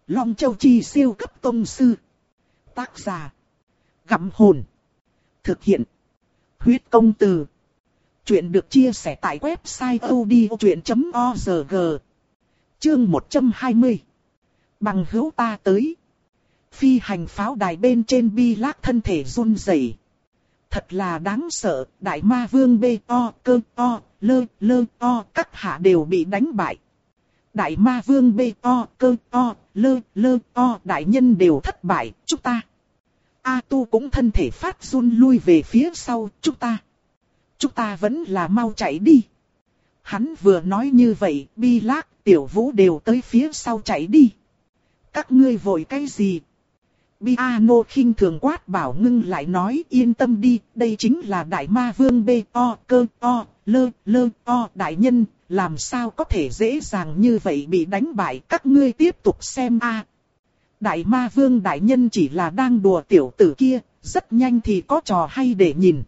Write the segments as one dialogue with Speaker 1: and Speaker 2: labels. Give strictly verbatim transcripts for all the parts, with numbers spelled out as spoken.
Speaker 1: Long Châu Chi siêu cấp tông sư. Tác giả. Gặm hồn. Thực hiện. Huyết công từ. Chuyện được chia sẻ tại website audiochuyện chấm org. Chương một trăm hai mươi. Bằng hữu ta tới. Phi hành pháo đài bên trên Bi Lác thân thể run rẩy. Thật là đáng sợ, đại ma vương bê o, cơ o, lơ, lơ o, các hạ đều bị đánh bại. Đại ma vương bê o, cơ o, lơ, lơ o, đại nhân đều thất bại, chúng ta. A Tu cũng thân thể phát run lui về phía sau, chúng ta. Chúng ta vẫn là mau chạy đi. Hắn vừa nói như vậy, Bi Lác, Tiểu Vũ đều tới phía sau chạy đi. Các ngươi vội cái gì? Piano khinh thường quát bảo ngưng lại nói yên tâm đi, đây chính là đại ma vương bê o, cơ o, lơ, lơ o, đại nhân, làm sao có thể dễ dàng như vậy bị đánh bại, các ngươi tiếp tục xem a. Đại ma vương đại nhân chỉ là đang đùa tiểu tử kia, rất nhanh thì có trò hay để nhìn.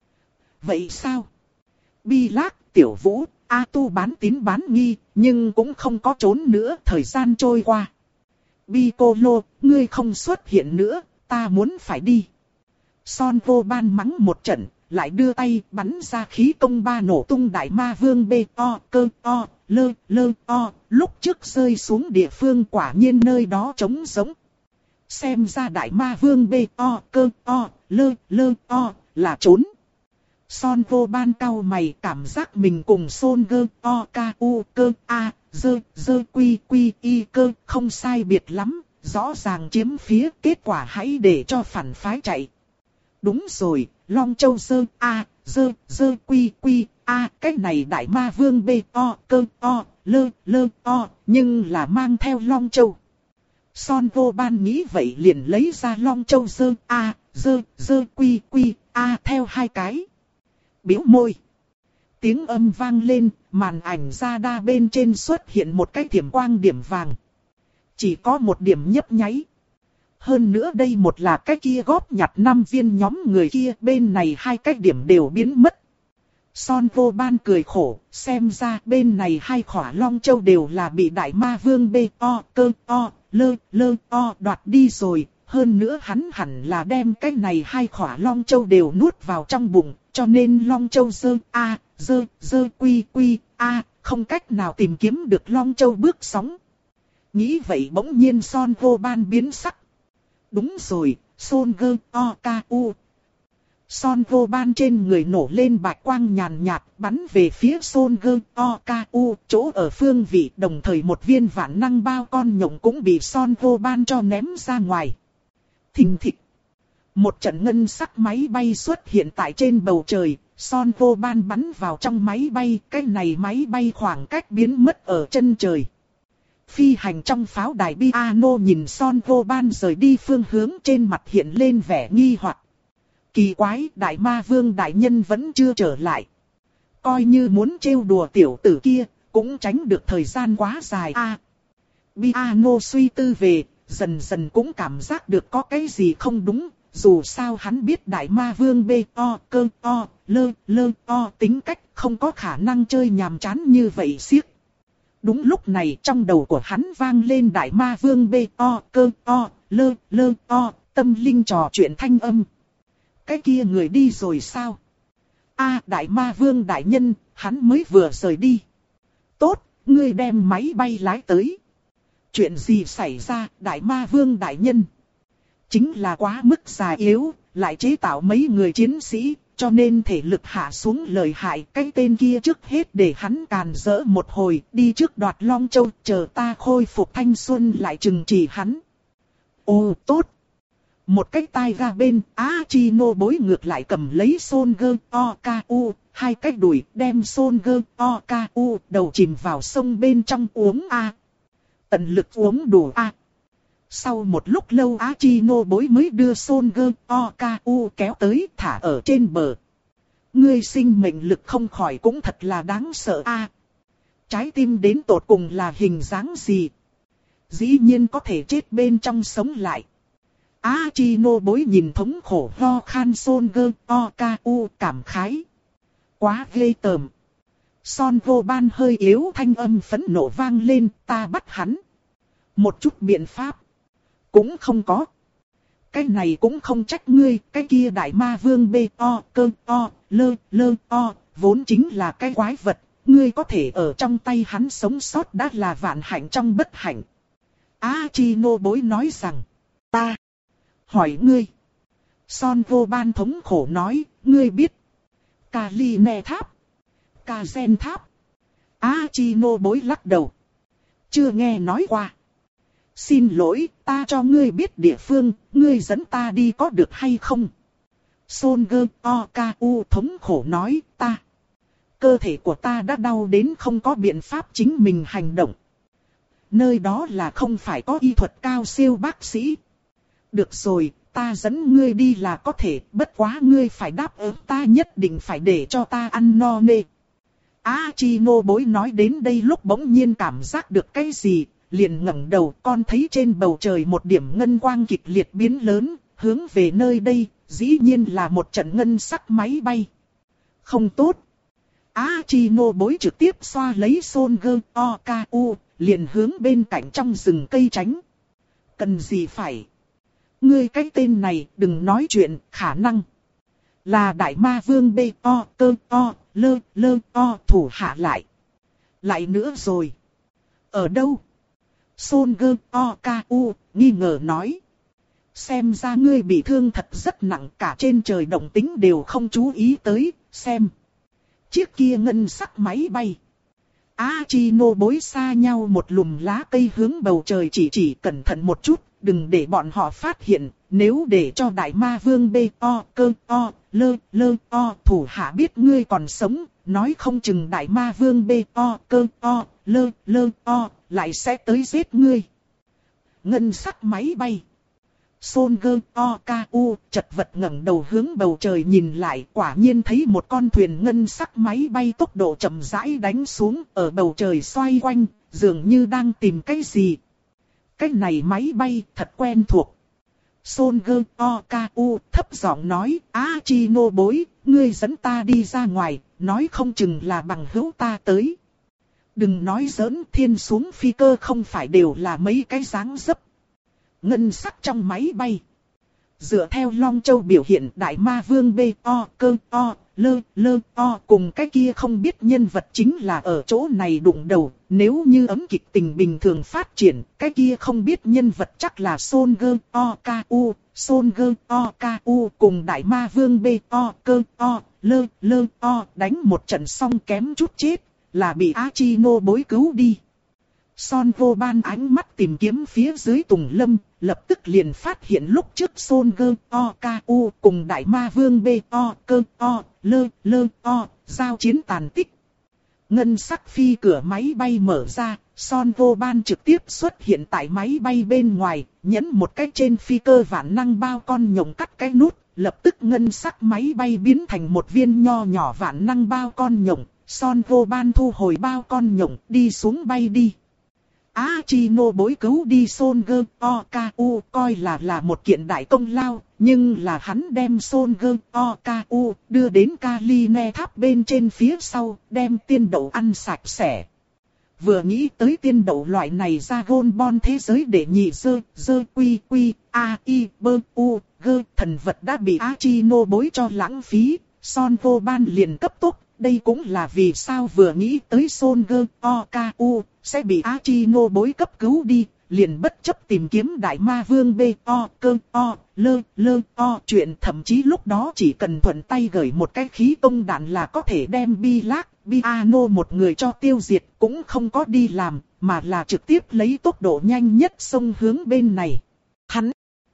Speaker 1: Vậy sao? Bi Lác, Tiểu Vũ, A Tu bán tín bán nghi, nhưng cũng không có trốn nữa, thời gian trôi qua. Piccolo, ngươi không xuất hiện nữa, ta muốn phải đi. Son vô ban mắng một trận, lại đưa tay bắn ra khí công ba nổ tung đại ma vương bê o, cơ o, lơ, lơ o, lúc trước rơi xuống địa phương quả nhiên nơi đó trống giống. Xem ra đại ma vương bê o, cơ o, lơ, lơ o, là trốn. Son vô ban cau mày cảm giác mình cùng Son gơ o ca u cơ a dơ dơ quy quy y cơ không sai biệt lắm, rõ ràng chiếm phía, kết quả hãy để cho phản phái chạy. Đúng rồi, Long Châu dơ a dơ dơ quy quy a, cái này đại ma vương bê o cơ o lơ lơ o, nhưng là mang theo Long Châu. Son vô ban nghĩ vậy liền lấy ra Long Châu dơ a dơ dơ quy quy a theo hai cái. Biểu môi. Tiếng âm vang lên, màn ảnh radar bên trên xuất hiện một cái thiểm quang điểm vàng. Chỉ có một điểm nhấp nháy. Hơn nữa đây một là cái kia góp nhặt năm viên nhóm người kia, bên này hai cái điểm đều biến mất. Son vô ban cười khổ, xem ra bên này hai khỏa Long Châu đều là bị đại ma vương bê o, cơ o, lơ, lơ o đoạt đi rồi. Hơn nữa hắn hẳn là đem cái này hai khỏa Long Châu đều nuốt vào trong bụng, cho nên Long Châu dơ a dơ dơ quy quy a không cách nào tìm kiếm được Long Châu bước sóng. Nghĩ vậy bỗng nhiên Son vô ban biến sắc. Đúng rồi, Son gơ o ca u. Son vô ban trên người nổ lên bạch quang nhàn nhạt bắn về phía Son gơ o ca u, chỗ ở phương vị, đồng thời một viên vạn năng bao con nhộng cũng bị Son vô ban cho ném ra ngoài. Thình thịch. Một trận ngân sắc máy bay xuất hiện tại trên bầu trời, Son vô ban bắn vào trong máy bay, cái này máy bay khoảng cách biến mất ở chân trời. Phi hành trong pháo đài Piano nhìn Son vô ban rời đi phương hướng, trên mặt hiện lên vẻ nghi hoặc. Kỳ quái, đại ma vương đại nhân vẫn chưa trở lại. Coi như muốn trêu đùa tiểu tử kia, cũng tránh được thời gian quá dài a. À, Piano suy tư về, dần dần cũng cảm giác được có cái gì không đúng. Dù sao hắn biết đại ma vương bê o, cơ o, lơ, lơ o tính cách không có khả năng chơi nhàm chán như vậy siếc. Đúng lúc này trong đầu của hắn vang lên đại ma vương bê o, cơ o, lơ, lơ o, tâm linh trò chuyện thanh âm. Cái kia người đi rồi sao? A à, đại ma vương đại nhân, hắn mới vừa rời đi. Tốt, ngươi đem máy bay lái tới. Chuyện gì xảy ra, đại ma vương đại nhân? Chính là quá mức già yếu, lại chế tạo mấy người chiến sĩ, cho nên thể lực hạ xuống lợi hại. Cái tên kia trước hết để hắn càn rỡ một hồi, đi trước đoạt Long Châu, chờ ta khôi phục thanh xuân lại trừng trị hắn. Ồ tốt. Một cái tai ga bên, Achino bối ngược lại cầm lấy Son gơ o ca u, hai cái đuổi đem Son gơ o ca u đầu chìm vào sông bên trong uống a. Tận lực uống đủ a. Sau một lúc lâu Achino bối mới đưa Son gơ o ca u kéo tới thả ở trên bờ. Ngươi sinh mệnh lực không khỏi cũng thật là đáng sợ a. Trái tim đến tột cùng là hình dáng gì? Dĩ nhiên có thể chết bên trong sống lại. Achino bối nhìn thống khổ ho khan Son gơ o ca u cảm khái. Quá ghê tởm. Son vô ban hơi yếu thanh âm phẫn nộ vang lên, ta bắt hắn. Một chút biện pháp cũng không có. Cái này cũng không trách ngươi, cái kia đại ma vương bê o cơ o lơ lơ o vốn chính là cái quái vật, ngươi có thể ở trong tay hắn sống sót đã là vạn hạnh trong bất hạnh. Achino bối nói rằng, ta hỏi ngươi. Son vô ban thống khổ nói, ngươi biết Kali Ne tháp, Kazen tháp. Achino bối lắc đầu, chưa nghe nói qua. Xin lỗi, ta cho ngươi biết địa phương, ngươi dẫn ta đi có được hay không? Son Gơ Oku thống khổ nói, ta. Cơ thể của ta đã đau đến không có biện pháp chính mình hành động. Nơi đó là không phải có y thuật cao siêu bác sĩ. Được rồi, ta dẫn ngươi đi là có thể, bất quá ngươi phải đáp ứng ta nhất định phải để cho ta ăn no nê. Achino bối nói đến đây lúc bỗng nhiên cảm giác được cái gì, liền ngẩng đầu, con thấy trên bầu trời một điểm ngân quang kịch liệt biến lớn, hướng về nơi đây, dĩ nhiên là một trận ngân sắc máy bay. Không tốt. Achino bối trực tiếp xoa lấy Son Gơ Oku, liền hướng bên cạnh trong rừng cây tránh. Cần gì phải? Ngươi cái tên này đừng nói chuyện, khả năng là đại ma vương bê o cơ o lơ lơ o thủ hạ lại. Lại nữa rồi. Ở đâu? Son Gơ Oku nghi ngờ nói. Xem ra ngươi bị thương thật rất nặng, cả trên trời động tính đều không chú ý tới, xem. Chiếc kia ngân sắc máy bay. Achino bối xa nhau một lùm lá cây hướng bầu trời chỉ chỉ cẩn thận một chút, đừng để bọn họ phát hiện, nếu để cho đại ma vương bê o cơ o lơ lơ o thủ hạ biết ngươi còn sống, nói không chừng đại ma vương bê o cơ o lơ lơ o lại sẽ tới giết ngươi. Ngân sắc máy bay. Son Gơ Oku chật vật ngẩng đầu hướng bầu trời nhìn lại, quả nhiên thấy một con thuyền ngân sắc máy bay tốc độ chậm rãi đánh xuống ở bầu trời xoay quanh, dường như đang tìm cái gì. Cái này máy bay thật quen thuộc. Son Gơ Oku thấp giọng nói, Achino bối, ngươi dẫn ta đi ra ngoài, nói không chừng là bằng hữu ta tới. Đừng nói giỡn, thiên xuống phi cơ không phải đều là mấy cái dáng dấp. Ngân sắc trong máy bay. Dựa theo Long Châu biểu hiện, đại ma vương bê o cơ o lơ lơ o cùng cái kia không biết nhân vật chính là ở chỗ này đụng đầu. Nếu như ấm kịch tình bình thường phát triển, cái kia không biết nhân vật chắc là Son Gơ Oku. Son Gơ Oku cùng đại ma vương bê o cơ o lơ lơ o đánh một trận xong kém chút chết, là bị Achino bối cứu đi. Son vô ban ánh mắt tìm kiếm phía dưới tùng lâm, lập tức liền phát hiện lúc trước Son Gơ Oku cùng đại ma vương bê o cơ o lơ lơ o giao chiến tàn tích. Ngân sắc phi cửa máy bay mở ra, Son vô ban trực tiếp xuất hiện tại máy bay bên ngoài, nhấn một cái trên phi cơ vạn năng bao con nhộng cắt cái nút, lập tức ngân sắc máy bay biến thành một viên nho nhỏ vạn năng bao con nhộng. Son vô ban thu hồi bao con nhộng, đi xuống bay đi. Achino bối cứu đi Son Gơ Oku coi là là một kiện đại công lao, nhưng là hắn đem Son Gơ Oku đưa đến Kali Ne tháp bên trên phía sau, đem tiên đậu ăn sạch sẽ. Vừa nghĩ tới tiên đậu loại này ra gôn bon thế giới để nhị dơ, dơ quy quy, a i bơ u, gơ thần vật đã bị Achino bối cho lãng phí, Son vô ban liền cấp tốc. Đây cũng là vì sao vừa nghĩ tới Son Gơ Oku sẽ bị Achino bối cấp cứu đi, liền bất chấp tìm kiếm đại ma vương bê o cơ o lơ lơ o chuyện, thậm chí lúc đó chỉ cần thuận tay gửi một cái khí công đạn là có thể đem Bilak, Piano một người cho tiêu diệt, cũng không có đi làm, mà là trực tiếp lấy tốc độ nhanh nhất xông hướng bên này. Hắn,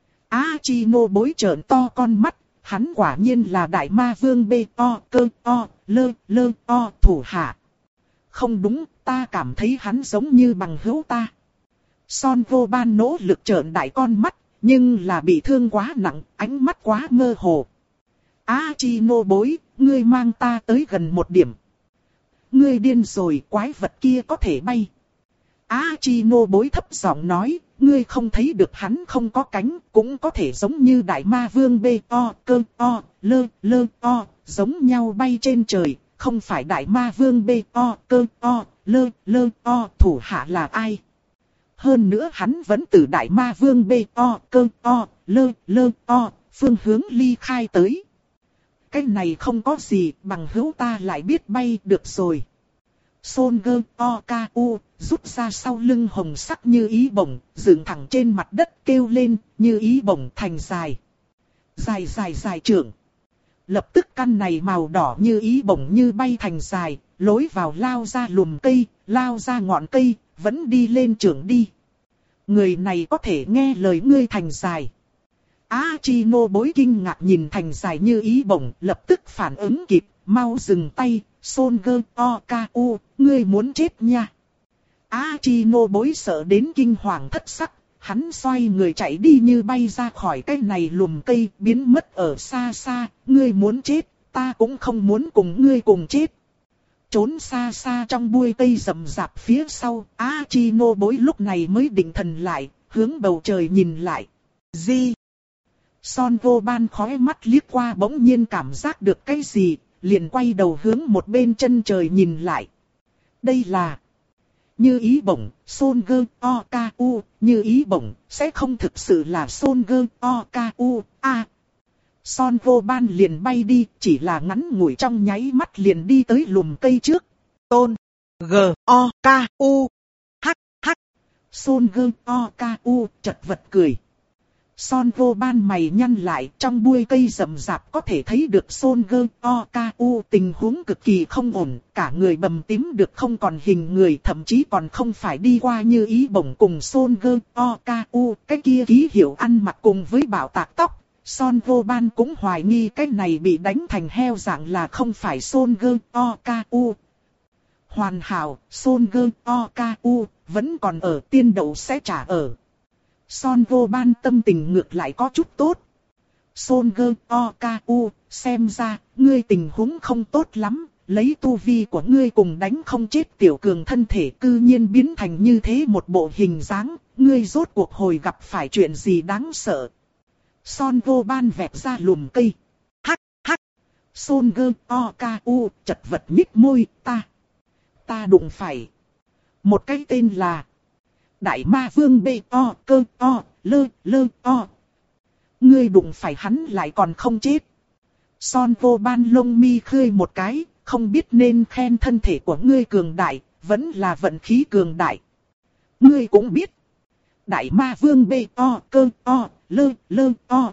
Speaker 1: Achino bối trợn to con mắt. Hắn quả nhiên là đại ma vương bê o cơ o lơ lơ o thủ hạ. Không đúng, ta cảm thấy hắn giống như bằng hữu ta. Son vô ban nỗ lực trợn đại con mắt, nhưng là bị thương quá nặng, ánh mắt quá mơ hồ. Achino bối, ngươi mang ta tới gần một điểm. Ngươi điên rồi, quái vật kia có thể bay. Achino bối thấp giọng nói, ngươi không thấy được hắn không có cánh, cũng có thể giống như đại ma vương bê o cơ o lơ lơ o, giống nhau bay trên trời, không phải đại ma vương bê o cơ o lơ lơ o thủ hạ là ai? hơn nữa hắn vẫn từ Đại Ma Vương B O cơ O, lơ lơ O, phương hướng ly khai tới. Cái này không có gì, bằng hữu ta lại biết bay được rồi. Son Gơ O K U rút ra sau lưng hồng sắc như ý bổng, dựng thẳng trên mặt đất kêu lên, như ý bổng thành dài. Dài dài dài trưởng. Lập tức căn này màu đỏ như ý bổng như bay thành dài, lối vào lao ra lùm cây, lao ra ngọn cây, vẫn đi lên trưởng đi. Người này có thể nghe lời ngươi thành dài. Achino bối kinh ngạc nhìn thành dài như ý bổng, lập tức phản ứng kịp, mau dừng tay, Son Gơ O K U, ngươi muốn chết nha. Achino bối sợ đến kinh hoàng thất sắc, hắn xoay người chạy đi như bay ra khỏi cái này lùm cây, biến mất ở xa xa, ngươi muốn chết, ta cũng không muốn cùng ngươi cùng chết. Trốn xa xa trong bụi cây rậm rạp phía sau, Achino bối lúc này mới định thần lại, hướng bầu trời nhìn lại. Gì? Son vô ban khói mắt liếc qua bỗng nhiên cảm giác được cái gì, liền quay đầu hướng một bên chân trời nhìn lại. Đây là như ý bổng, Son Gơ O K U, như ý bổng, sẽ không thực sự là Son Gơ O K U, a. À, Son vô ban liền bay đi, chỉ là ngắn ngủi trong nháy mắt liền đi tới lùm cây trước. Tôn, G, O, K, U, H, H. Son Gơ O K U, chật vật cười. Son vô ban mày nhăn lại, trong bụi cây rậm rạp có thể thấy được Son Gơ O K U tình huống cực kỳ không ổn, cả người bầm tím được không còn hình người, thậm chí còn không phải đi qua như ý bổng cùng Son Gơ O K U, cái kia ký hiệu ăn mặc cùng với bảo tạc tóc. Son vô ban cũng hoài nghi cái này bị đánh thành heo dạng là không phải Son Gơ O K U. Hoàn hảo, Son Gơ O K U vẫn còn ở, tiên đậu sẽ trả ở. Son vô ban tâm tình ngược lại có chút tốt. Son Gơ O K U, xem ra, ngươi tình huống không tốt lắm, lấy tu vi của ngươi cùng đánh không chết tiểu cường thân thể cư nhiên biến thành như thế một bộ hình dáng, ngươi rốt cuộc hồi gặp phải chuyện gì đáng sợ. Son vô ban vẹt ra lùm cây. Hắc, hắc. Son Gơ O K U, chật vật nhích môi, ta. Ta đụng phải. Một cái tên là Đại Ma Vương B O cơ O, lơ lơ O. Ngươi đụng phải hắn lại còn không chết. Son vô ban lông mi khơi một cái, không biết nên khen thân thể của ngươi cường đại, vẫn là vận khí cường đại. Ngươi cũng biết. Đại Ma Vương B O cơ O, lơ lơ O.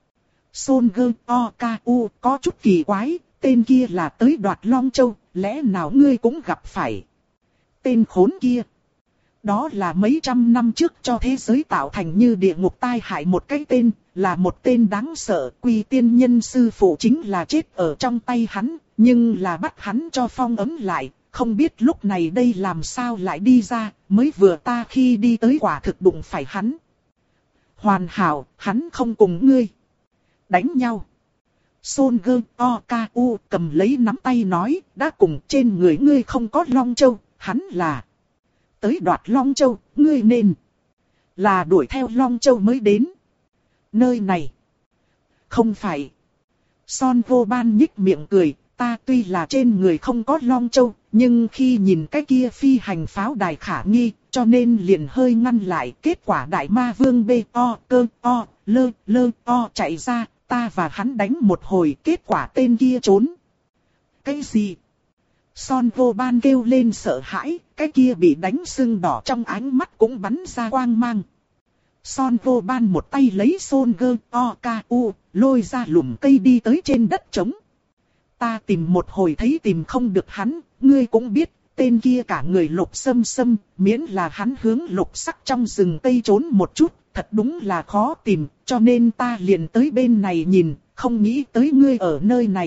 Speaker 1: Son Gơ O K U có chút kỳ quái, tên kia là tới đoạt Long Châu, lẽ nào ngươi cũng gặp phải. Tên khốn kia. Đó là mấy trăm năm trước cho thế giới tạo thành như địa ngục tai hại một cái tên, là một tên đáng sợ. Quy tiên nhân sư phụ chính là chết ở trong tay hắn, nhưng là bắt hắn cho phong ấm lại, không biết lúc này đây làm sao lại đi ra, mới vừa ta khi đi tới quả thực đụng phải hắn. Hoàn hảo, hắn không cùng ngươi đánh nhau. Son Gơ O K U cầm lấy nắm tay nói, đã cùng trên người ngươi không có Long Châu, hắn là tới đoạt Long Châu, ngươi nên là đuổi theo Long Châu mới đến nơi này. Không phải. Son vô ban nhích miệng cười, ta tuy là trên người không có Long Châu, nhưng khi nhìn cái kia phi hành pháo đài khả nghi, cho nên liền hơi ngăn lại. Kết quả Đại Ma Vương B O cơ O, lơ lơ O chạy ra, ta và hắn đánh một hồi, kết quả tên kia trốn. Cái gì? Son vô ban kêu lên sợ hãi, cái kia bị đánh sưng đỏ trong ánh mắt cũng bắn ra quang mang. Son vô ban một tay lấy Son Gơ O K U, lôi ra lùm cây đi tới trên đất trống. Ta tìm một hồi thấy tìm không được hắn, ngươi cũng biết, tên kia cả người lục sâm sâm, miễn là hắn hướng lục sắc trong rừng cây trốn một chút, thật đúng là khó tìm, cho nên ta liền tới bên này nhìn, không nghĩ tới ngươi ở nơi này.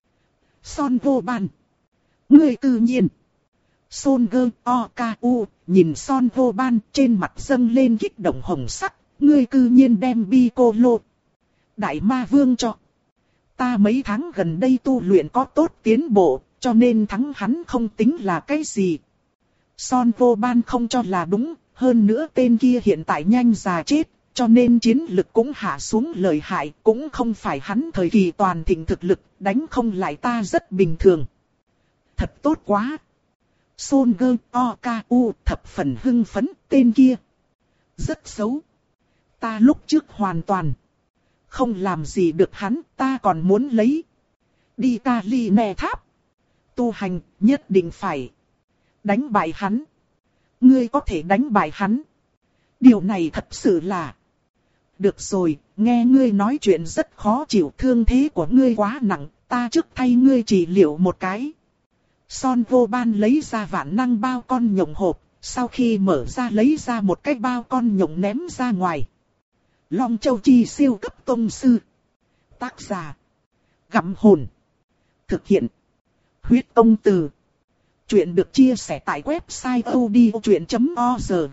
Speaker 1: Son vô ban. Ngươi tự nhiên. Son Gơ O K U nhìn Son vô ban trên mặt dâng lên kích động hồng sắc, ngươi cư nhiên đem Piccolo Đại Ma Vương cho. Ta mấy tháng gần đây tu luyện có tốt tiến bộ, cho nên thắng hắn không tính là cái gì. Son vô ban không cho là đúng, hơn nữa tên kia hiện tại nhanh già chết, cho nên chiến lực cũng hạ xuống lợi hại, cũng không phải hắn thời kỳ toàn thịnh thực lực, đánh không lại ta rất bình thường. Thật tốt quá. Son Gơ O K U thập phần hưng phấn, tên kia Rất xấu. Ta lúc trước hoàn toàn không làm gì được hắn, ta còn muốn lấy đi Kali nè tháp. Tu hành nhất định phải đánh bại hắn. Ngươi có thể đánh bại hắn. Điều này thật sự là... Được rồi, nghe ngươi nói chuyện rất khó chịu, thương thế của ngươi quá nặng, ta trước thay ngươi trị liệu một cái. Son vô ban lấy ra vạn năng bao con nhộng hộp, sau khi mở ra lấy ra một cái bao con nhộng ném ra ngoài. Long Châu Chi siêu cấp tông sư. Tác giả: Gặm hồn. Thực hiện: Huyết Công Từ. Chuyện được chia sẻ tại website odchuyện chấm org.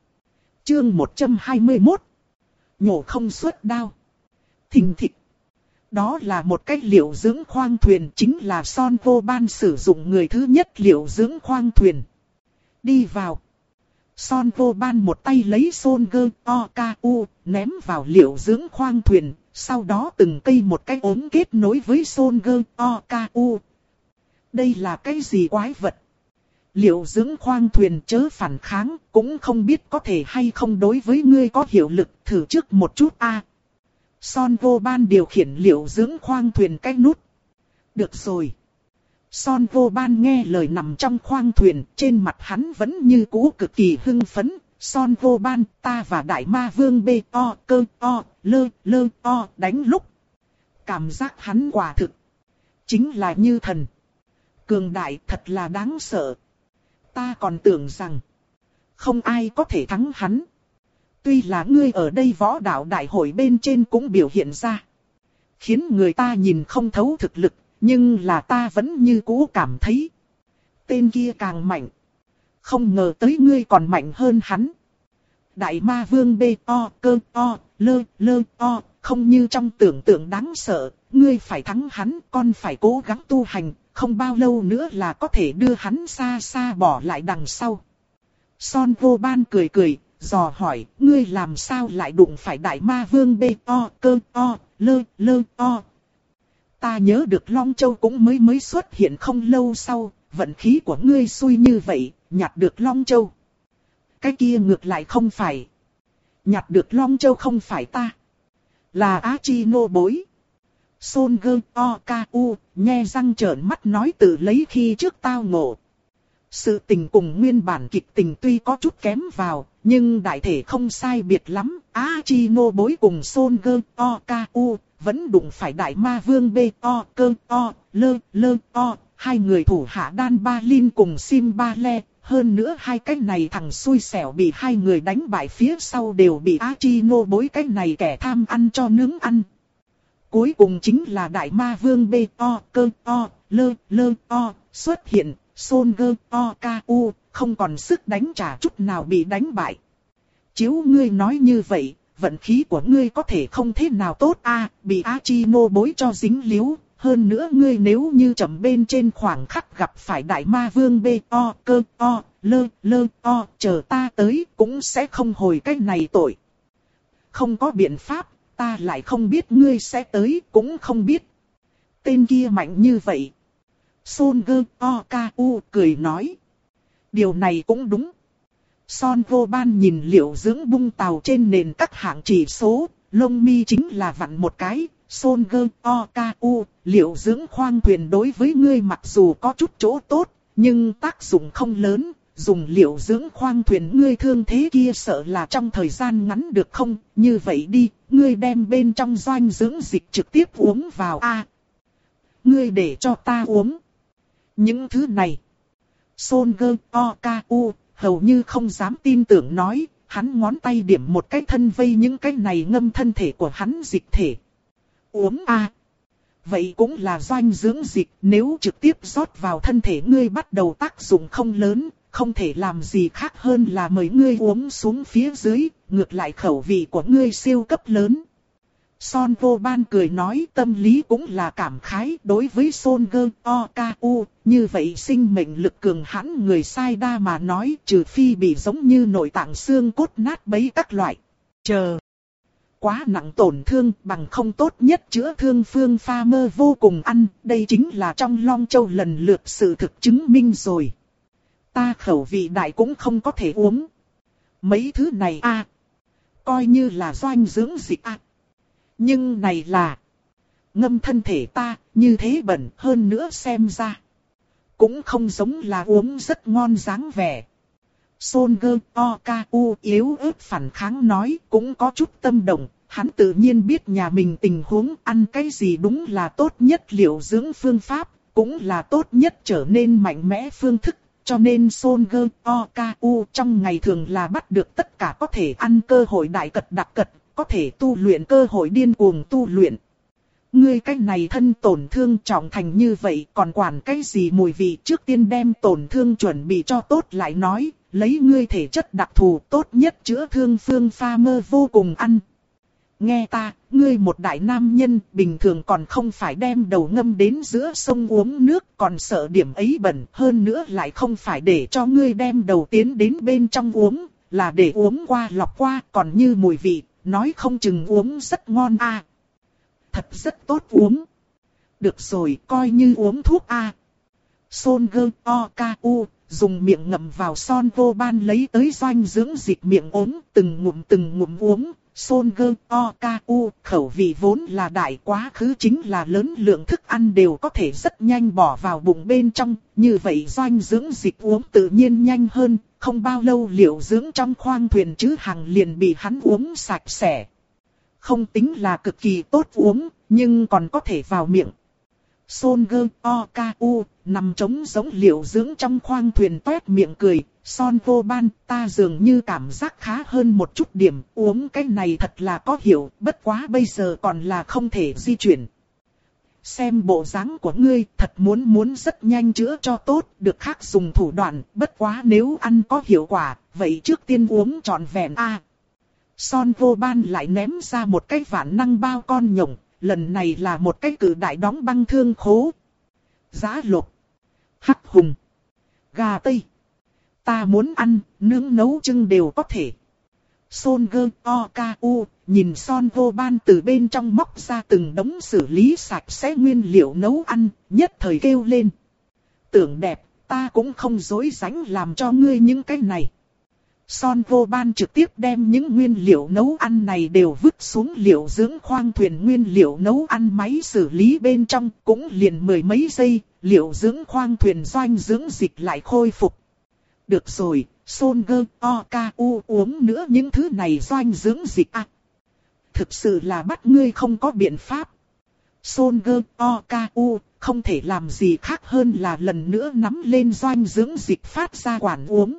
Speaker 1: Chương một trăm hai mươi mốt. Nhổ không xuất đao. Thình thịch. Đó là một cái liệu dưỡng khoang thuyền, chính là Son vô ban sử dụng người thứ nhất liệu dưỡng khoang thuyền. Đi vào. Son vô ban một tay lấy Soldier Oku ném vào liệu dưỡng khoang thuyền, sau đó từng cây một cái ốm kết nối với Soldier Oku. Đây là cái gì quái vật? Liệu dưỡng khoang thuyền chớ phản kháng, cũng không biết có thể hay không đối với ngươi có hiệu lực, thử trước một chút a. À, Son vô ban điều khiển liệu dưỡng khoang thuyền cái nút. Được rồi. Son vô ban nghe lời nằm trong khoang thuyền, trên mặt hắn vẫn như cũ cực kỳ hưng phấn. Son vô ban, ta và đại ma vương bê o cơ o lơ lơ o đánh lúc. Cảm giác hắn quả thực chính là như thần. Cường đại thật là đáng sợ. Ta còn tưởng rằng không ai có thể thắng hắn. Tuy là ngươi ở đây võ đạo đại hội bên trên cũng biểu hiện ra, khiến người ta nhìn không thấu thực lực, nhưng là ta vẫn như cũ cảm thấy tên kia càng mạnh. Không ngờ tới ngươi còn mạnh hơn hắn. Đại ma vương bê o cơ o lơ lơ o, không như trong tưởng tượng đáng sợ, ngươi phải thắng hắn, con phải cố gắng tu hành, không bao lâu nữa là có thể đưa hắn xa xa bỏ lại đằng sau. Son vô ban cười cười, dò hỏi, ngươi làm sao lại đụng phải đại ma vương bê o cơ o lơ lơ o. Ta nhớ được Long Châu cũng mới mới xuất hiện không lâu sau, vận khí của ngươi xui như vậy, nhặt được Long Châu. Cái kia ngược lại không phải. Nhặt được Long Châu không phải ta, là Á Chi nô bối. Soldier Oku nhe răng trợn mắt nói, tự lấy khi trước tao ngộ. Sự tình cùng nguyên bản kịch tình tuy có chút kém vào, nhưng đại thể không sai biệt lắm. Á Chi nô bối cùng Soldier Oku vẫn đụng phải đại ma vương bê o cơ o lơ lơ o, hai người thủ hạ Đan Ba Linh cùng Sim Ba Le. Hơn nữa hai cái này thằng xui xẻo bị hai người đánh bại phía sau đều bị Á Chi nô bối cái này kẻ tham ăn cho nướng ăn. Cuối cùng chính là đại ma vương bê o cơ o lơ lơ o xuất hiện. Soldier Oku không còn sức đánh trả chút nào bị đánh bại. Chiếu ngươi nói như vậy, vận khí của ngươi có thể không thế nào tốt a, à, bị Á Chi nô bối cho dính líu. Hơn nữa ngươi nếu như chậm bên trên khoảng khắc gặp phải đại ma vương bê o cơ o lơ lơ o, chờ ta tới cũng sẽ không hồi cái này tội. Không có biện pháp, ta lại không biết ngươi sẽ tới, cũng không biết tên kia mạnh như vậy. Soldier Oku cười nói. Điều này cũng đúng. Son vô ban nhìn liệu dưỡng bung tàu trên nền các hạng chỉ số, lông mi chính là vặn một cái. Soldier Oku, liệu dưỡng khoang thuyền đối với ngươi mặc dù có chút chỗ tốt, nhưng tác dụng không lớn. Dùng liệu dưỡng khoang thuyền ngươi thương thế kia sợ là trong thời gian ngắn được không? Như vậy đi, ngươi đem bên trong doanh dưỡng dịch trực tiếp uống vào a. À, ngươi để cho ta uống những thứ này. Soldier Oku hầu như không dám tin tưởng nói, hắn ngón tay điểm một cái thân vây những cái này ngâm thân thể của hắn dịch thể. Uống a. À, vậy cũng là doanh dưỡng dịch, nếu trực tiếp rót vào thân thể ngươi bắt đầu tác dụng không lớn, không thể làm gì khác hơn là mời ngươi uống xuống phía dưới, ngược lại khẩu vị của ngươi siêu cấp lớn. Son vô ban cười nói, tâm lý cũng là cảm khái đối với Soldier Oku, như vậy sinh mệnh lực cường hãn người sai đa mà nói, trừ phi bị giống như nội tạng xương cốt nát bấy các loại. Chờ quá nặng tổn thương, bằng không tốt nhất chữa thương phương pha mơ vô cùng ăn, đây chính là trong Long Châu lần lượt sự thực chứng minh rồi. Ta khẩu vị đại cũng không có thể uống mấy thứ này a. À, coi như là doanh dưỡng dịch à. Nhưng này là ngâm thân thể ta, như thế bẩn hơn nữa xem ra. Cũng không giống là uống rất ngon dáng vẻ. Solskjaer Oku yếu ớt phản kháng nói cũng có chút tâm động. Hắn tự nhiên biết nhà mình tình huống ăn cái gì đúng là tốt nhất liệu dưỡng phương pháp, cũng là tốt nhất trở nên mạnh mẽ phương thức. Cho nên Solskjaer Oku trong ngày thường là bắt được tất cả có thể ăn cơ hội đại cật đặc cật, có thể tu luyện cơ hội điên cuồng tu luyện. Ngươi cái này thân tổn thương trọng thành như vậy còn quản cái gì mùi vị, trước tiên đem tổn thương chuẩn bị cho tốt lại nói, lấy ngươi thể chất đặc thù tốt nhất chữa thương phương pha mơ vô cùng ăn. Nghe ta, ngươi một đại nam nhân bình thường còn không phải đem đầu ngâm đến giữa sông uống nước, còn sợ điểm ấy bẩn, hơn nữa lại không phải để cho ngươi đem đầu tiến đến bên trong uống, là để uống qua lọc qua, còn như mùi vị, nói không chừng uống rất ngon a. À. Thật rất tốt uống. Được rồi, coi như uống thuốc a. À. Solskjaer Oku dùng miệng ngậm vào son vô ban lấy tới doanh dưỡng dịch miệng ốm, từng ngụm từng ngụm uống. Solskjaer Oku khẩu vị vốn là đại, quá khứ chính là lớn lượng thức ăn đều có thể rất nhanh bỏ vào bụng bên trong, như vậy doanh dưỡng dịch uống tự nhiên nhanh hơn, không bao lâu liệu dưỡng trong khoang thuyền chứ hàng liền bị hắn uống sạch sẽ. Không tính là cực kỳ tốt uống, nhưng còn có thể vào miệng. Solskjaer Oku nằm trống giống liệu dưỡng trong khoang thuyền toét miệng cười. Son vô ban, ta dường như cảm giác khá hơn một chút điểm, uống cái này thật là có hiệu, bất quá bây giờ còn là không thể di chuyển. Xem bộ dáng của ngươi, thật muốn muốn rất nhanh chữa cho tốt, được khác dùng thủ đoạn, bất quá nếu ăn có hiệu quả, vậy trước tiên uống trọn vẹn a. À, Son vô ban lại ném ra một cái vạn năng bao con nhộng, lần này là một cái cự đại đóng băng thương khố. Giá lục, hắc hùng, gà tây. Ta muốn ăn, nướng nấu trưng đều có thể. Solskjaer Oku nhìn Son vô ban từ bên trong móc ra từng đống xử lý sạch sẽ nguyên liệu nấu ăn, nhất thời kêu lên. Tưởng đẹp, ta cũng không dối dánh làm cho ngươi những cái này. Son vô ban trực tiếp đem những nguyên liệu nấu ăn này đều vứt xuống liệu dưỡng khoang thuyền nguyên liệu nấu ăn máy xử lý bên trong, cũng liền mười mấy giây, liệu dưỡng khoang thuyền doanh dưỡng dịch lại khôi phục. Được rồi, Solskjaer Oku uống nữa những thứ này doanh dưỡng dịch à. Thực sự là bắt ngươi không có biện pháp. Solskjaer Oku không thể làm gì khác hơn là lần nữa nắm lên doanh dưỡng dịch phát ra quản uống.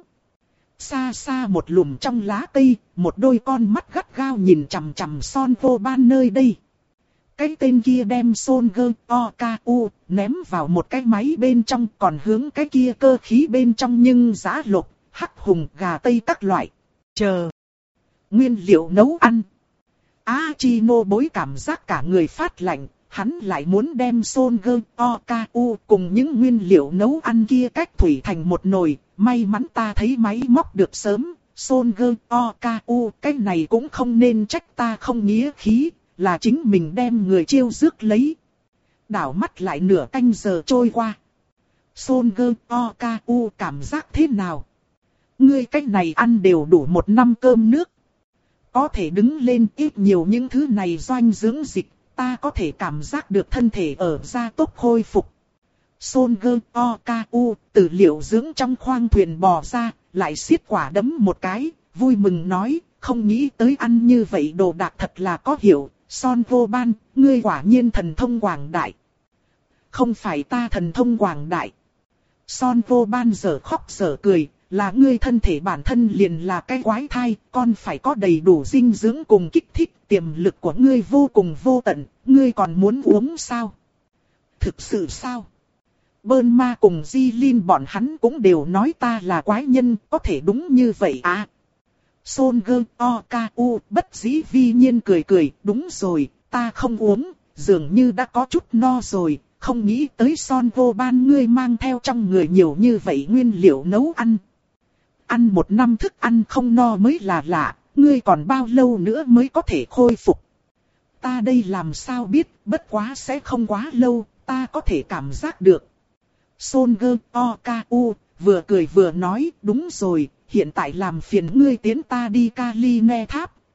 Speaker 1: Xa xa một lùm trong lá cây, một đôi con mắt gắt gao nhìn chằm chằm Son vô ban nơi đây. Cái tên kia đem Solskjaer Oku ném vào một cái máy bên trong, còn hướng cái kia cơ khí bên trong nhưng giá lục, hắc hùng, gà tây các loại. Chờ. Nguyên liệu nấu ăn. Achino bối cảm giác cả người phát lạnh, hắn lại muốn đem Solskjaer Oku cùng những nguyên liệu nấu ăn kia cách thủy thành một nồi. May mắn ta thấy máy móc được sớm, Solskjaer Oku cái này cũng không nên trách ta không nghĩa khí. Là chính mình đem người chiêu rước lấy. Đảo mắt lại nửa canh giờ trôi qua. Solskjaer Oku cảm giác thế nào? Ngươi cách này ăn đều đủ một năm cơm nước. Có thể đứng lên ít nhiều những thứ này doanh dưỡng dịch. Ta có thể cảm giác được thân thể ở gia tốc khôi phục. Solskjaer Oku từ liệu dưỡng trong khoang thuyền bò ra. Lại xiết quả đấm một cái. Vui mừng nói. Không nghĩ tới ăn như vậy đồ đạc thật là có hiệu. Son vô ban, ngươi quả nhiên thần thông quảng đại. Không phải ta thần thông quảng đại. Son vô ban giờ khóc giờ cười, là ngươi thân thể bản thân liền là cái quái thai, con phải có đầy đủ dinh dưỡng cùng kích thích, tiềm lực của ngươi vô cùng vô tận, ngươi còn muốn uống sao? Thực sự sao? Bơn ma cùng Di Linh bọn hắn cũng đều nói ta là quái nhân, có thể đúng như vậy à? Solskjaer Oku bất dĩ vi nhiên cười cười, đúng rồi, ta không uống, dường như đã có chút no rồi, không nghĩ tới Son vô ban ngươi mang theo trong người nhiều như vậy nguyên liệu nấu ăn. Ăn một năm thức ăn không no mới là lạ, ngươi còn bao lâu nữa mới có thể khôi phục. Ta đây làm sao biết, bất quá sẽ không quá lâu, ta có thể cảm giác được. Solskjaer Oku vừa cười vừa nói, đúng rồi. Hiện tại làm phiền ngươi tiến ta đi Caline tháp,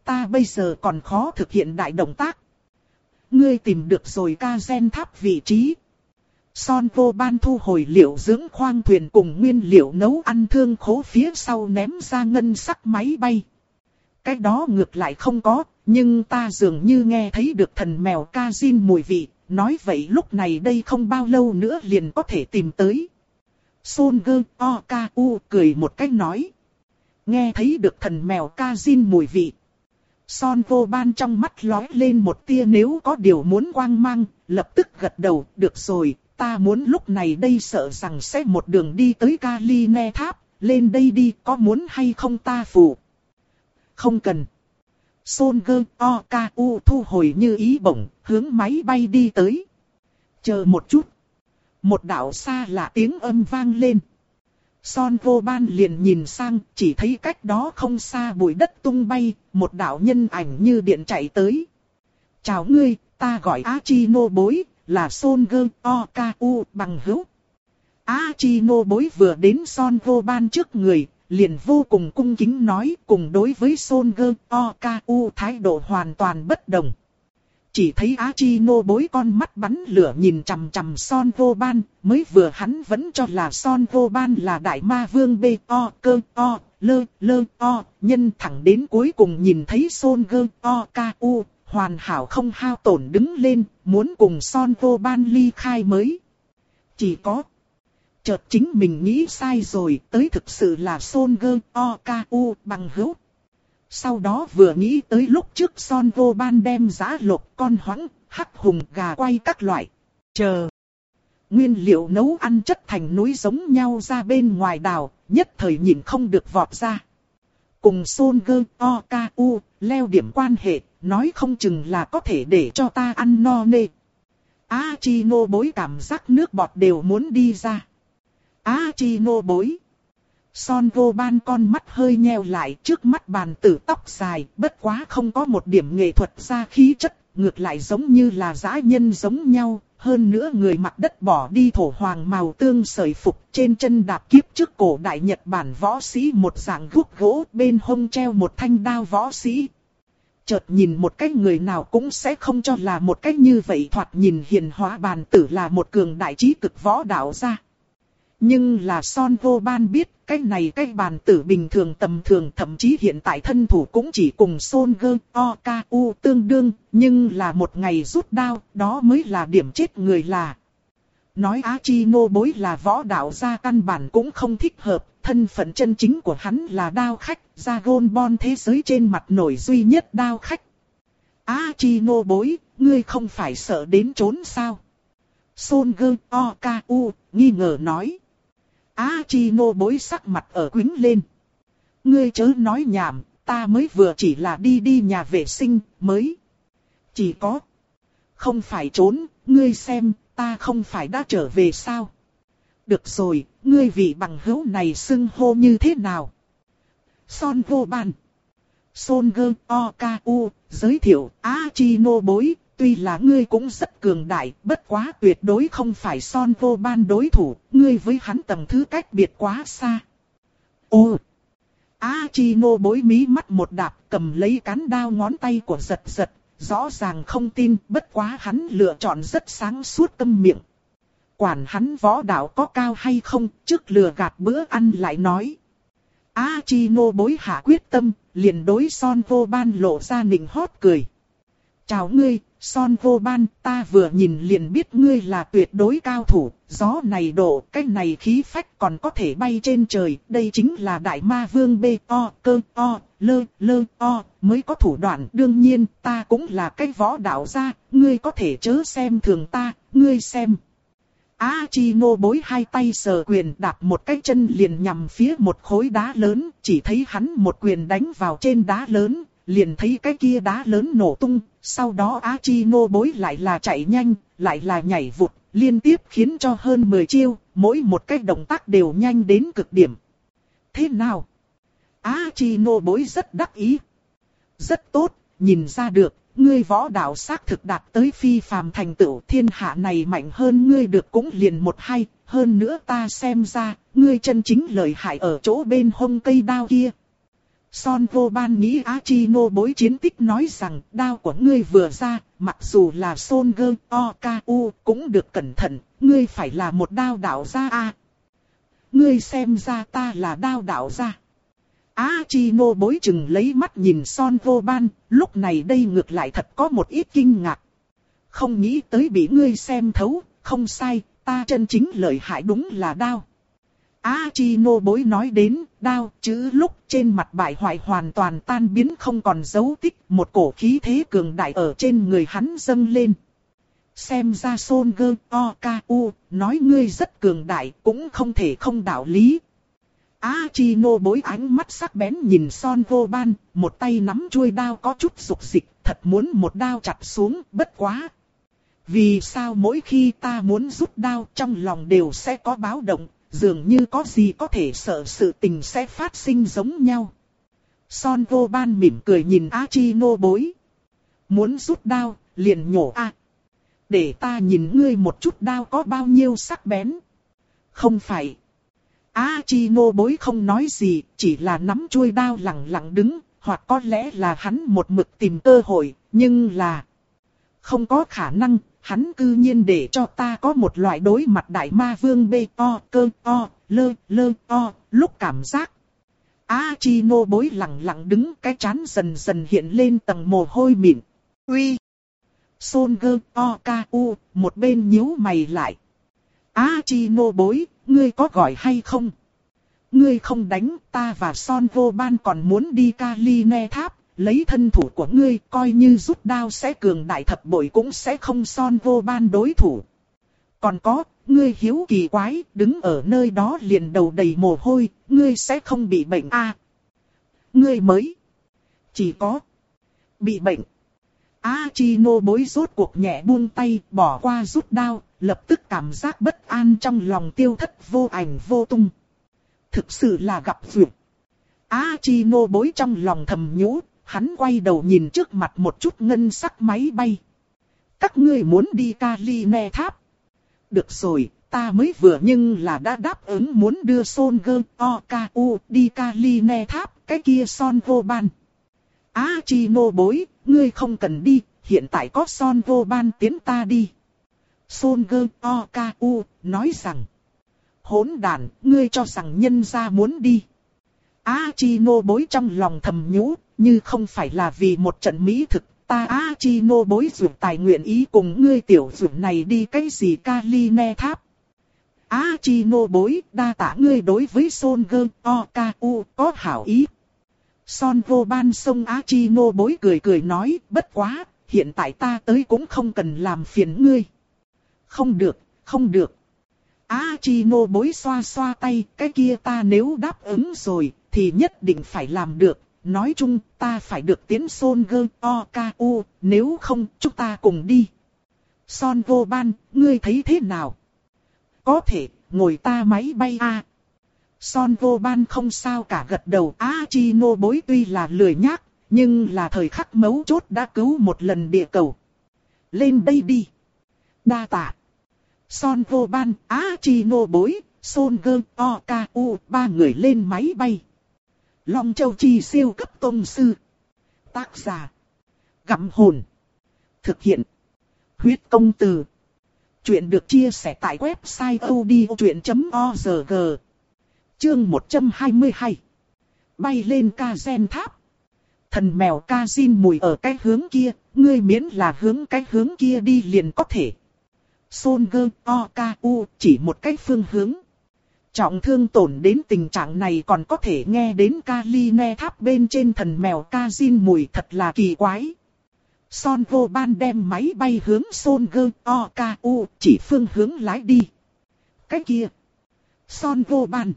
Speaker 1: ta bây giờ còn khó thực hiện đại động tác. Ngươi tìm được rồi ca gen tháp vị trí. Son vô ban thu hồi liệu dưỡng khoang thuyền cùng nguyên liệu nấu ăn thương khố phía sau ném ra ngân sắc máy bay. Cái đó ngược lại không có, nhưng ta dường như nghe thấy được thần mèo ca zin mùi vị, nói vậy lúc này đây không bao lâu nữa liền có thể tìm tới. Son gơ o ca u cười một cách nói. Nghe thấy được thần mèo ca zin mùi vị. Son vô ban trong mắt lóe lên một tia nếu có điều muốn quang mang, lập tức gật đầu, được rồi, ta muốn lúc này đây sợ rằng sẽ một đường đi tới Caline tháp, lên đây đi, có muốn hay không ta phụ. Không cần. Son gơ o ca u thu hồi như ý bổng, hướng máy bay đi tới. Chờ một chút. Một đạo xa lạ tiếng âm vang lên. Son vô ban liền nhìn sang, chỉ thấy cách đó không xa bụi đất tung bay, một đạo nhân ảnh như điện chạy tới. Chào ngươi, ta gọi Achino bối, là Son gơ o ca u bằng hữu. Achino bối vừa đến Son vô ban trước người, liền vô cùng cung kính nói, cùng đối với Son gơ o ca u thái độ hoàn toàn bất đồng. Chỉ thấy Achino bối con mắt bắn lửa nhìn chằm chằm Son vô ban, mới vừa hắn vẫn cho là Son vô ban là đại ma vương bê o cơ o lơ lơ o, nhân thẳng đến cuối cùng nhìn thấy Son gơ o ca u, hoàn hảo không hao tổn đứng lên, muốn cùng Son vô ban ly khai mới. Chỉ có chợt chính mình nghĩ sai rồi, tới thực sự là Son gơ o ca u bằng hữu. Sau đó vừa nghĩ tới lúc trước Son vô ban đem giã lộc, con hoãng, hắc hùng, gà quay các loại. Chờ. Nguyên liệu nấu ăn chất thành núi giống nhau ra bên ngoài đào, nhất thời nhìn không được vọt ra. Cùng Son gơ o ca u, leo điểm quan hệ, nói không chừng là có thể để cho ta ăn no nê. Achino bối cảm giác nước bọt đều muốn đi ra. Achino bối. Son vô ban con mắt hơi nheo lại, trước mắt bàn tử tóc dài, bất quá không có một điểm nghệ thuật ra khí chất, ngược lại giống như là dã nhân giống nhau, hơn nữa người mặc đất bỏ đi thổ hoàng màu tương sợi phục, trên chân đạp kiếp trước cổ đại Nhật Bản võ sĩ một dạng guốc gỗ, bên hông treo một thanh đao võ sĩ. Chợt nhìn một cái người nào cũng sẽ không cho là một cái như vậy thoạt nhìn hiền hóa bàn tử là một cường đại trí cực võ đạo gia. Nhưng là Son vô ban biết, cái này cái bàn tử bình thường tầm thường, thậm chí hiện tại thân thủ cũng chỉ cùng Son gơ o ca u tương đương, nhưng là một ngày rút đao, đó mới là điểm chết người là. Nói Achino bối là võ đạo gia căn bản cũng không thích hợp, thân phận chân chính của hắn là đao khách, Dragon Ball thế giới trên mặt nổi duy nhất đao khách. Achino bối, ngươi không phải sợ đến trốn sao? Son gơ o ca u nghi ngờ nói. Achino bối sắc mặt ở quĩnh lên. Ngươi chớ nói nhảm, ta mới vừa chỉ là đi đi nhà vệ sinh, mới. Chỉ có. Không phải trốn, ngươi xem, ta không phải đã trở về sao? Được rồi, ngươi vị bằng hữu này xưng hô như thế nào? Son vô ban. Son gơ o ca u, giới thiệu, Achino bối. Tuy là ngươi cũng rất cường đại, bất quá tuyệt đối không phải Son vô ban đối thủ, ngươi với hắn tầng thứ cách biệt quá xa. Ô! Achino bối mí mắt một đạp, cầm lấy cán đao ngón tay của giật giật, rõ ràng không tin, bất quá hắn lựa chọn rất sáng suốt câm miệng. Quản hắn võ đạo có cao hay không, trước lừa gạt bữa ăn lại nói. Achino bối hạ quyết tâm, liền đối Son vô ban lộ ra nịnh hót cười. Chào ngươi, Son vô ban, ta vừa nhìn liền biết ngươi là tuyệt đối cao thủ, gió này độ, cái này khí phách còn có thể bay trên trời, đây chính là đại ma vương bê o cơ o lơ lơ o mới có thủ đoạn, đương nhiên ta cũng là cái võ đạo gia, ngươi có thể chớ xem thường ta, ngươi xem. Achino bối hai tay sờ quyền đạp một cái chân liền nhằm phía một khối đá lớn, chỉ thấy hắn một quyền đánh vào trên đá lớn. Liền thấy cái kia đá lớn nổ tung, sau đó Achino bối lại là chạy nhanh, lại là nhảy vụt, liên tiếp khiến cho hơn mười chiêu, mỗi một cái động tác đều nhanh đến cực điểm. Thế nào? Achino bối rất đắc ý. Rất tốt, nhìn ra được, ngươi võ đạo xác thực đạt tới phi phàm thành tựu, thiên hạ này mạnh hơn ngươi được cũng liền một hai, hơn nữa ta xem ra, ngươi chân chính lợi hại ở chỗ bên hông cây đao kia. Son vô ban nghĩ Achino bối chiến tích nói rằng đao của ngươi vừa ra, mặc dù là Son Gơ Oku cũng được cẩn thận, ngươi phải là một đao đạo gia a. Ngươi xem ra ta là đao đạo gia. Achino bối chừng lấy mắt nhìn Son vô ban, lúc này đây ngược lại thật có một ít kinh ngạc. Không nghĩ tới bị ngươi xem thấu, không sai, ta chân chính lợi hại đúng là đao. Achino bối nói đến, đao chữ lúc trên mặt bại hoại hoàn toàn tan biến không còn dấu tích, một cổ khí thế cường đại ở trên người hắn dâng lên. Xem ra Son Gơ Oku, nói ngươi rất cường đại, cũng không thể không đạo lý. Achino bối ánh mắt sắc bén nhìn Son vô ban, một tay nắm chuôi đao có chút dục dịch, thật muốn một đao chặt xuống, bất quá. Vì sao mỗi khi ta muốn rút đao trong lòng đều sẽ có báo động, dường như có gì có thể sợ sự tình sẽ phát sinh giống nhau. Son vô ban mỉm cười nhìn Achino bối. Muốn rút đao, liền nhổ a. Để ta nhìn ngươi một chút đao có bao nhiêu sắc bén. Không phải. Achino bối không nói gì, chỉ là nắm chuôi đao lặng lặng đứng, hoặc có lẽ là hắn một mực tìm cơ hội, nhưng là không có khả năng, hắn cư nhiên để cho ta có một loại đối mặt đại ma vương bê o cơ o, lơ lơ o, lúc cảm giác. Achino bối lặng lặng đứng, cái trán dần dần hiện lên tầng mồ hôi mịn. Uy! Son Gơ Oku, một bên nhíu mày lại. Achino bối, ngươi có gọi hay không? Ngươi không đánh, ta và Son vô ban còn muốn đi Caline tháp, lấy thân thủ của ngươi coi như rút đao sẽ cường đại thập bội cũng sẽ không Son vô ban đối thủ. Còn có, ngươi hiếu kỳ quái, đứng ở nơi đó liền đầu đầy mồ hôi, ngươi sẽ không bị bệnh a? À, ngươi mới chỉ có bị bệnh. Achino bối rốt cuộc nhẹ buông tay, bỏ qua rút đao, lập tức cảm giác bất an trong lòng tiêu thất vô ảnh vô tung. Thực sự là gặp duyệt. Achino bối trong lòng thầm nhủ, hắn quay đầu nhìn trước mặt một chút ngân sắc máy bay. Các ngươi muốn đi Caline tháp? Được rồi, ta mới vừa nhưng là đã đáp ứng muốn đưa Son Gơ Oku đi Caline tháp, cái kia Son vô ban. Achino bối, ngươi không cần đi, hiện tại có Son vô ban tiến ta đi. Son Gơ Oku nói rằng, hỗn đàn, ngươi cho rằng nhân gia muốn đi. Achino bối trong lòng thầm nhủ, như không phải là vì một trận mỹ thực, ta Achino bối dũng tài nguyện ý cùng ngươi tiểu dũng này đi cái gì Caline tháp. Achino bối, đa tạ ngươi đối với Son Gơ Oku có hảo ý. Son vô ban sông Achino bối cười cười nói, bất quá, hiện tại ta tới cũng không cần làm phiền ngươi. Không được, không được. Achino bối xoa xoa tay, cái kia ta nếu đáp ứng rồi, thì nhất định phải làm được. Nói chung, ta phải được tiến Son Gơ Oku, nếu không, chúng ta cùng đi. Son vô ban, ngươi thấy thế nào? Có thể, ngồi ta máy bay a. À. Son vô ban không sao cả gật đầu. Achino bối tuy là lười nhác, nhưng là thời khắc mấu chốt đã cứu một lần địa cầu. Lên đây đi. Đa tạ. Son vô ban, Achino bối, Son Gơ Oku, ba người lên máy bay. Long Châu Chi siêu cấp tông sư. Tác giả. Gặm hồn. Thực hiện. Huyết công từ. Chuyện được chia sẻ tại website odchuyện chấm org. Chương một trăm hai mươi hai. Bay lên Kazen tháp. Thần mèo Kazin mùi ở cái hướng kia, ngươi miễn là hướng cái hướng kia đi liền có thể. Son Gơ Oku chỉ một cái phương hướng. Trọng thương tổn đến tình trạng này còn có thể nghe đến Caline tháp bên trên thần mèo Kazin mùi thật là kỳ quái. Son vô ban đem máy bay hướng Son Gơ Oku chỉ phương hướng lái đi. Cái kia. Son vô ban.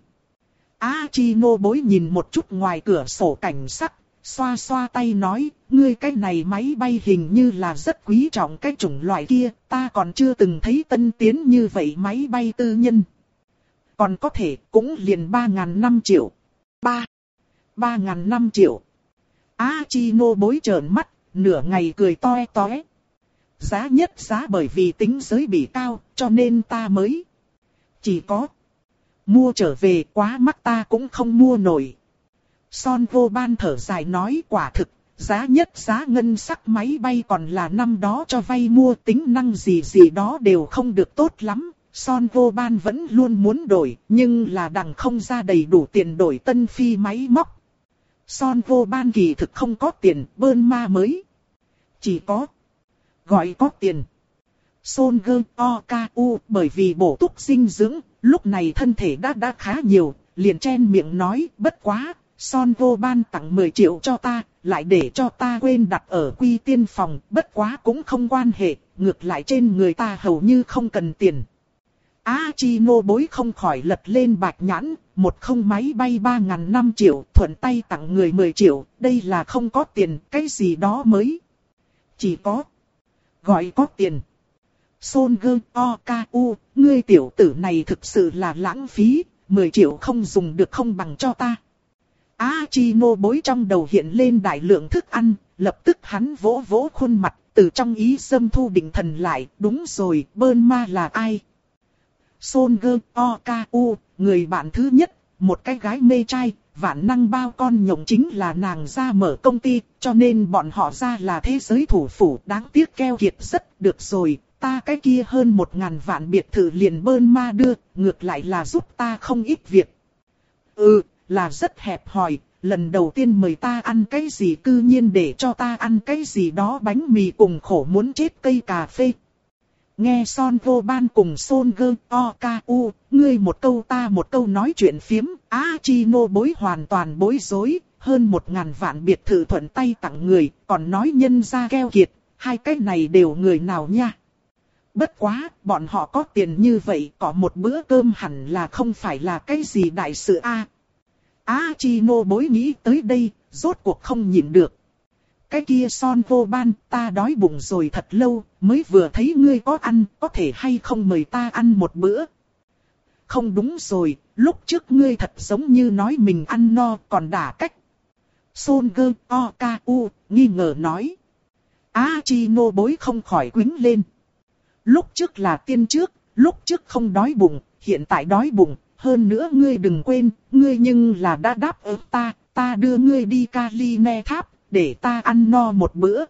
Speaker 1: Achino bối nhìn một chút ngoài cửa sổ cảnh sắc, xoa xoa tay nói, ngươi cái này máy bay hình như là rất quý trọng cái chủng loại kia, ta còn chưa từng thấy tân tiến như vậy máy bay tư nhân. Còn có thể cũng liền ba ngàn năm triệu. Ba. Ba ngàn năm triệu. Achino bối trợn mắt, nửa ngày cười toe toé. Giá nhất giá bởi vì tính giới bị cao, cho nên ta mới chỉ có mua trở về quá mắc ta cũng không mua nổi. Son vô ban thở dài nói quả thực, giá nhất giá ngân sắc máy bay còn là năm đó cho vay mua, tính năng gì gì đó đều không được tốt lắm. Son vô ban vẫn luôn muốn đổi, nhưng là đằng không ra đầy đủ tiền đổi tân phi máy móc. Son vô ban kỳ thực không có tiền, bơn ma mới chỉ có gọi có tiền. Son gơ o ca u bởi vì bổ túc dinh dưỡng, lúc này thân thể đã đã khá nhiều, liền chen miệng nói bất quá, Son vô ban tặng mười triệu cho ta, lại để cho ta quên đặt ở quy tiên phòng, bất quá cũng không quan hệ, ngược lại trên người ta hầu như không cần tiền. Achino bối không khỏi lật lên bạch nhãn, một không máy bay ba ngàn năm triệu, thuận tay tặng người mười triệu, đây là không có tiền, cái gì đó mới chỉ có gọi có tiền. Son gơ o ca u, ngươi tiểu tử này thực sự là lãng phí, mười triệu không dùng được không bằng cho ta. Achino bối trong đầu hiện lên đại lượng thức ăn, lập tức hắn vỗ vỗ khuôn mặt, từ trong ý xâm thu định thần lại, đúng rồi, bơn ma là ai? Son gơ o ca u, người bạn thứ nhất, một cái gái mê trai, vạn năng bao con nhộng chính là nàng ra mở công ty, cho nên bọn họ ra là thế giới thủ phủ, đáng tiếc keo kiệt rất, được rồi, ta cái kia hơn một ngàn vạn biệt thự liền bơn ma đưa, ngược lại là giúp ta không ít việc. Ừ, là rất hẹp hòi, lần đầu tiên mời ta ăn cái gì cư nhiên để cho ta ăn cái gì đó bánh mì cùng khổ muốn chết cây cà phê. Nghe Son vô ban cùng Son gơ o ca u, ngươi một câu ta một câu nói chuyện phiếm, Achino bối hoàn toàn bối rối, hơn một ngàn vạn biệt thự thuận tay tặng người, còn nói nhân ra keo kiệt, hai cái này đều người nào nha. Bất quá, bọn họ có tiền như vậy, có một bữa cơm hẳn là không phải là cái gì đại sự a. Achino bối nghĩ tới đây, rốt cuộc không nhịn được. Cái kia Son vô ban, ta đói bụng rồi thật lâu, mới vừa thấy ngươi có ăn, có thể hay không mời ta ăn một bữa. Không đúng rồi, lúc trước ngươi thật giống như nói mình ăn no, còn đả cách. Son gơ o ca u, nghi ngờ nói. Achino bối không khỏi quĩnh lên. Lúc trước là tiên trước, lúc trước không đói bụng, hiện tại đói bụng, hơn nữa ngươi đừng quên, ngươi nhưng là đã đáp ứng ta, ta đưa ngươi đi Caline tháp, để ta ăn no một bữa.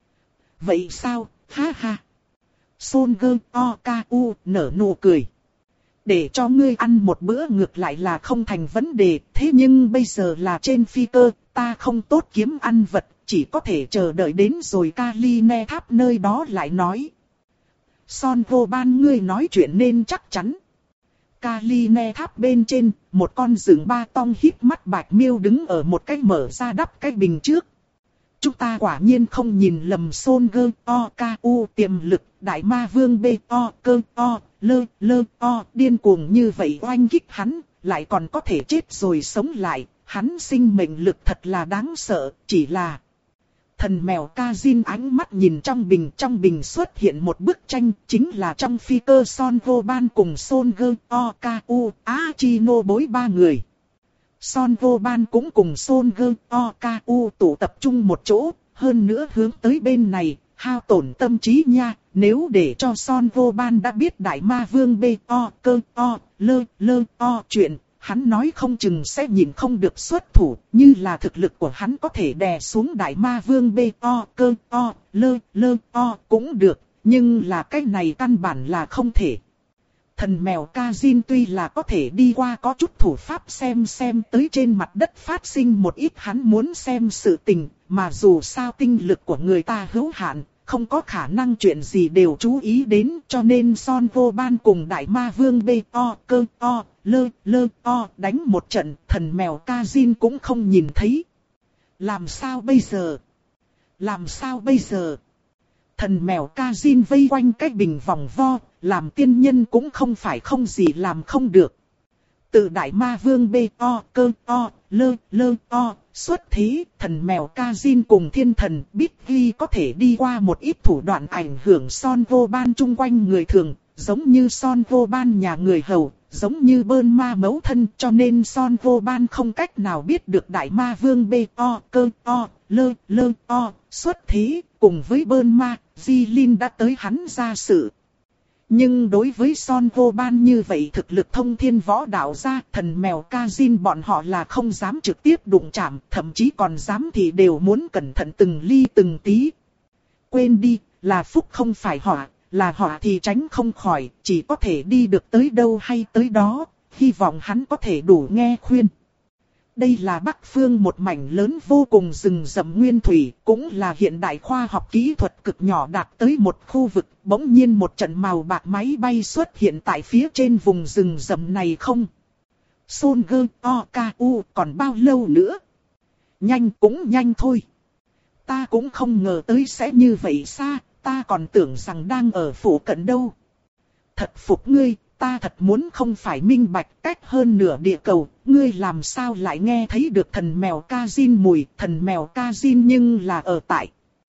Speaker 1: Vậy sao, ha ha. Son gơ o ca u nở nụ cười. Để cho ngươi ăn một bữa ngược lại là không thành vấn đề, thế nhưng bây giờ là trên phi cơ, ta không tốt kiếm ăn vật, chỉ có thể chờ đợi đến rồi Caline tháp nơi đó lại nói. Son vô ban ngươi nói chuyện nên chắc chắn. Caline tháp bên trên, một con rừng ba tong híp mắt bạch miêu đứng ở một cái mở ra đắp cái bình trước. Chúng ta quả nhiên không nhìn lầm Son gơ o ca u tiềm lực, đại ma vương b o cơ o lơ lơ o điên cuồng như vậy oanh kích hắn, lại còn có thể chết rồi sống lại, hắn sinh mệnh lực thật là đáng sợ, chỉ là... Thần mèo Kazin ánh mắt nhìn trong bình, trong bình xuất hiện một bức tranh, chính là trong phi cơ Son vô ban cùng Son gơ o ca u, Achino bối ba người. Son vô ban cũng cùng Son gơ o ca u tụ tập trung một chỗ, hơn nữa hướng tới bên này, hao tổn tâm trí nha, nếu để cho Son vô ban đã biết đại ma vương b o cơ o lơ lơ o chuyện. Hắn nói không chừng sẽ nhìn không được xuất thủ, như là thực lực của hắn có thể đè xuống đại ma vương b o cơ o lơ lơ o cũng được, nhưng là cái này căn bản là không thể. Thần mèo Kazin tuy là có thể đi qua có chút thủ pháp xem xem tới trên mặt đất phát sinh một ít hắn muốn xem sự tình, mà dù sao tinh lực của người ta hữu hạn, không có khả năng chuyện gì đều chú ý đến, cho nên Son vô ban cùng đại ma vương b o cơ o lơ lơ o đánh một trận, thần mèo Kazin cũng không nhìn thấy. Làm sao bây giờ? Làm sao bây giờ? Thần mèo Kazin vây quanh cái bình vòng vo, làm tiên nhân cũng không phải không gì làm không được. Từ đại ma vương b o cơ o lơ lơ o xuất thế, thần mèo Kazin cùng thiên thần biết ghi có thể đi qua một ít thủ đoạn ảnh hưởng Son vô ban chung quanh người thường, giống như Son vô ban nhà người hầu, giống như bơn ma mẫu thân, cho nên Son vô ban không cách nào biết được đại ma vương b o cơ o lơ lơ o xuất thế, cùng với bơn ma, Di Linh đã tới hắn ra sự. Nhưng đối với Son Vô Ban như vậy thực lực thông thiên võ đạo gia, thần mèo Kazin bọn họ là không dám trực tiếp đụng chạm, thậm chí còn dám thì đều muốn cẩn thận từng ly từng tí. Quên đi, là phúc không phải họa, là họa thì tránh không khỏi, chỉ có thể đi được tới đâu hay tới đó, hy vọng hắn có thể đủ nghe khuyên. Đây là Bắc Phương một mảnh lớn vô cùng rừng rậm nguyên thủy, cũng là hiện đại khoa học kỹ thuật cực nhỏ đạt tới một khu vực, bỗng nhiên một trận màu bạc máy bay xuất hiện tại phía trên vùng rừng rậm này không. Son Gơ O K U còn bao lâu nữa? Nhanh cũng nhanh thôi. Ta cũng không ngờ tới sẽ như vậy xa, ta còn tưởng rằng đang ở phủ cận đâu. Thật phục ngươi. Ta thật muốn không phải minh bạch cách hơn nửa địa cầu, ngươi làm sao lại nghe thấy được thần mèo Kazin mùi, thần mèo Kazin nhưng là ở tại.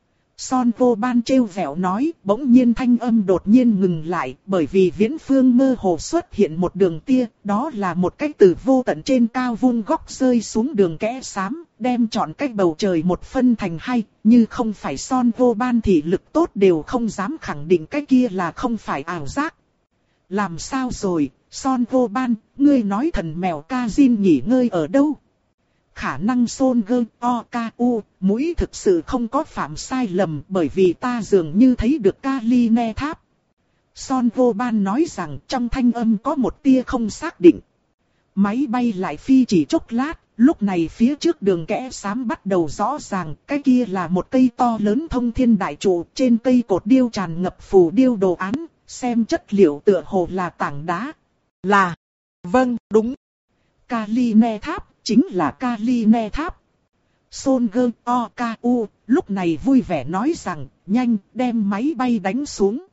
Speaker 1: Son Vô Ban trêu vẻo nói, bỗng nhiên thanh âm đột nhiên ngừng lại, bởi vì viễn phương mơ hồ xuất hiện một đường tia, đó là một cái từ vô tận trên cao vuông góc rơi xuống đường kẽ xám, đem trọn cái bầu trời một phân thành hai, như không phải Son Vô Ban thì lực tốt đều không dám khẳng định cái kia là không phải ảo giác. Làm sao rồi, Son Vô Ban, ngươi nói thần mèo Kazin nghỉ ngơi ở đâu? Khả năng Son Gơ O K U, mũi thực sự không có phạm sai lầm bởi vì ta dường như thấy được Kali Ne Tháp. Son Vô Ban nói rằng trong thanh âm có một tia không xác định. Máy bay lại phi chỉ chốc lát, lúc này phía trước đường kẽ xám bắt đầu rõ ràng, cái kia là một cây to lớn thông thiên đại trụ, trên cây cột điêu tràn ngập phù điêu đồ án. Xem chất liệu tựa hồ là tảng đá. Là. Vâng, đúng. Kali Ne Tháp, chính là Kali Ne Tháp. Son Gơ O K U, lúc này vui vẻ nói rằng, nhanh, đem máy bay đánh xuống.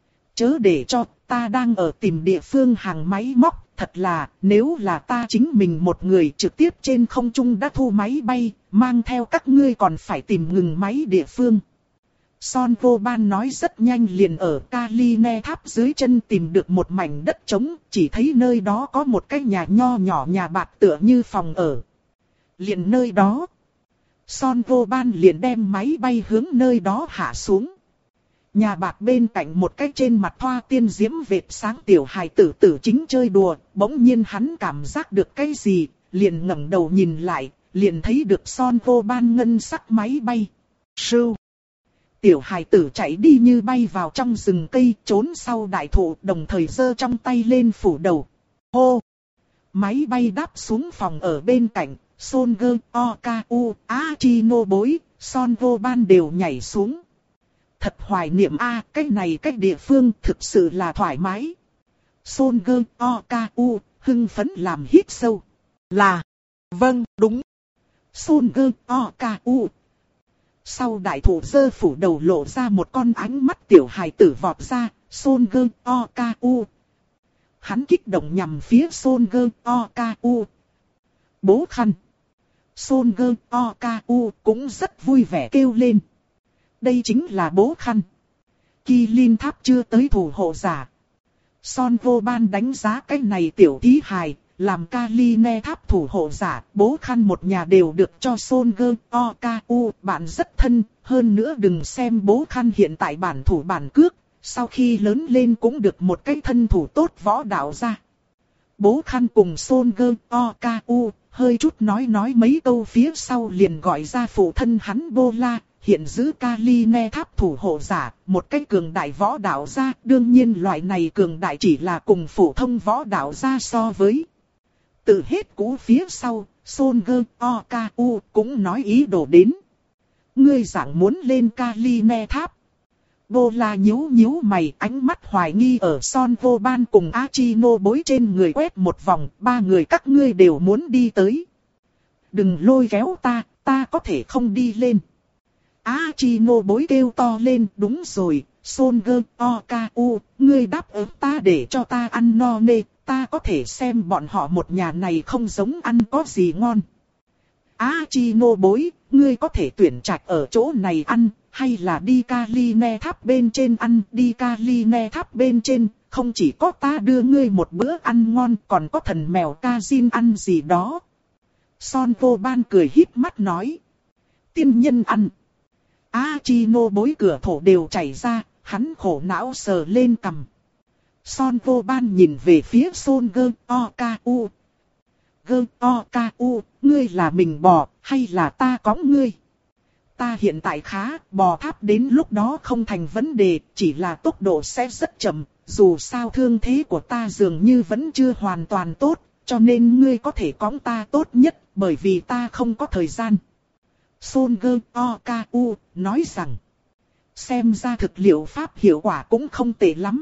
Speaker 1: Chớ để cho, ta đang ở tìm địa phương hàng máy móc, thật là, nếu là ta chính mình một người trực tiếp trên không trung đã thu máy bay, mang theo các ngươi còn phải tìm ngừng máy địa phương. Son Vô Ban nói rất nhanh liền ở Kali Ne Tháp dưới chân tìm được một mảnh đất trống, chỉ thấy nơi đó có một cái nhà nho nhỏ nhà bạc tựa như phòng ở. Liền nơi đó, Son Vô Ban liền đem máy bay hướng nơi đó hạ xuống. Nhà bạc bên cạnh một cái trên mặt hoa tiên diễm vệt sáng tiểu hài tử tử chính chơi đùa, bỗng nhiên hắn cảm giác được cái gì, liền ngẩng đầu nhìn lại, liền thấy được Son Vô Ban ngân sắc máy bay. Sưu. Tiểu hài tử chạy đi như bay vào trong rừng cây, trốn sau đại thụ, đồng thời giơ trong tay lên phủ đầu. Hô! Máy bay đáp xuống phòng ở bên cạnh, Son Gơ O K U, Achino Bối, Son Vô Ban đều nhảy xuống. Thật hoài niệm a, cái này cái địa phương thực sự là thoải mái. Son Gơ O K U, hưng phấn làm hít sâu. Là, vâng, đúng. Son Gơ O K U. Sau đại thủ giơ phủ đầu lộ ra một con ánh mắt tiểu hài tử vọt ra, Son Gơ O K U. Hắn kích động nhằm phía Son Gơ O K U. Bố khăn. Son Gơ O K U cũng rất vui vẻ kêu lên. Đây chính là bố khăn. Kỳ Linh Tháp chưa tới thủ hộ giả. Son Vô Ban đánh giá cái này tiểu thí hài, làm Kali Ne Tháp thủ hộ giả, bố khăn một nhà đều được cho Son Gơ O K U, bạn rất thân, hơn nữa đừng xem bố khăn hiện tại bản thủ bản cước, sau khi lớn lên cũng được một cái thân thủ tốt võ đạo ra. Bố khăn cùng Son Gơ O K U, hơi chút nói nói mấy câu phía sau liền gọi ra phụ thân hắn Bô La, hiện giữ Kali Ne Tháp thủ hộ giả, một cái cường đại võ đạo gia, đương nhiên loại này cường đại chỉ là cùng phổ thông võ đạo gia so với. Từ hết cú phía sau, Son Gơ O K U cũng nói ý đồ đến. Ngươi dạng muốn lên Kali Ne Tháp. Bô La nhíu nhíu mày, ánh mắt hoài nghi ở Son Vô Ban cùng Achino Bối trên người quét một vòng, ba người các ngươi đều muốn đi tới. Đừng lôi kéo ta, ta có thể không đi lên. Achino Bối kêu to lên, đúng rồi, Son Gơ O K U, ngươi đáp ứng ta để cho ta ăn no nê, ta có thể xem bọn họ một nhà này không giống ăn có gì ngon. Achino Bối, ngươi có thể tuyển trạch ở chỗ này ăn, hay là đi Kali Ne Tháp bên trên ăn, đi Kali Ne Tháp bên trên, không chỉ có ta đưa ngươi một bữa ăn ngon, còn có thần mèo Kazin ăn gì đó. Son Vô Ban cười híp mắt nói. Tiên nhân ăn. Achino Bối cửa thổ đều chảy ra, hắn khổ não sờ lên cằm. Son Vô Ban nhìn về phía Son Gơ O Ca U. Gơ O Ca U, ngươi là mình bò, hay là ta cõng ngươi? Ta hiện tại khá, bò tháp đến lúc đó không thành vấn đề, chỉ là tốc độ sẽ rất chậm. Dù sao thương thế của ta dường như vẫn chưa hoàn toàn tốt, cho nên ngươi có thể cõng ta tốt nhất, bởi vì ta không có thời gian. Son Gơ O Ca U nói rằng, xem ra thực liệu pháp hiệu quả cũng không tệ lắm.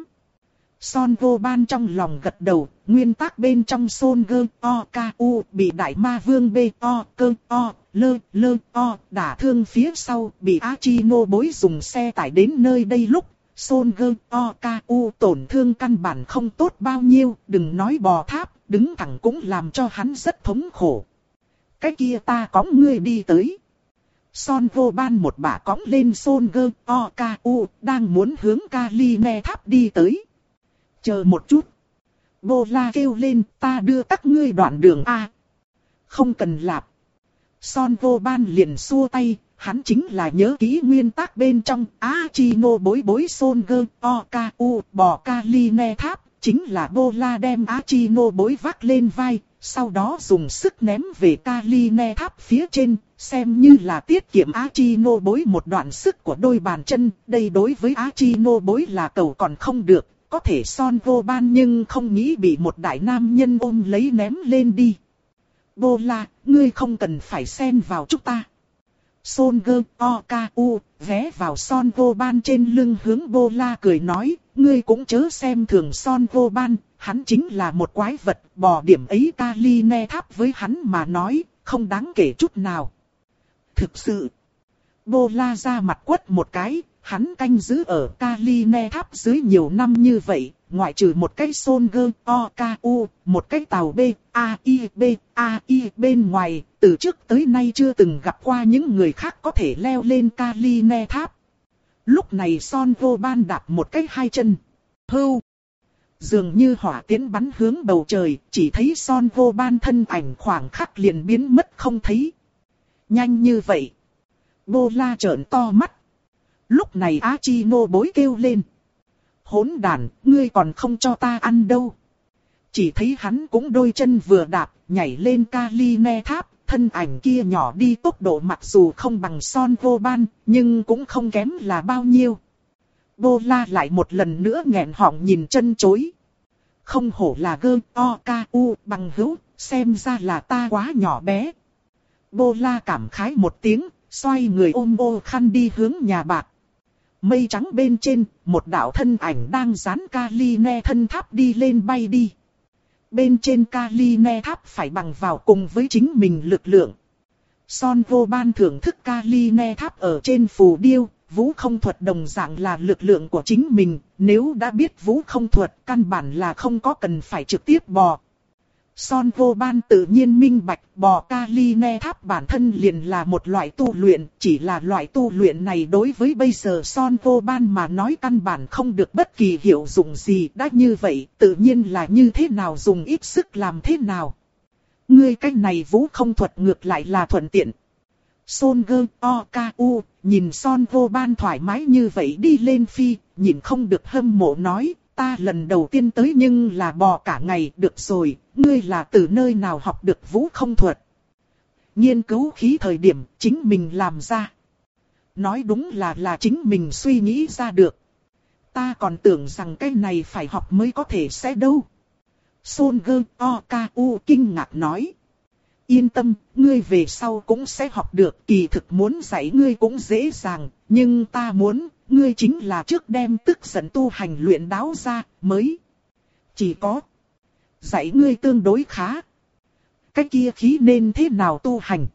Speaker 1: Son Vô Ban trong lòng gật đầu, nguyên tắc bên trong Son Gơ O Ca U bị Đại Ma Vương B O Cơ O Lơ Lơ O đả thương phía sau, bị Achino bối dùng xe tải đến nơi đây lúc. Son Gơ O Ca U tổn thương căn bản không tốt bao nhiêu, đừng nói bò tháp, đứng thẳng cũng làm cho hắn rất thống khổ. Cái kia ta cõng ngươi đi tới. Son Vô Ban một bả cõng lên Son Gơ O Ca U, đang muốn hướng Caline tháp đi tới. Chờ một chút. Bô La kêu lên, ta đưa các ngươi đoạn đường A. Không cần lạp. Son Vô Ban liền xua tay, hắn chính là nhớ kỹ nguyên tắc bên trong Achino bối bối Son Gơ O Ca U bò Caline tháp, chính là Bô La đem Achino bối vác lên vai, sau đó dùng sức ném về Caline tháp phía trên, xem như là tiết kiệm Achino bối một đoạn sức của đôi bàn chân. Đây đối với Achino bối là cầu còn không được, có thể Son Vô Ban nhưng không nghĩ bị một đại nam nhân ôm lấy ném lên đi. Bô La, ngươi không cần phải xen vào chúng ta. Son Gơ O Ca U vé vào Son Vô Ban trên lưng hướng Bô La cười nói, ngươi cũng chớ xem thường Son Vô Ban, hắn chính là một quái vật, bò điểm ấy Caline tháp với hắn mà nói, không đáng kể chút nào. Thực sự, Bô La ra mặt quất một cái, hắn canh giữ ở Caline tháp dưới nhiều năm như vậy, ngoại trừ một cái Son Gơ O Ca U, một cái tàu B, A I B, A I bên ngoài, từ trước tới nay chưa từng gặp qua những người khác có thể leo lên Caline tháp. Lúc này Son Vô Ban đạp một cái hai chân. Hưu! Dường như hỏa tiễn bắn hướng bầu trời, chỉ thấy Son Vô Ban thân ảnh khoảng khắc liền biến mất không thấy. Nhanh như vậy! Bô La trợn to mắt. Lúc này Achino bối kêu lên. Hỗn đàn, ngươi còn không cho ta ăn đâu. Chỉ thấy hắn cũng đôi chân vừa đạp, nhảy lên Caline tháp, thân ảnh kia nhỏ đi tốc độ mặc dù không bằng Son Vô Ban, nhưng cũng không kém là bao nhiêu. Bô La lại một lần nữa nghẹn họng nhìn chân chối. Không hổ là Gơ O Ca U bằng hữu, xem ra là ta quá nhỏ bé. Bô La cảm khái một tiếng, xoay người ôm ô khăn đi hướng nhà bạc. Mây trắng bên trên, một đạo thân ảnh đang dán Caline thân tháp đi lên bay đi. Bên trên Caline tháp phải bằng vào cùng với chính mình lực lượng. Son Vô Ban thưởng thức Caline tháp ở trên phù điêu, vũ không thuật đồng dạng là lực lượng của chính mình, nếu đã biết vũ không thuật căn bản là không có cần phải trực tiếp bò. Son Vô Ban tự nhiên minh bạch bò Caline tháp bản thân liền là một loại tu luyện, chỉ là loại tu luyện này đối với bây giờ Son Vô Ban mà nói căn bản không được bất kỳ hiệu dụng gì. Đã như vậy, tự nhiên là như thế nào dùng ít sức làm thế nào. Ngươi cách này vũ không thuật ngược lại là thuận tiện. Son Gơ O Ca U nhìn Son Vô Ban thoải mái như vậy đi lên phi, nhìn không được hâm mộ nói. Ta lần đầu tiên tới nhưng là bò cả ngày, được rồi, ngươi là từ nơi nào học được vũ không thuật? Nghiên cứu khí thời điểm chính mình làm ra. Nói đúng là là chính mình suy nghĩ ra được. Ta còn tưởng rằng cái này phải học mới có thể sẽ đâu. Son Gơ O Ca U kinh ngạc nói. Yên tâm, ngươi về sau cũng sẽ học được, kỳ thực muốn dạy ngươi cũng dễ dàng, nhưng ta muốn, ngươi chính là trước đem tức giận tu hành luyện đáo ra, mới. Chỉ có dạy ngươi tương đối khá. Cái kia khí nên thế nào tu hành?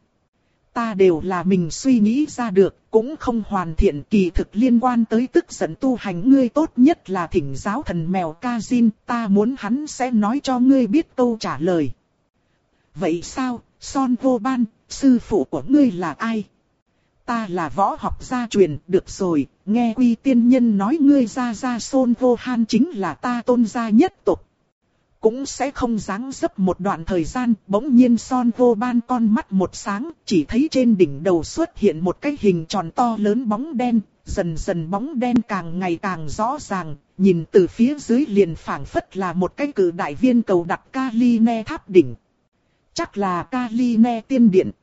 Speaker 1: Ta đều là mình suy nghĩ ra được, cũng không hoàn thiện, kỳ thực liên quan tới tức giận tu hành ngươi tốt nhất là thỉnh giáo thần mèo Kazin, ta muốn hắn sẽ nói cho ngươi biết câu trả lời. Vậy sao, Son Vô Ban, sư phụ của ngươi là ai? Ta là võ học gia truyền, được rồi, nghe Quy tiên nhân nói ngươi ra ra Son Vô Han chính là ta tôn gia nhất tộc. cũng sẽ không giáng dấp một đoạn thời gian. Bỗng nhiên Son Vô Ban con mắt một sáng, chỉ thấy trên đỉnh đầu xuất hiện một cái hình tròn to lớn bóng đen. Dần dần bóng đen càng ngày càng rõ ràng, nhìn từ phía dưới liền phảng phất là một cái cự đại viên cầu đặt Kaline tháp đỉnh. Chắc là Kaline tiên điện.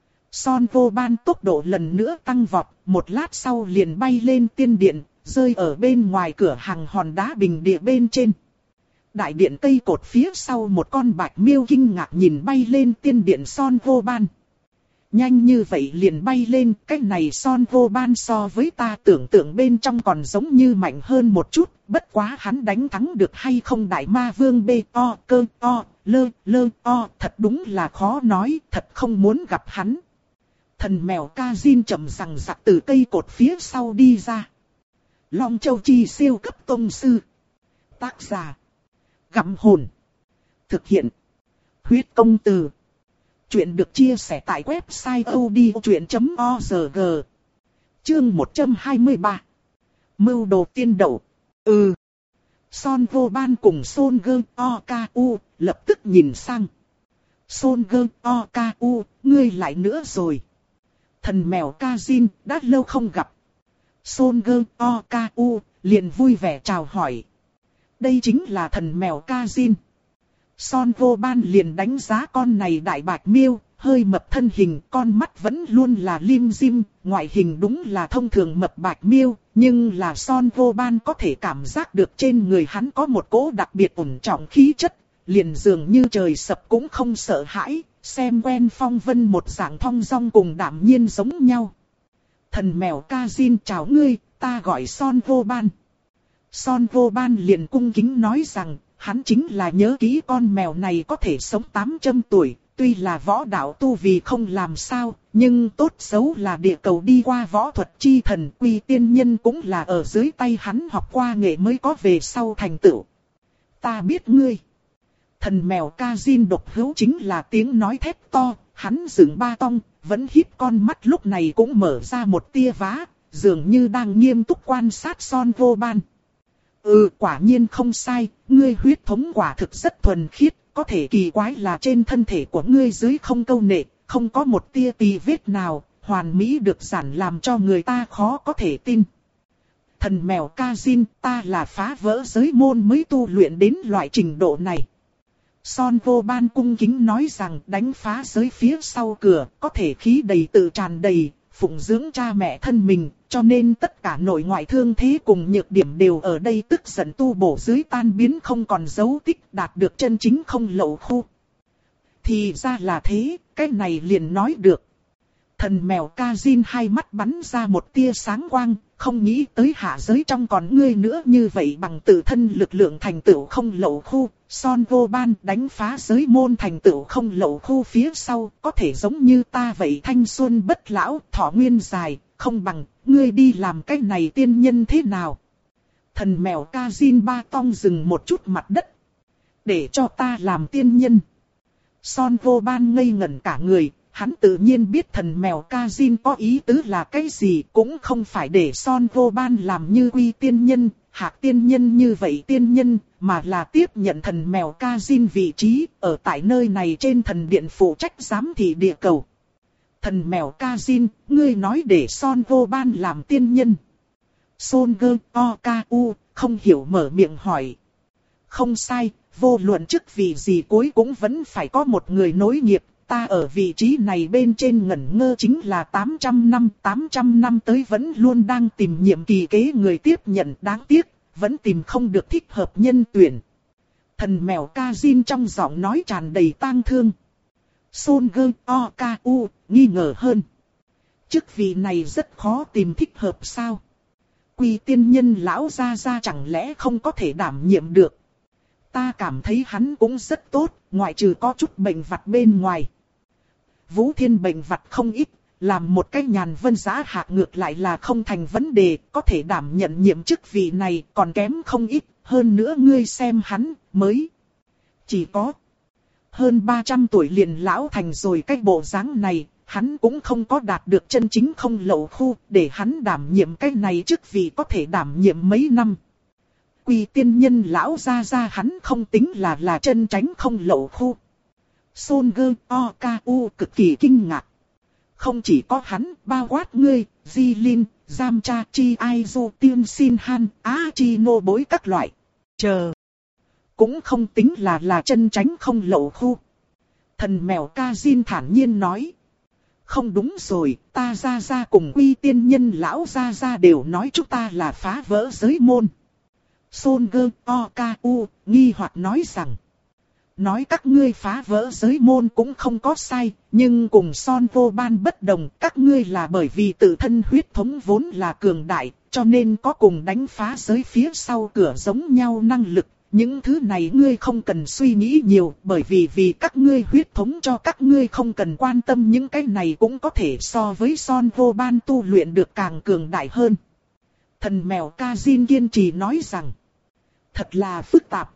Speaker 1: Son Vô Ban tốc độ lần nữa tăng vọt, một lát sau liền bay lên tiên điện, rơi ở bên ngoài cửa hàng hòn đá bình địa bên trên. Đại điện cây cột phía sau một con bạch miêu kinh ngạc nhìn bay lên tiên điện Son Vô Ban. Nhanh như vậy liền bay lên, cái này Son Vô Ban so với ta tưởng tượng bên trong còn giống như mạnh hơn một chút, bất quá hắn đánh thắng được hay không đại ma vương bê o cơ o lơ lơ o, thật đúng là khó nói, thật không muốn gặp hắn. Thần mèo Kazin chậm rằng rặc từ cây cột phía sau đi ra. Long Châu Chi siêu cấp tông sư. Tác giả: Gặm Hồn. Thực hiện: Huyết Công Từ. Chuyện được chia sẻ tại website odchuyện chấm org. Chương một trăm hai mươi ba. Mưu đồ tiên đậu. Ừ. Son Vô Ban cùng Son Gơ O Ca U lập tức nhìn sang. Son Gơ O Ca U, ngươi lại nữa rồi. Thần mèo Kazin, đã lâu không gặp. Son Gơ O Ca U liền vui vẻ chào hỏi. Đây chính là thần mèo Kazin. Son Vô Ban liền đánh giá con này đại bạch miêu, hơi mập thân hình, con mắt vẫn luôn là lim dim, ngoại hình đúng là thông thường mập bạch miêu, nhưng là Son Vô Ban có thể cảm giác được trên người hắn có một cỗ đặc biệt ổn trọng khí chất, liền dường như trời sập cũng không sợ hãi, xem quen phong vân một dạng thong dong cùng đảm nhiên giống nhau. Thần mèo Kazin chào ngươi, ta gọi Son Vô Ban. Son Vô Ban liền cung kính nói rằng, hắn chính là nhớ kỹ con mèo này có thể sống tám trăm tuổi, tuy là võ đạo tu vì không làm sao, nhưng tốt xấu là địa cầu đi qua võ thuật chi thần, Quy Tiên Nhân cũng là ở dưới tay hắn học qua nghệ mới có về sau thành tựu. Ta biết ngươi. Thần mèo Kazin độc hữu chính là tiếng nói thét to, hắn dựng ba tong, vẫn híp con mắt lúc này cũng mở ra một tia vá, dường như đang nghiêm túc quan sát Son Vô Ban. Ừ, quả nhiên không sai, ngươi huyết thống quả thực rất thuần khiết, có thể kỳ quái là trên thân thể của ngươi dưới không câu nệ, không có một tia tì vết nào, hoàn mỹ được giản làm cho người ta khó có thể tin. Thần mèo Kazin, ta là phá vỡ giới môn mới tu luyện đến loại trình độ này. Son Vô Ban cung kính nói rằng đánh phá giới phía sau cửa, có thể khí đầy tự tràn đầy, phụng dưỡng cha mẹ thân mình, cho nên tất cả nội ngoại thương thế cùng nhược điểm đều ở đây tức giận tu bổ dưới tan biến không còn dấu tích, đạt được chân chính không lậu khu. Thì ra là thế, cái này liền nói được. Thần mèo Kazin hai mắt bắn ra một tia sáng quang, không nghĩ tới hạ giới trong còn ngươi nữa như vậy bằng tự thân lực lượng thành tựu không lậu khu. Son Vô Ban đánh phá giới môn thành tựu không lậu khu phía sau, có thể giống như ta vậy thanh xuân bất lão, thọ nguyên dài, không bằng, ngươi đi làm cái này tiên nhân thế nào? Thần mèo Kazin ba tong dừng một chút mặt đất. Để cho ta làm tiên nhân. Son Vô Ban ngây ngẩn cả người, hắn tự nhiên biết thần mèo Kazin có ý tứ là cái gì, cũng không phải để Son Vô Ban làm như Quy Tiên Nhân, Hạc Tiên Nhân như vậy tiên nhân, mà là tiếp nhận thần mèo Kazin vị trí, ở tại nơi này trên thần điện phụ trách giám thị địa cầu. Thần mèo Kazin, ngươi nói để Son Vô Ban làm tiên nhân. Son Gơ O Ca U, không hiểu mở miệng hỏi. Không sai, vô luận chức vị gì cuối cũng vẫn phải có một người nối nghiệp. Ta ở vị trí này bên trên ngẩn ngơ chính là tám trăm năm, tám trăm năm tới vẫn luôn đang tìm nhiệm kỳ kế người tiếp nhận, đáng tiếc, vẫn tìm không được thích hợp nhân tuyển. Thần mèo Kazin trong giọng nói tràn đầy tang thương. Son Gơ O Ca U, nghi ngờ hơn. Chức vị này rất khó tìm thích hợp sao? Quy Tiên Nhân lão gia gia chẳng lẽ không có thể đảm nhiệm được? Ta cảm thấy hắn cũng rất tốt, ngoại trừ có chút bệnh vặt bên ngoài. Vũ Thiên bệnh vặt không ít, làm một cái nhàn vân giá hạ ngược lại là không thành vấn đề, có thể đảm nhận nhiệm chức vị này còn kém không ít, hơn nữa ngươi xem hắn, mới chỉ có hơn ba trăm tuổi liền lão thành rồi cái bộ dáng này, hắn cũng không có đạt được chân chính không lậu khu, để hắn đảm nhiệm cái này chức vị có thể đảm nhiệm mấy năm. Quy tiên nhân lão gia gia hắn không tính là là chân tránh không lậu khu. Son Gơ O K U cực kỳ kinh ngạc. Không chỉ có hắn, bao quát ngươi, Di Linh, Giam Cha, Chi Ai Du, Tiên Xin Han, Á Chi Nô Bối các loại. Chờ. Cũng không tính là là chân tránh không lậu khu. Thần mèo ca Jin thản nhiên nói. Không đúng rồi, ta ra ra cùng Quy tiên nhân lão ra ra đều nói chúng ta là phá vỡ giới môn. Son Gơ O K U nghi hoặc nói rằng. Nói các ngươi phá vỡ giới môn cũng không có sai, nhưng cùng Son Vô Ban bất đồng, các ngươi là bởi vì tự thân huyết thống vốn là cường đại, cho nên có cùng đánh phá giới phía sau cửa giống nhau năng lực. Những thứ này ngươi không cần suy nghĩ nhiều, bởi vì vì các ngươi huyết thống cho các ngươi không cần quan tâm những cái này cũng có thể so với Son Vô Ban tu luyện được càng cường đại hơn. Thần mèo ca Jin kiên trì nói rằng, thật là phức tạp.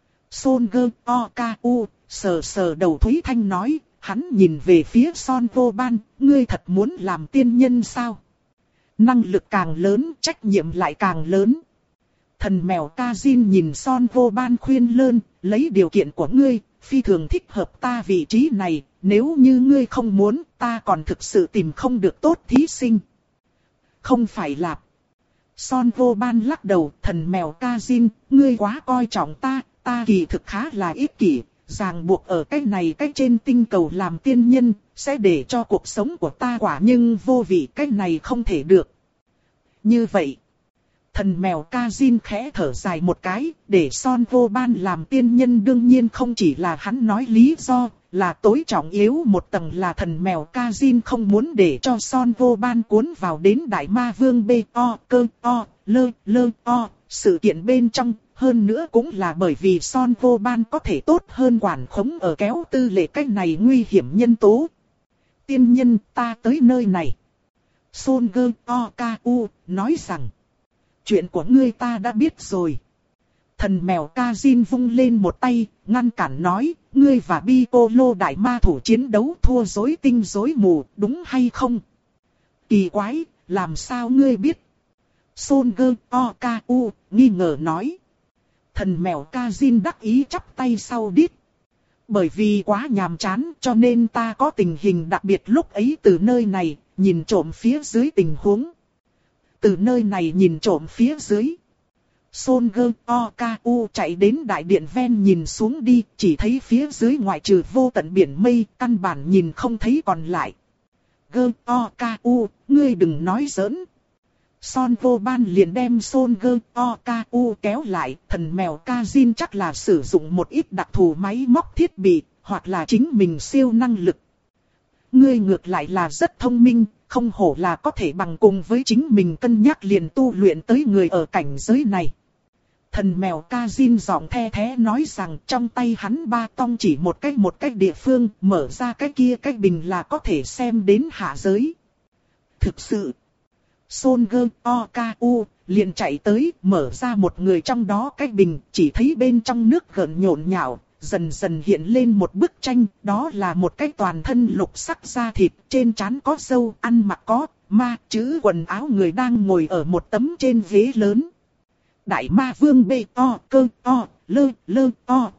Speaker 1: Son Gơ O K U sờ sờ đầu Thúy Thanh nói, hắn nhìn về phía Son Vô Ban, ngươi thật muốn làm tiên nhân sao? Năng lực càng lớn, trách nhiệm lại càng lớn. Thần mèo ca Jin nhìn Son Vô Ban khuyên lơn, lấy điều kiện của ngươi, phi thường thích hợp ta vị trí này, nếu như ngươi không muốn, ta còn thực sự tìm không được tốt thí sinh. Không phải là. Son Vô Ban lắc đầu, thần mèo ca Jin, ngươi quá coi trọng ta, ta kỳ thực khá là ích kỷ, ràng buộc ở cái này cái trên tinh cầu làm tiên nhân, sẽ để cho cuộc sống của ta quả nhưng vô vị, cái này không thể được. Như vậy. Thần mèo ca Jin khẽ thở dài một cái, để Son Vô Ban làm tiên nhân đương nhiên không chỉ là hắn nói lý do, là tối trọng yếu một tầng là thần mèo ca Jin không muốn để cho Son Vô Ban cuốn vào đến Đại Ma Vương B O cơ O lơ lơ O sự kiện bên trong, hơn nữa cũng là bởi vì Son Vô Ban có thể tốt hơn quản khống ở kéo tư lệ cách này nguy hiểm nhân tố. Tiên nhân ta tới nơi này. Son Gơ O K U nói rằng. Chuyện của ngươi ta đã biết rồi. Thần mèo ca Jin vung lên một tay, ngăn cản nói, ngươi và Piccolo đại ma thủ chiến đấu thua rối tinh rối mù, đúng hay không? Kỳ quái, làm sao ngươi biết? Son Gơ O K U nghi ngờ nói. Thần mèo ca Jin đắc ý chắp tay sau đít. Bởi vì quá nhàm chán cho nên ta có tình hình đặc biệt lúc ấy từ nơi này, nhìn trộm phía dưới tình huống. Từ nơi này nhìn trộm phía dưới. Son Gơ O K U chạy đến đại điện ven nhìn xuống đi, chỉ thấy phía dưới ngoại trừ vô tận biển mây, căn bản nhìn không thấy còn lại. Gơ O K U, ngươi đừng nói giỡn. Son Vô Ban liền đem Son Gơ O K U kéo lại, thần mèo ca Jin chắc là sử dụng một ít đặc thù máy móc thiết bị, hoặc là chính mình siêu năng lực. Ngươi ngược lại là rất thông minh, không hổ là có thể bằng cùng với chính mình cân nhắc liền tu luyện tới người ở cảnh giới này. Thần mèo ca Jin giọng the thế nói rằng trong tay hắn ba tong chỉ một cách một cách địa phương, mở ra cái kia cái bình là có thể xem đến hạ giới. Thực sự, Son Gơ O K U liền chạy tới, mở ra một người trong đó cái bình, chỉ thấy bên trong nước gợn nhộn nhạo, dần dần hiện lên một bức tranh, đó là một cái toàn thân lục sắc da thịt, trên trán có râu, ăn mặc có ma chữ quần áo người đang ngồi ở một tấm trên ghế lớn. Đại Ma Vương B O cơ O lơ lơ O.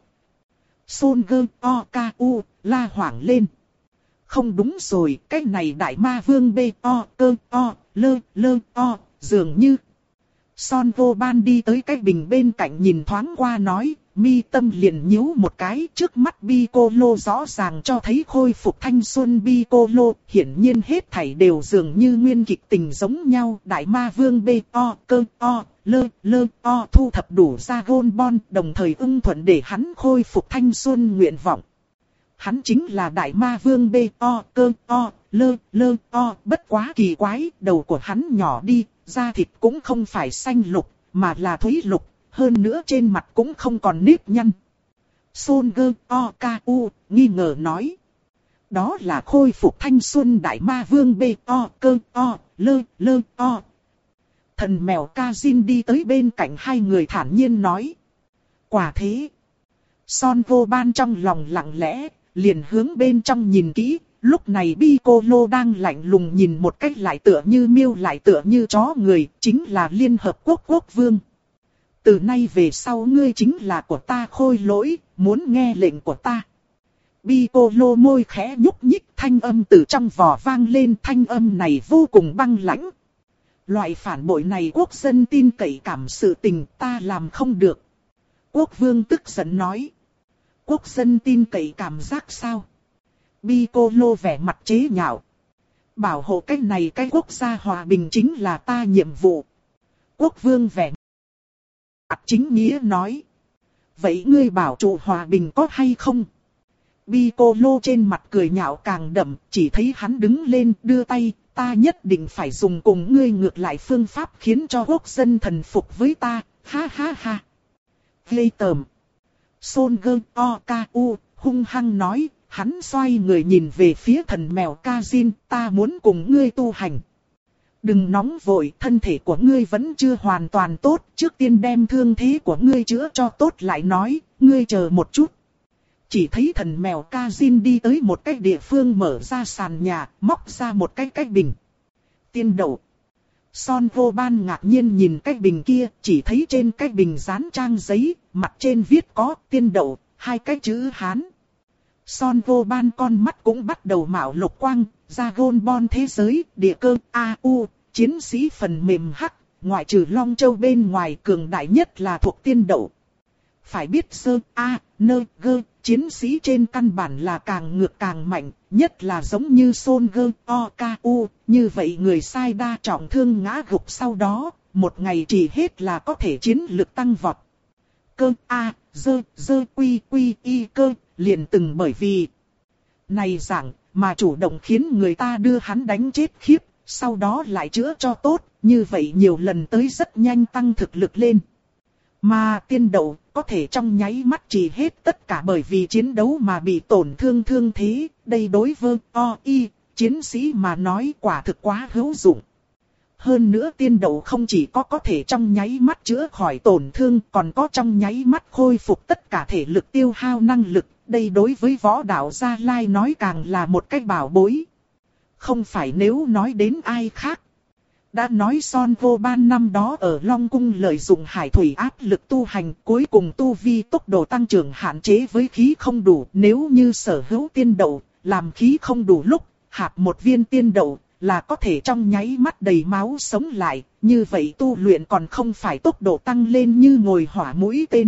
Speaker 1: Son Gơ O K U la hoảng lên. Không đúng rồi, cái này Đại Ma Vương B O cơ O lơ lơ O dường như. Son Vô Ban đi tới cái bình bên cạnh nhìn thoáng qua nói, mi tâm liền nhíu một cái, trước mắt Piccolo rõ ràng cho thấy khôi phục thanh xuân Piccolo, hiển nhiên hết thảy đều dường như nguyên kịch tình giống nhau. Đại Ma Vương B O cơ O lơ lơ O thu thập đủ ra gôn bon, đồng thời ưng thuận để hắn khôi phục thanh xuân nguyện vọng. Hắn chính là Đại Ma Vương B O cơ O lơ lơ O, bất quá kỳ quái, đầu của hắn nhỏ đi, da thịt cũng không phải xanh lục, mà là thúy lục, hơn nữa trên mặt cũng không còn nếp nhăn. Son Gơ O K U nghi ngờ nói. Đó là khôi phục thanh xuân Đại Ma Vương B O cơ O lơ lơ O. Thần mèo ca Jin đi tới bên cạnh hai người thản nhiên nói. Quả thế. Son Vô Ban trong lòng lặng lẽ, liền hướng bên trong nhìn kỹ. Lúc này Piccolo đang lạnh lùng nhìn một cách lại tựa như miêu lại tựa như chó người, chính là Liên Hợp Quốc Quốc Vương. Từ nay về sau ngươi chính là của ta khôi lỗi, muốn nghe lệnh của ta. Piccolo môi khẽ nhúc nhích, thanh âm từ trong vỏ vang lên, thanh âm này vô cùng băng lãnh. Loại phản bội này quốc dân tin cậy cảm sự tình ta làm không được. Quốc vương tức giận nói. Quốc dân tin cậy cảm giác sao? Piccolo vẻ mặt chế nhạo. Bảo hộ cái này cái quốc gia hòa bình chính là ta nhiệm vụ. Quốc vương vẻ mặt chính nghĩa nói. Vậy ngươi bảo trụ hòa bình có hay không? Piccolo trên mặt cười nhạo càng đậm, chỉ thấy hắn đứng lên đưa tay, ta nhất định phải dùng cùng ngươi ngược lại phương pháp khiến cho quốc dân thần phục với ta, ha ha ha. Ghê tởm. Son Gơ Okaku hung hăng nói, hắn xoay người nhìn về phía thần mèo Kazin, ta muốn cùng ngươi tu hành. Đừng nóng vội, thân thể của ngươi vẫn chưa hoàn toàn tốt, trước tiên đem thương thế của ngươi chữa cho tốt lại nói, ngươi chờ một chút. Chỉ thấy thần mèo Kazin đi tới một cái địa phương mở ra sàn nhà, móc ra một cái cái bình. Tiên đậu. Son vô ban ngạc nhiên nhìn cái bình kia, chỉ thấy trên cái bình dán trang giấy, mặt trên viết có tiên đậu, hai cái chữ Hán. Son vô ban con mắt cũng bắt đầu mạo lục quang, Dragon Ball thế giới, địa cơ, a u, chiến sĩ phần mềm H, ngoại trừ Long Châu bên ngoài cường đại nhất là thuộc tiên đậu. Phải biết sơ, a, nơ, gơ, chiến sĩ trên căn bản là càng ngược càng mạnh, nhất là giống như Son Gơ, O, K, U, như vậy người sai đa trọng thương ngã gục sau đó, một ngày chỉ hết là có thể chiến lực tăng vọt. Cơ, A, dơ, dơ, quy, quy, y, cơ, liền từng bởi vì này dạng, mà chủ động khiến người ta đưa hắn đánh chết khiếp, sau đó lại chữa cho tốt, như vậy nhiều lần tới rất nhanh tăng thực lực lên. Mà tiên đậu có thể trong nháy mắt trì hết tất cả bởi vì chiến đấu mà bị tổn thương thương thế, đây đối với o i chiến sĩ mà nói quả thực quá hữu dụng. Hơn nữa tiên đậu không chỉ có có thể trong nháy mắt chữa khỏi tổn thương, còn có trong nháy mắt khôi phục tất cả thể lực tiêu hao năng lực, đây đối với võ đạo Gia Lai nói càng là một cái bảo bối. Không phải nếu nói đến ai khác. Đã nói Son vô ban năm đó ở Long Cung lợi dụng hải thủy áp lực tu hành, cuối cùng tu vi tốc độ tăng trưởng hạn chế với khí không đủ, nếu như sở hữu tiên đậu, làm khí không đủ lúc, hạp một viên tiên đậu, là có thể trong nháy mắt đầy máu sống lại, như vậy tu luyện còn không phải tốc độ tăng lên như ngồi hỏa mũi tên.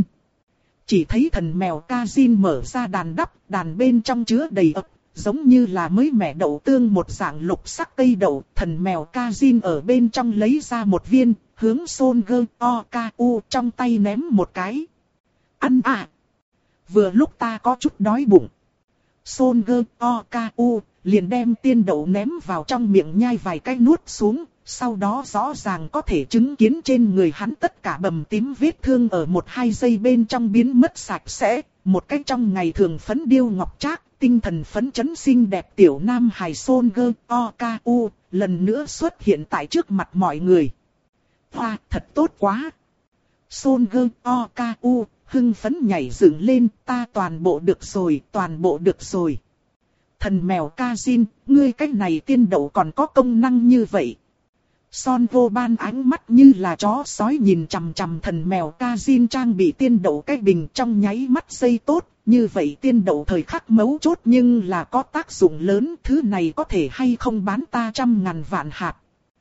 Speaker 1: Chỉ thấy thần mèo Kazin mở ra đàn đắp, đàn bên trong chứa đầy ập, giống như là mới mẻ đậu tương một dạng lục sắc cây đậu, thần mèo Kazin ở bên trong lấy ra một viên, hướng Son Gơ Okaku trong tay ném một cái. Ăn à! Vừa lúc ta có chút đói bụng. Son Gơ Okaku liền đem tiên đậu ném vào trong miệng nhai vài cái nuốt xuống, sau đó rõ ràng có thể chứng kiến trên người hắn tất cả bầm tím vết thương ở một hai giây bên trong biến mất sạch sẽ, một cái trong ngày thường phấn điêu ngọc trác, tinh thần phấn chấn xinh đẹp tiểu nam hài Son Gơ Okaku lần nữa xuất hiện tại trước mặt mọi người. Hoa, thật tốt quá! Son Gơ Okaku hưng phấn nhảy dựng lên, ta toàn bộ được rồi, toàn bộ được rồi. Thần mèo Kazin, ngươi cách này tiên đậu còn có công năng như vậy. Son vô ban ánh mắt như là chó sói nhìn chằm chằm thần mèo Kazin trang bị tiên đậu cái bình trong nháy mắt giây tốt. Như vậy tiên đậu thời khắc mấu chốt nhưng là có tác dụng lớn, thứ này có thể hay không bán ta trăm ngàn vạn hạt.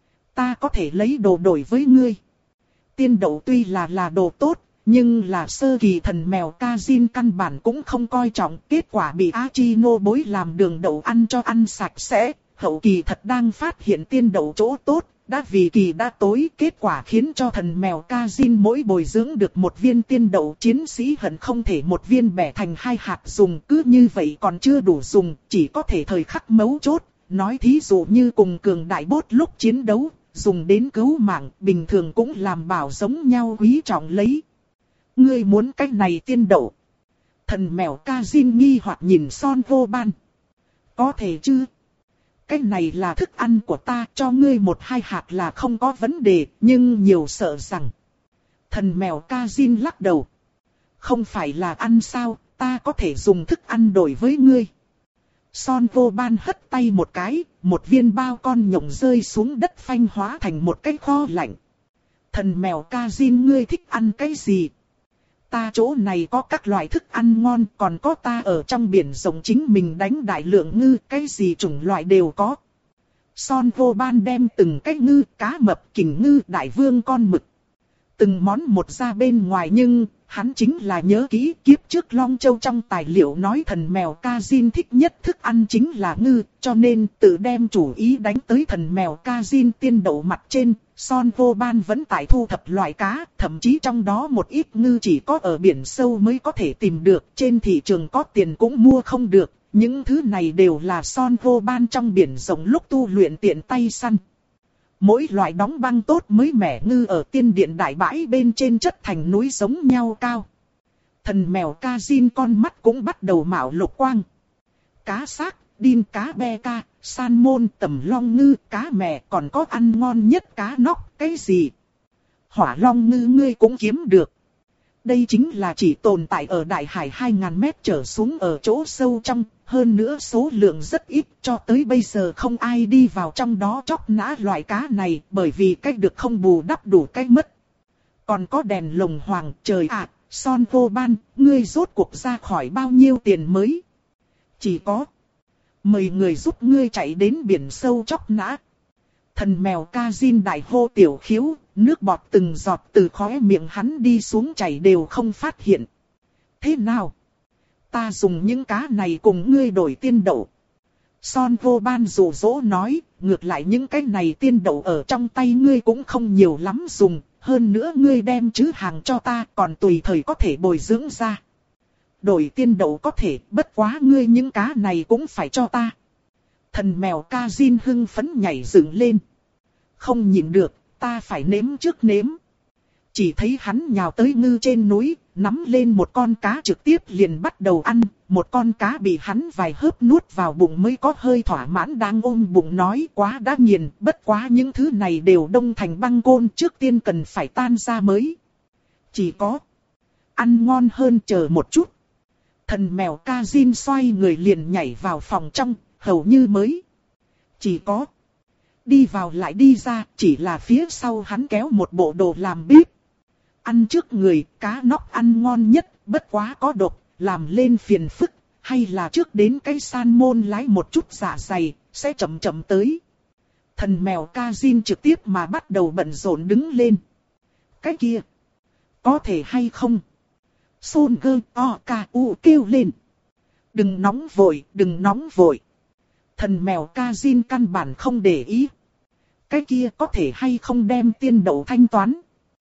Speaker 1: Ta có thể lấy đồ đổi với ngươi. Tiên đậu tuy là là đồ tốt, nhưng là sơ kỳ thần mèo Kazin căn bản cũng không coi trọng, kết quả bị Achino bối làm đường đậu ăn cho ăn sạch sẽ, hậu kỳ thật đang phát hiện tiên đậu chỗ tốt, đã vì kỳ đã tối, kết quả khiến cho thần mèo Kazin mỗi bồi dưỡng được một viên tiên đậu, chiến sĩ hận không thể một viên bẻ thành hai hạt dùng, cứ như vậy còn chưa đủ dùng, chỉ có thể thời khắc mấu chốt, nói thí dụ như cùng cường đại bốt lúc chiến đấu, dùng đến cứu mạng, bình thường cũng làm bảo giống nhau quý trọng lấy. Ngươi muốn cách này tiên đậu? Thần mèo Kazin nghi hoặc nhìn Son vô ban. Có thể chứ? Cái này là thức ăn của ta, cho ngươi một hai hạt là không có vấn đề, nhưng nhiều sợ rằng. Thần mèo Kazin lắc đầu. Không phải là ăn sao, ta có thể dùng thức ăn đổi với ngươi. Son vô ban hất tay một cái, một viên bao con nhộng rơi xuống đất phanh hóa thành một cái kho lạnh. Thần mèo Kazin ngươi thích ăn cái gì? Ta chỗ này có các loại thức ăn ngon, còn có ta ở trong biển rộng chính mình đánh đại lượng ngư, cái gì chủng loại đều có. Son vô ban đem từng cái ngư, cá mập, kình ngư, đại vương con mực. Từng món một ra bên ngoài nhưng, hắn chính là nhớ kỹ kiếp trước Long Châu trong tài liệu nói thần mèo Kazin thích nhất thức ăn chính là ngư, cho nên tự đem chủ ý đánh tới thần mèo Kazin tiên đậu mặt trên. Son vô ban vẫn tại thu thập loại cá, thậm chí trong đó một ít ngư chỉ có ở biển sâu mới có thể tìm được, trên thị trường có tiền cũng mua không được. Những thứ này đều là Son vô ban trong biển rộng lúc tu luyện tiện tay săn. Mỗi loại đóng băng tốt mới mẻ ngư ở tiên điện đại bãi bên trên chất thành núi giống nhau cao. Thần mèo Kazin con mắt cũng bắt đầu mạo lục quang. Cá xác, đin cá be ca, san môn, tầm long ngư, cá mè, còn có ăn ngon nhất cá nóc, cái gì? Hỏa long ngư ngươi cũng kiếm được. Đây chính là chỉ tồn tại ở đại hải hai nghìn mét trở xuống ở chỗ sâu trong, hơn nữa số lượng rất ít, cho tới bây giờ không ai đi vào trong đó chóc nã loại cá này, bởi vì cách được không bù đắp đủ cách mất. Còn có đèn lồng hoàng, trời ạ, Son vô ban, ngươi rốt cuộc ra khỏi bao nhiêu tiền mới? Chỉ có mời người giúp ngươi chạy đến biển sâu chóc nã. Thần mèo Kazin đại hô tiểu khiếu, nước bọt từng giọt từ khóe miệng hắn đi xuống chảy đều không phát hiện. Thế nào? Ta dùng những cá này cùng ngươi đổi tiên đậu. Son vô ban dụ dỗ nói, ngược lại những cái này tiên đậu ở trong tay ngươi cũng không nhiều lắm dùng, hơn nữa ngươi đem chứ hàng cho ta còn tùy thời có thể bồi dưỡng ra. Đổi tiên đậu có thể, bất quá ngươi những cá này cũng phải cho ta. Thần mèo Kazin hưng phấn nhảy dựng lên. Không nhịn được, ta phải nếm trước nếm. Chỉ thấy hắn nhào tới ngư trên núi, nắm lên một con cá trực tiếp liền bắt đầu ăn. Một con cá bị hắn vài hớp nuốt vào bụng mới có hơi thỏa mãn đang ôm bụng nói quá đã nghiền. Bất quá những thứ này đều đông thành băng côn, trước tiên cần phải tan ra mới. Chỉ có ăn ngon hơn chờ một chút. Thần mèo Kazin xoay người liền nhảy vào phòng trong, hầu như mới. Chỉ có đi vào lại đi ra, chỉ là phía sau hắn kéo một bộ đồ làm bếp. Ăn trước người, cá nóc ăn ngon nhất, bất quá có độc, làm lên phiền phức, hay là trước đến cái san môn lái một chút dạ dày, sẽ chậm chậm tới. Thần mèo Kazin trực tiếp mà bắt đầu bận rộn đứng lên. Cái kia, có thể hay không? Son gơ o ca u kêu lên. Đừng nóng vội, đừng nóng vội. Thần mèo Kazin căn bản không để ý. Cái kia có thể hay không đem tiên đậu thanh toán?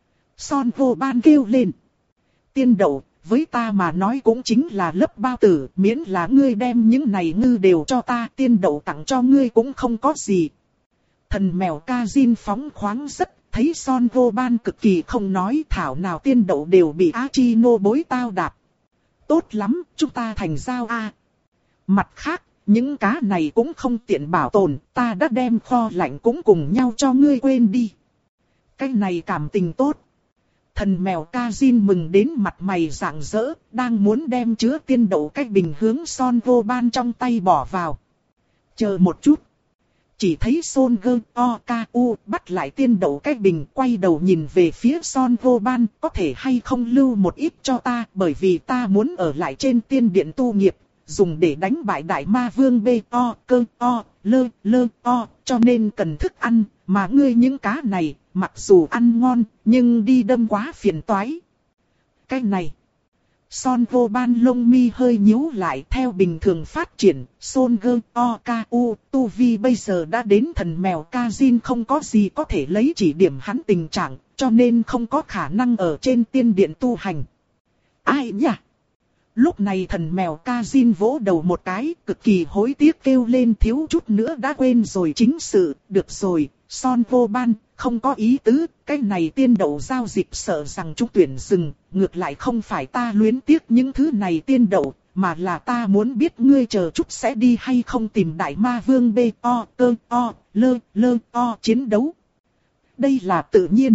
Speaker 1: Son vô ban kêu lên. Tiên đậu, với ta mà nói cũng chính là lớp bao tử, miễn là ngươi đem những này ngư đều cho ta, tiên đậu tặng cho ngươi cũng không có gì. Thần mèo Kazin phóng khoáng rất, thấy Son vô ban cực kỳ không nói thảo nào tiên đậu đều bị Achino bối tao đạp. Tốt lắm, chúng ta thành giao a. Mặt khác, những cá này cũng không tiện bảo tồn, ta đã đem kho lạnh cũng cùng nhau cho ngươi quên đi. Cái này cảm tình tốt. Thần mèo Kazin mừng đến mặt mày rạng rỡ, đang muốn đem chứa tiên đậu cái bình hướng Son vô ban trong tay bỏ vào. Chờ một chút. Chỉ thấy Son gơ o ca u bắt lại tiên đậu cái bình, quay đầu nhìn về phía Son vô ban, có thể hay không lưu một ít cho ta, bởi vì ta muốn ở lại trên tiên điện tu nghiệp, dùng để đánh bại đại ma vương bê o cơ o lơ lơ o, cho nên cần thức ăn, mà ngươi những cá này, mặc dù ăn ngon, nhưng đi đâm quá phiền toái. Cái này, Son vô ban lông mi hơi nhíu lại theo bình thường phát triển, Son gơ o ca u, tu vi bây giờ đã đến thần mèo Kazin không có gì có thể lấy chỉ điểm hắn tình trạng, cho nên không có khả năng ở trên tiên điện tu hành. Ai nhỉ? Lúc này thần mèo Kazin vỗ đầu một cái, cực kỳ hối tiếc kêu lên thiếu chút nữa đã quên rồi chính sự, được rồi, Son vô ban, không có ý tứ, cái này tiên đậu giao dịch sợ rằng chúng tuyển dừng, ngược lại không phải ta luyến tiếc những thứ này tiên đậu, mà là ta muốn biết ngươi chờ chút sẽ đi hay không tìm đại ma vương bê o cơ o lơ lơ o chiến đấu. Đây là tự nhiên.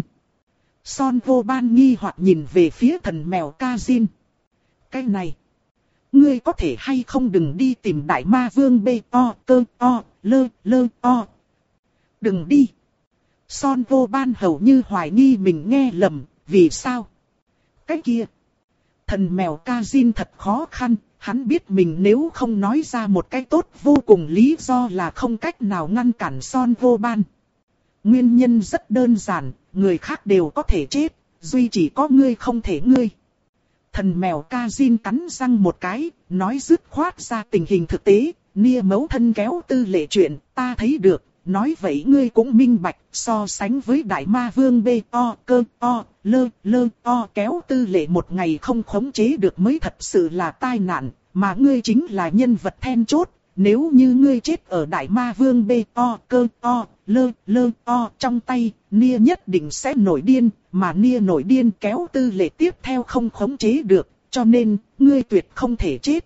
Speaker 1: Son vô ban nghi hoặc nhìn về phía thần mèo Kazin. Cái này, ngươi có thể hay không đừng đi tìm đại ma vương bê o cơ o lơ lơ o. Đừng đi. Son Vô Ban hầu như hoài nghi mình nghe lầm, vì sao? Cái kia. Thần mèo Kazin thật khó khăn, hắn biết mình nếu không nói ra một cái tốt vô cùng lý do là không cách nào ngăn cản Son Vô Ban. Nguyên nhân rất đơn giản, người khác đều có thể chết, duy chỉ có ngươi không thể ngươi. Thần mèo Kazin cắn răng một cái, nói dứt khoát ra tình hình thực tế, Nia mẫu thân kéo tư lệ chuyện, ta thấy được, nói vậy ngươi cũng minh bạch, so sánh với đại ma vương bê o cơ o, lơ lơ o kéo tư lệ một ngày không khống chế được mới thật sự là tai nạn, mà ngươi chính là nhân vật then chốt, nếu như ngươi chết ở đại ma vương bê o cơ o, lơ lơ o trong tay, Nia nhất định sẽ nổi điên, mà Nia nổi điên kéo tư lệ tiếp theo không khống chế được, cho nên, ngươi tuyệt không thể chết.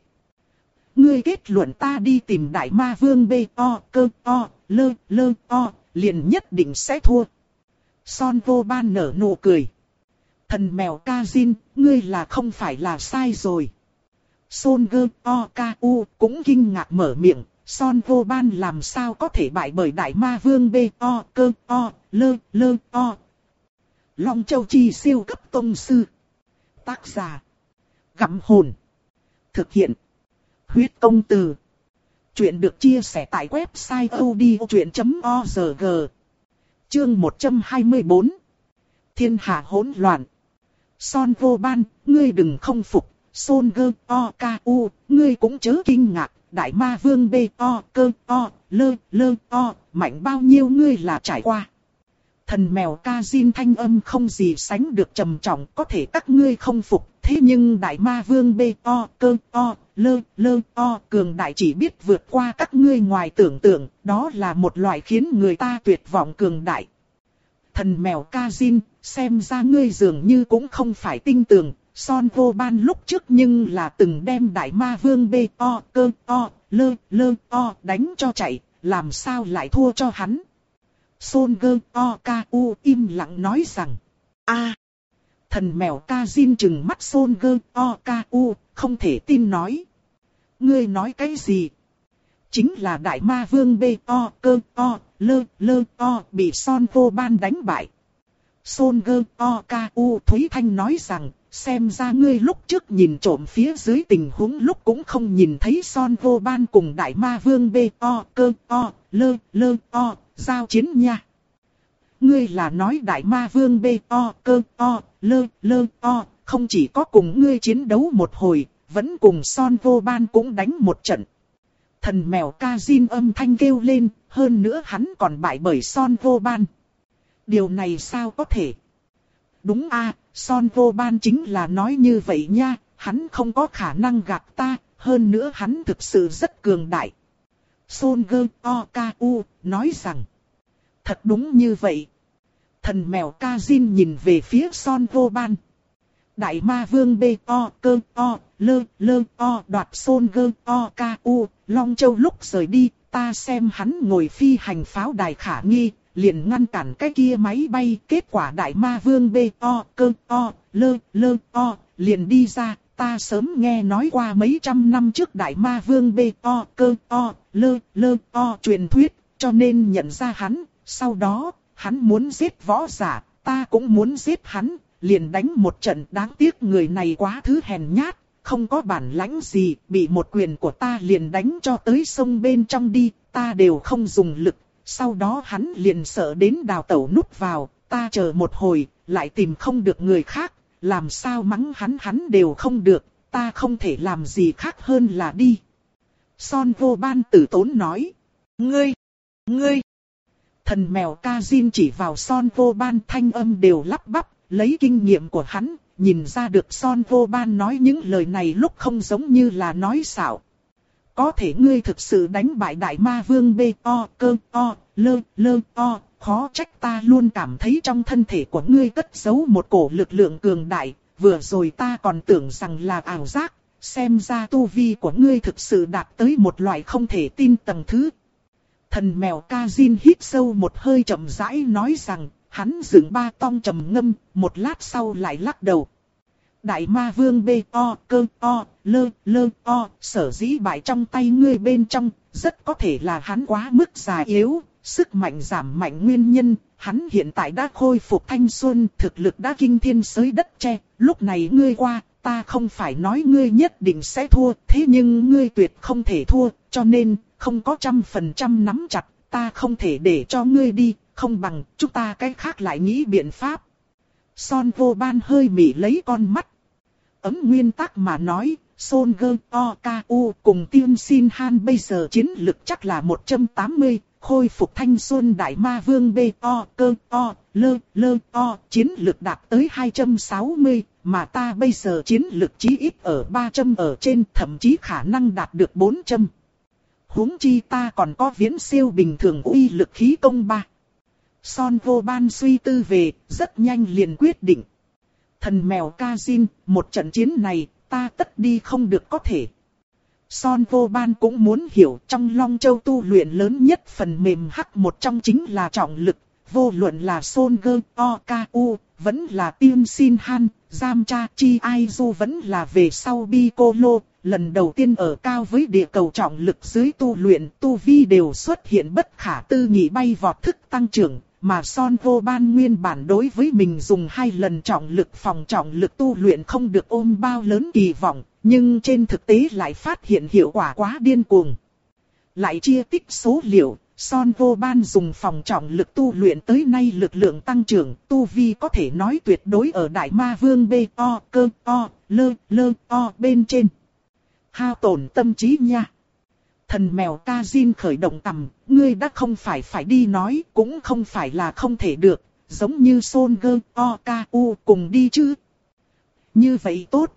Speaker 1: Ngươi kết luận ta đi tìm đại ma vương bê o cơ o, lơ lơ o, liền nhất định sẽ thua. Son Vô Ban nở nụ cười. Thần mèo Kazin, ngươi là không phải là sai rồi. Son Gơ O Ka U cũng kinh ngạc mở miệng, Son Vô Ban làm sao có thể bại bởi đại ma vương bê o cơ o, lơ lơ o. Long Châu Chi siêu cấp tông sư. Tác giả. Gặm hồn. Thực hiện. Huyết công từ. Chuyện được chia sẻ tại website odchuyện chấm org. Chương một trăm hai mươi tư. Thiên hạ hỗn loạn. Son Vô Ban, ngươi đừng không phục. Son Gơ O Ka U, ngươi cũng chớ kinh ngạc. Đại ma vương bê o cơ o, lơ lơ o, mạnh bao nhiêu ngươi là trải qua. Thần mèo Kazin thanh âm không gì sánh được trầm trọng, có thể các ngươi không phục. Thế nhưng đại ma vương bê o cơ o, lơ lơ o cường đại chỉ biết vượt qua các ngươi ngoài tưởng tượng, đó là một loại khiến người ta tuyệt vọng cường đại. Thần mèo Kazin, xem ra ngươi dường như cũng không phải tinh tường. Son Vô Ban lúc trước nhưng là từng đem đại ma vương bê o cơ o, lơ lơ o đánh cho chạy, làm sao lại thua cho hắn. Son Gơ O Ka U im lặng nói rằng, a Thần mèo Kazin trừng mắt Son Gơ O Ka U, không thể tin nói. Ngươi nói cái gì? Chính là đại ma vương bê o cơ o, lơ lơ o bị Son Vô Ban đánh bại. Son Gơ O Ka U Thúy Thanh nói rằng, xem ra ngươi lúc trước nhìn trộm phía dưới tình huống lúc cũng không nhìn thấy Son Vô Ban cùng đại ma vương bê o cơ o, lơ lơ o, giao chiến nha. Ngươi là nói đại ma vương bê o cơ o, lơ lơ o, không chỉ có cùng ngươi chiến đấu một hồi, vẫn cùng Son Vô Ban cũng đánh một trận. Thần mèo Kazin âm thanh kêu lên, hơn nữa hắn còn bại bởi Son Vô Ban. Điều này sao có thể? Đúng a, Son Vô Ban chính là nói như vậy nha, hắn không có khả năng gạt ta, hơn nữa hắn thực sự rất cường đại. Son Gơ O Ka U nói rằng, thật đúng như vậy. Thần mèo Kazin nhìn về phía Son Vô Ban. Đại ma vương bê o cơ o, lơ lơ o đoạt Son Gơ O Ka U, Long Châu lúc rời đi, ta xem hắn ngồi phi hành pháo đài khả nghi. Liền ngăn cản cái kia máy bay, kết quả đại ma vương bê o cơ o, lơ lơ o, liền đi ra. Ta sớm nghe nói qua mấy trăm năm trước đại ma vương bê o cơ o, lơ lơ o truyền thuyết, cho nên nhận ra hắn. Sau đó, hắn muốn giết võ giả, ta cũng muốn giết hắn, liền đánh một trận. Đáng tiếc người này quá thứ hèn nhát, không có bản lãnh gì, bị một quyền của ta liền đánh cho tới sông bên trong đi, ta đều không dùng lực. Sau đó hắn liền sợ đến đào tẩu núp vào, ta chờ một hồi, lại tìm không được người khác, làm sao mắng hắn hắn đều không được, ta không thể làm gì khác hơn là đi. Son Vô Ban tử tốn nói, ngươi, ngươi, thần mèo Kazin chỉ vào Son Vô Ban thanh âm đều lắp bắp, lấy kinh nghiệm của hắn, nhìn ra được Son Vô Ban nói những lời này lúc không giống như là nói xạo. Có thể ngươi thực sự đánh bại đại ma vương bê o cơ o, lơ lơ o, khó trách ta luôn cảm thấy trong thân thể của ngươi cất giấu một cổ lực lượng cường đại, vừa rồi ta còn tưởng rằng là ảo giác, xem ra tu vi của ngươi thực sự đạt tới một loại không thể tin tầng thứ. Thần mèo Kazin hít sâu một hơi chậm rãi nói rằng, hắn dựng ba tong trầm ngâm, một lát sau lại lắc đầu. Đại ma vương bê o cơ o, lơ lơ o, sở dĩ bại trong tay ngươi bên trong, rất có thể là hắn quá mức già yếu, sức mạnh giảm mạnh nguyên nhân, hắn hiện tại đã khôi phục thanh xuân, thực lực đã kinh thiên xới đất che, lúc này ngươi qua, ta không phải nói ngươi nhất định sẽ thua, thế nhưng ngươi tuyệt không thể thua, cho nên, không có trăm phần trăm nắm chặt, ta không thể để cho ngươi đi, không bằng, chúng ta cách khác lại nghĩ biện pháp. Son Vô Ban hơi mỉ lấy con mắt. Ấm nguyên tắc mà nói, Son Gơ O K U cùng Tiên Xin Han bây giờ chiến lực chắc là một trăm tám mươi, khôi phục thanh xuân đại ma vương B O Cơ O Lơ Lơ O chiến lực đạt tới hai trăm sáu mươi, mà ta bây giờ chiến lực chí ít ở ba trăm ở trên, thậm chí khả năng đạt được bốn trăm. Huống chi ta còn có viễn siêu bình thường uy lực khí công ba. Son Vô Ban suy tư về, rất nhanh liền quyết định. Thần mèo Kazin, một trận chiến này, ta tất đi không được có thể. Son Vô Ban cũng muốn hiểu trong Long Châu tu luyện lớn nhất phần mềm hắc một trong chính là trọng lực, vô luận là Son Gơ O K U, vẫn là Tiên Xin Han, Giam Cha Chi Ai Du vẫn là về sau Piccolo, lần đầu tiên ở cao với địa cầu trọng lực dưới tu luyện, tu vi đều xuất hiện bất khả tư nghị bay vọt thức tăng trưởng. Mà Son Vô Ban nguyên bản đối với mình dùng hai lần trọng lực phòng trọng lực tu luyện không được ôm bao lớn kỳ vọng, nhưng trên thực tế lại phát hiện hiệu quả quá điên cuồng. Lại chia tích số liệu, Son Vô Ban dùng phòng trọng lực tu luyện tới nay lực lượng tăng trưởng, tu vi có thể nói tuyệt đối ở Đại Ma Vương B O Cơ O Lơ Lơ O bên trên. Hao tổn tâm trí nha. Thần mèo Kazin khởi động tầm, ngươi đã không phải phải đi nói, cũng không phải là không thể được, giống như Son Gơ O K U cùng đi chứ. Như vậy tốt.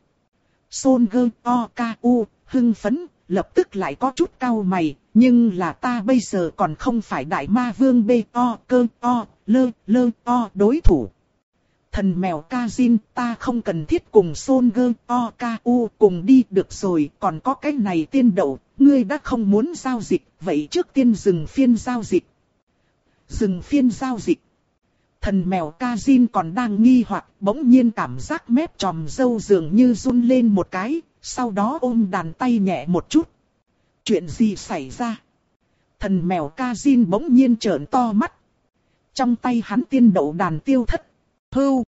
Speaker 1: Son Gơ O K U, hưng phấn, lập tức lại có chút cau mày, nhưng là ta bây giờ còn không phải đại ma vương B O Cơ O Lơ Lơ O đối thủ. Thần mèo Kazin, ta không cần thiết cùng Son Gơ O K U cùng đi được rồi, còn có cái này tiên đậu, ngươi đã không muốn giao dịch, vậy trước tiên dừng phiên giao dịch. Dừng phiên giao dịch. Thần mèo Kazin còn đang nghi hoặc, bỗng nhiên cảm giác mép tròm râu dường như run lên một cái, sau đó ôm đàn tay nhẹ một chút. Chuyện gì xảy ra? Thần mèo Kazin bỗng nhiên trợn to mắt. Trong tay hắn tiên đậu đàn tiêu thất. Hưu.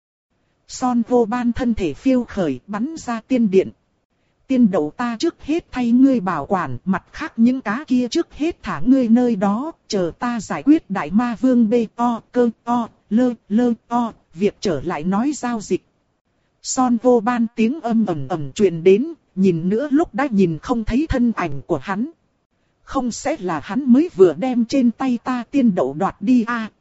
Speaker 1: Son Vô Ban thân thể phiêu khởi bắn ra tiên điện. Tiên đậu ta trước hết thay ngươi bảo quản, mặt khác những cá kia trước hết thả ngươi nơi đó, chờ ta giải quyết đại ma vương B O Cơ O Lơ Lơ O, việc trở lại nói giao dịch. Son Vô Ban tiếng âm ầm ầm truyền đến, nhìn nữa lúc đã nhìn không thấy thân ảnh của hắn. Không sẽ là hắn mới vừa đem trên tay ta tiên đậu đoạt đi à?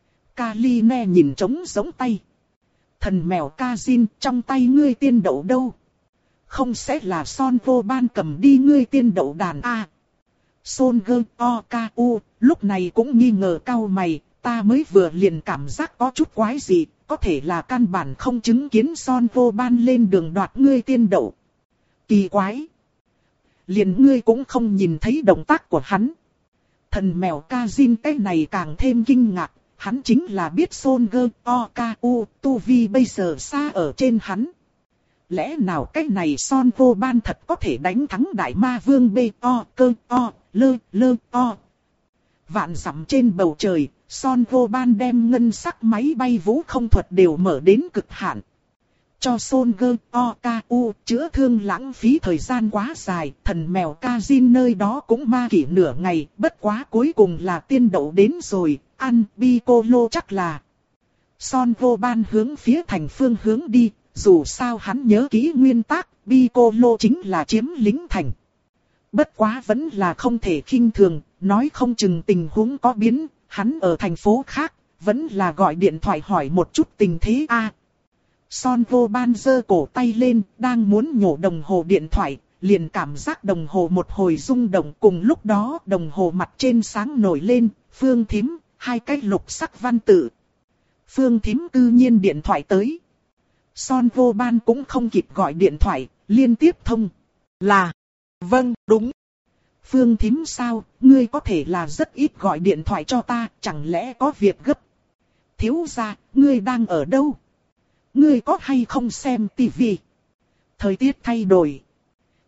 Speaker 1: Kaline nhìn trống giống tay. Thần mèo Kazin, trong tay ngươi tiên đậu đâu? Không sẽ là Son Vô Ban cầm đi ngươi tiên đậu đàn à? Son Gơ O K U, lúc này cũng nghi ngờ cau mày, ta mới vừa liền cảm giác có chút quái gì, có thể là căn bản không chứng kiến Son Vô Ban lên đường đoạt ngươi tiên đậu. Kỳ quái! Liền ngươi cũng không nhìn thấy động tác của hắn. Thần mèo Kazin cái này càng thêm kinh ngạc. Hắn chính là biết Son Gơ O K U, tu vi bây giờ xa ở trên hắn. Lẽ nào cái này Son Vô Ban thật có thể đánh thắng đại ma vương B O Cơ O Lơ Lơ O. Vạn dặm trên bầu trời, Son Vô Ban đem ngân sắc máy bay vũ không thuật đều mở đến cực hạn. Cho Son Gơ O K U chữa thương lãng phí thời gian quá dài, thần mèo Kazin nơi đó cũng ma kỷ nửa ngày, bất quá cuối cùng là tiên đậu đến rồi, ăn Piccolo chắc là. Son Vô Ban hướng phía thành phương hướng đi, dù sao hắn nhớ kỹ nguyên tắc, Piccolo chính là chiếm lĩnh thành. Bất quá vẫn là không thể khinh thường, nói không chừng tình huống có biến, hắn ở thành phố khác, vẫn là gọi điện thoại hỏi một chút tình thế a. Son Vô Ban giơ cổ tay lên, đang muốn nhổ đồng hồ điện thoại, liền cảm giác đồng hồ một hồi rung động, cùng lúc đó đồng hồ mặt trên sáng nổi lên, Phương Thím, hai cái lục sắc văn tự. Phương Thím cư nhiên điện thoại tới. Son Vô Ban cũng không kịp gọi điện thoại, liên tiếp thông. Là, vâng, đúng. Phương Thím sao, ngươi có thể là rất ít gọi điện thoại cho ta, chẳng lẽ có việc gấp? Thiếu gia, ngươi đang ở đâu? Ngươi có hay không xem tivi? Thời tiết thay đổi.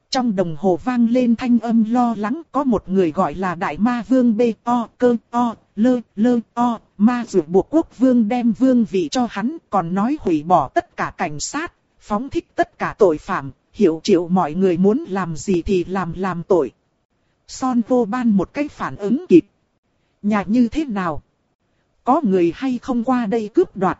Speaker 1: Trong đồng hồ vang lên thanh âm lo lắng, có một người gọi là Đại Ma Vương bê o cơ o lơ lơ o, ma dụ buộc quốc vương đem vương vị cho hắn, còn nói hủy bỏ tất cả cảnh sát, phóng thích tất cả tội phạm, hiểu triệu mọi người muốn làm gì thì làm làm tội. Son vô ban một cái phản ứng kịp. Nhà như thế nào? Có người hay không qua đây cướp đoạt?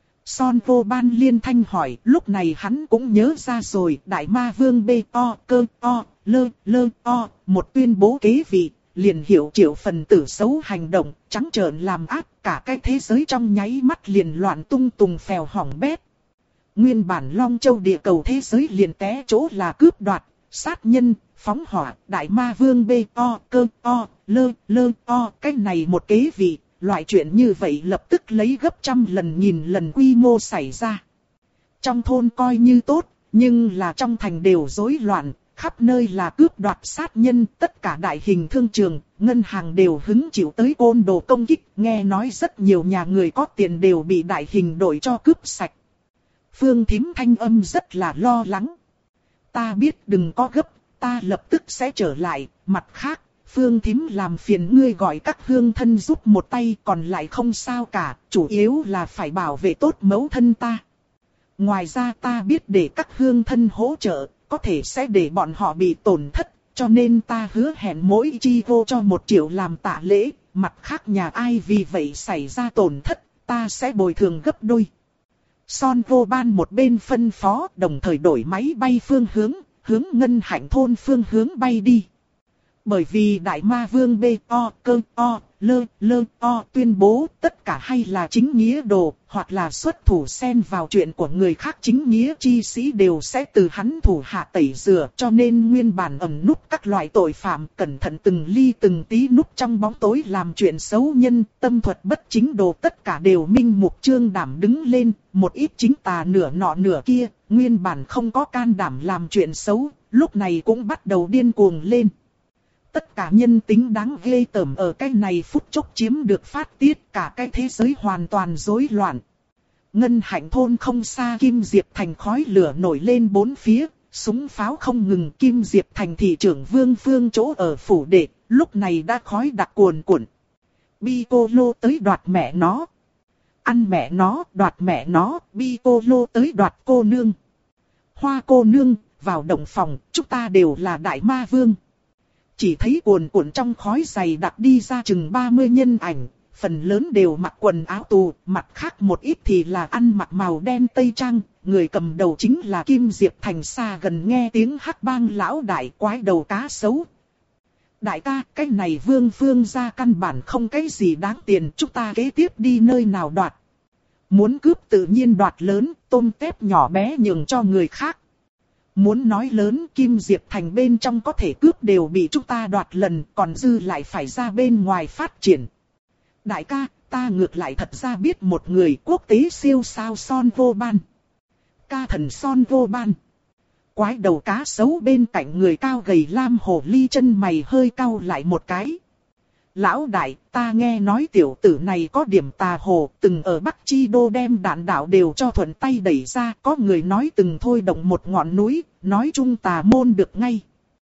Speaker 1: Son vô ban liên thanh hỏi, lúc này hắn cũng nhớ ra rồi, Đại Ma Vương bê o cơ o lơ lơ o, một tuyên bố kế vị, liền hiểu triệu phần tử xấu hành động, trắng trợn làm ác, cả cái thế giới trong nháy mắt liền loạn tung tùng phèo hỏng bét. Nguyên bản Long Châu địa cầu thế giới liền té chỗ là cướp đoạt, sát nhân, phóng hỏa, Đại Ma Vương bê o cơ o lơ lơ o, cái này một kế vị. Loại chuyện như vậy lập tức lấy gấp trăm lần nghìn lần quy mô xảy ra. Trong thôn coi như tốt, nhưng là trong thành đều rối loạn, khắp nơi là cướp đoạt sát nhân, tất cả đại hình thương trường, ngân hàng đều hứng chịu tới côn đồ công kích, nghe nói rất nhiều nhà người có tiền đều bị đại hình đội cho cướp sạch. Phương Thím thanh âm rất là lo lắng. Ta biết đừng có gấp, ta lập tức sẽ trở lại, mặt khác. Phương Thím làm phiền ngươi gọi các hương thân giúp một tay, còn lại không sao cả, chủ yếu là phải bảo vệ tốt mẫu thân ta. Ngoài ra ta biết để các hương thân hỗ trợ, có thể sẽ để bọn họ bị tổn thất, cho nên ta hứa hẹn mỗi chi vô cho một triệu làm tạ lễ, mặt khác nhà ai vì vậy xảy ra tổn thất, ta sẽ bồi thường gấp đôi. Son vô ban một bên phân phó, đồng thời đổi máy bay phương hướng, hướng Ngân Hạnh thôn phương hướng bay đi. Bởi vì Đại Ma Vương bê o cơ o lơ lơ o tuyên bố tất cả hay là chính nghĩa đồ, hoặc là xuất thủ xen vào chuyện của người khác, chính nghĩa chi sĩ đều sẽ từ hắn thủ hạ tẩy rửa, cho nên nguyên bản ẩn núp các loại tội phạm cẩn thận từng ly từng tí núp trong bóng tối làm chuyện xấu nhân, tâm thuật bất chính đồ tất cả đều minh mục trương đảm đứng lên, một ít chính tà nửa nọ nửa kia, nguyên bản không có can đảm làm chuyện xấu, lúc này cũng bắt đầu điên cuồng lên. Tất cả nhân tính đáng ghê tởm ở cái này phút chốc chiếm được phát tiết, cả cái thế giới hoàn toàn rối loạn. Ngân Hạnh thôn không xa Kim Diệp Thành khói lửa nổi lên bốn phía, súng pháo không ngừng. Kim Diệp Thành thị trưởng Vương Phương chỗ ở phủ đệ, lúc này đã khói đặc cuồn cuộn. Bi cô lô tới đoạt mẹ nó. Ăn mẹ nó, đoạt mẹ nó, bi cô lô tới đoạt cô nương. Hoa cô nương, vào động phòng, chúng ta đều là Đại Ma Vương. Chỉ thấy cuồn cuộn trong khói dày đặc đi ra chừng ba mươi nhân ảnh, phần lớn đều mặc quần áo tù, mặt khác một ít thì là ăn mặc màu đen tây trang, người cầm đầu chính là Kim Diệp Thành xa gần nghe tiếng hắc bang lão đại quái đầu cá sấu. Đại ca, cái này Vương Phương ra căn bản không cái gì đáng tiền, chúng ta kế tiếp đi nơi nào đoạt. Muốn cướp tự nhiên đoạt lớn, tôm tép nhỏ bé nhường cho người khác. Muốn nói lớn, Kim Diệp Thành bên trong có thể cướp đều bị chúng ta đoạt lần, còn dư lại phải ra bên ngoài phát triển. Đại ca, ta ngược lại thật ra biết một người quốc tế siêu sao Son vô ban. Ca thần Son vô ban. Quái đầu cá sấu bên cạnh người cao gầy lam hồ ly chân mày hơi cau lại một cái. Lão đại, ta nghe nói tiểu tử này có điểm tà hồ, từng ở Bắc Chi Đô đem đạn đạo đều cho thuận tay đẩy ra, có người nói từng thôi động một ngọn núi, nói chung tà môn được ngay.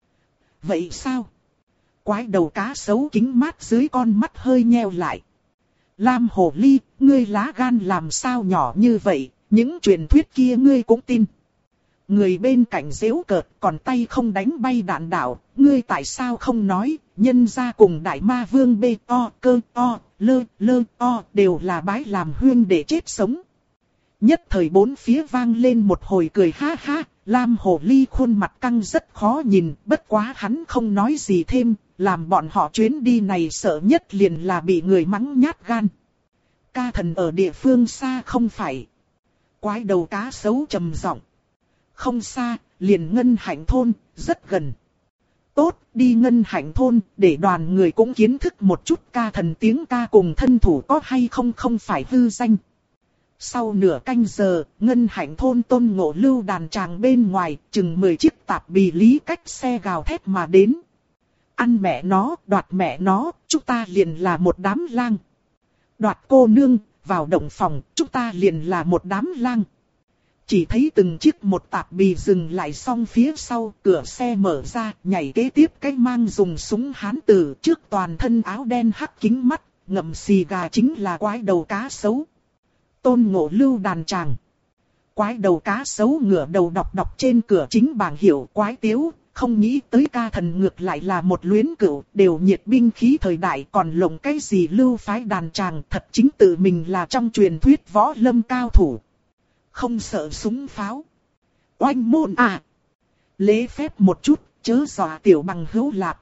Speaker 1: Vậy sao? Quái đầu cá sấu kính mát dưới con mắt hơi nheo lại. Lam hồ ly, ngươi lá gan làm sao nhỏ như vậy, những truyền thuyết kia ngươi cũng tin. Người bên cạnh giễu cợt, còn tay không đánh bay đạn đạo, ngươi tại sao không nói, nhân ra cùng Đại Ma Vương bê o cơ o lơ lơ o đều là bái làm huyên để chết sống. Nhất thời bốn phía vang lên một hồi cười ha ha, Lam hồ ly khuôn mặt căng rất khó nhìn, bất quá hắn không nói gì thêm, làm bọn họ chuyến đi này sợ nhất liền là bị người mắng nhát gan. Ca thần ở địa phương xa không phải. Quái đầu cá sấu trầm giọng. Không xa, liền Ngân Hạnh thôn, rất gần. Tốt, đi Ngân Hạnh thôn, để đoàn người cũng kiến thức một chút ca thần tiếng ca cùng thân thủ có hay không không phải hư danh. Sau nửa canh giờ, Ngân Hạnh thôn Tôn Ngộ Lưu đàn tràng bên ngoài, chừng mười chiếc tạp bì lý cách xe gào thét mà đến. Ăn mẹ nó, đoạt mẹ nó, chúng ta liền là một đám lang. Đoạt cô nương, vào động phòng, chúng ta liền là một đám lang. Chỉ thấy từng chiếc một tạp bì dừng lại xong phía sau, cửa xe mở ra, nhảy kế tiếp cái mang dùng súng hán tử trước toàn thân áo đen hắc kính mắt, ngậm xì gà chính là quái đầu cá sấu. Tôn Ngộ Lưu đàn tràng. Quái đầu cá sấu ngửa đầu đọc đọc trên cửa chính bảng hiệu quái tiếu, không nghĩ tới ca thần ngược lại là một luyến cửu, đều nhiệt binh khí thời đại còn lồng cái gì lưu phái đàn tràng, thật chính tự mình là trong truyền thuyết võ lâm cao thủ. Không sợ súng pháo. Oanh môn à! Lễ phép một chút, chớ dọa tiểu bằng hữu lạp.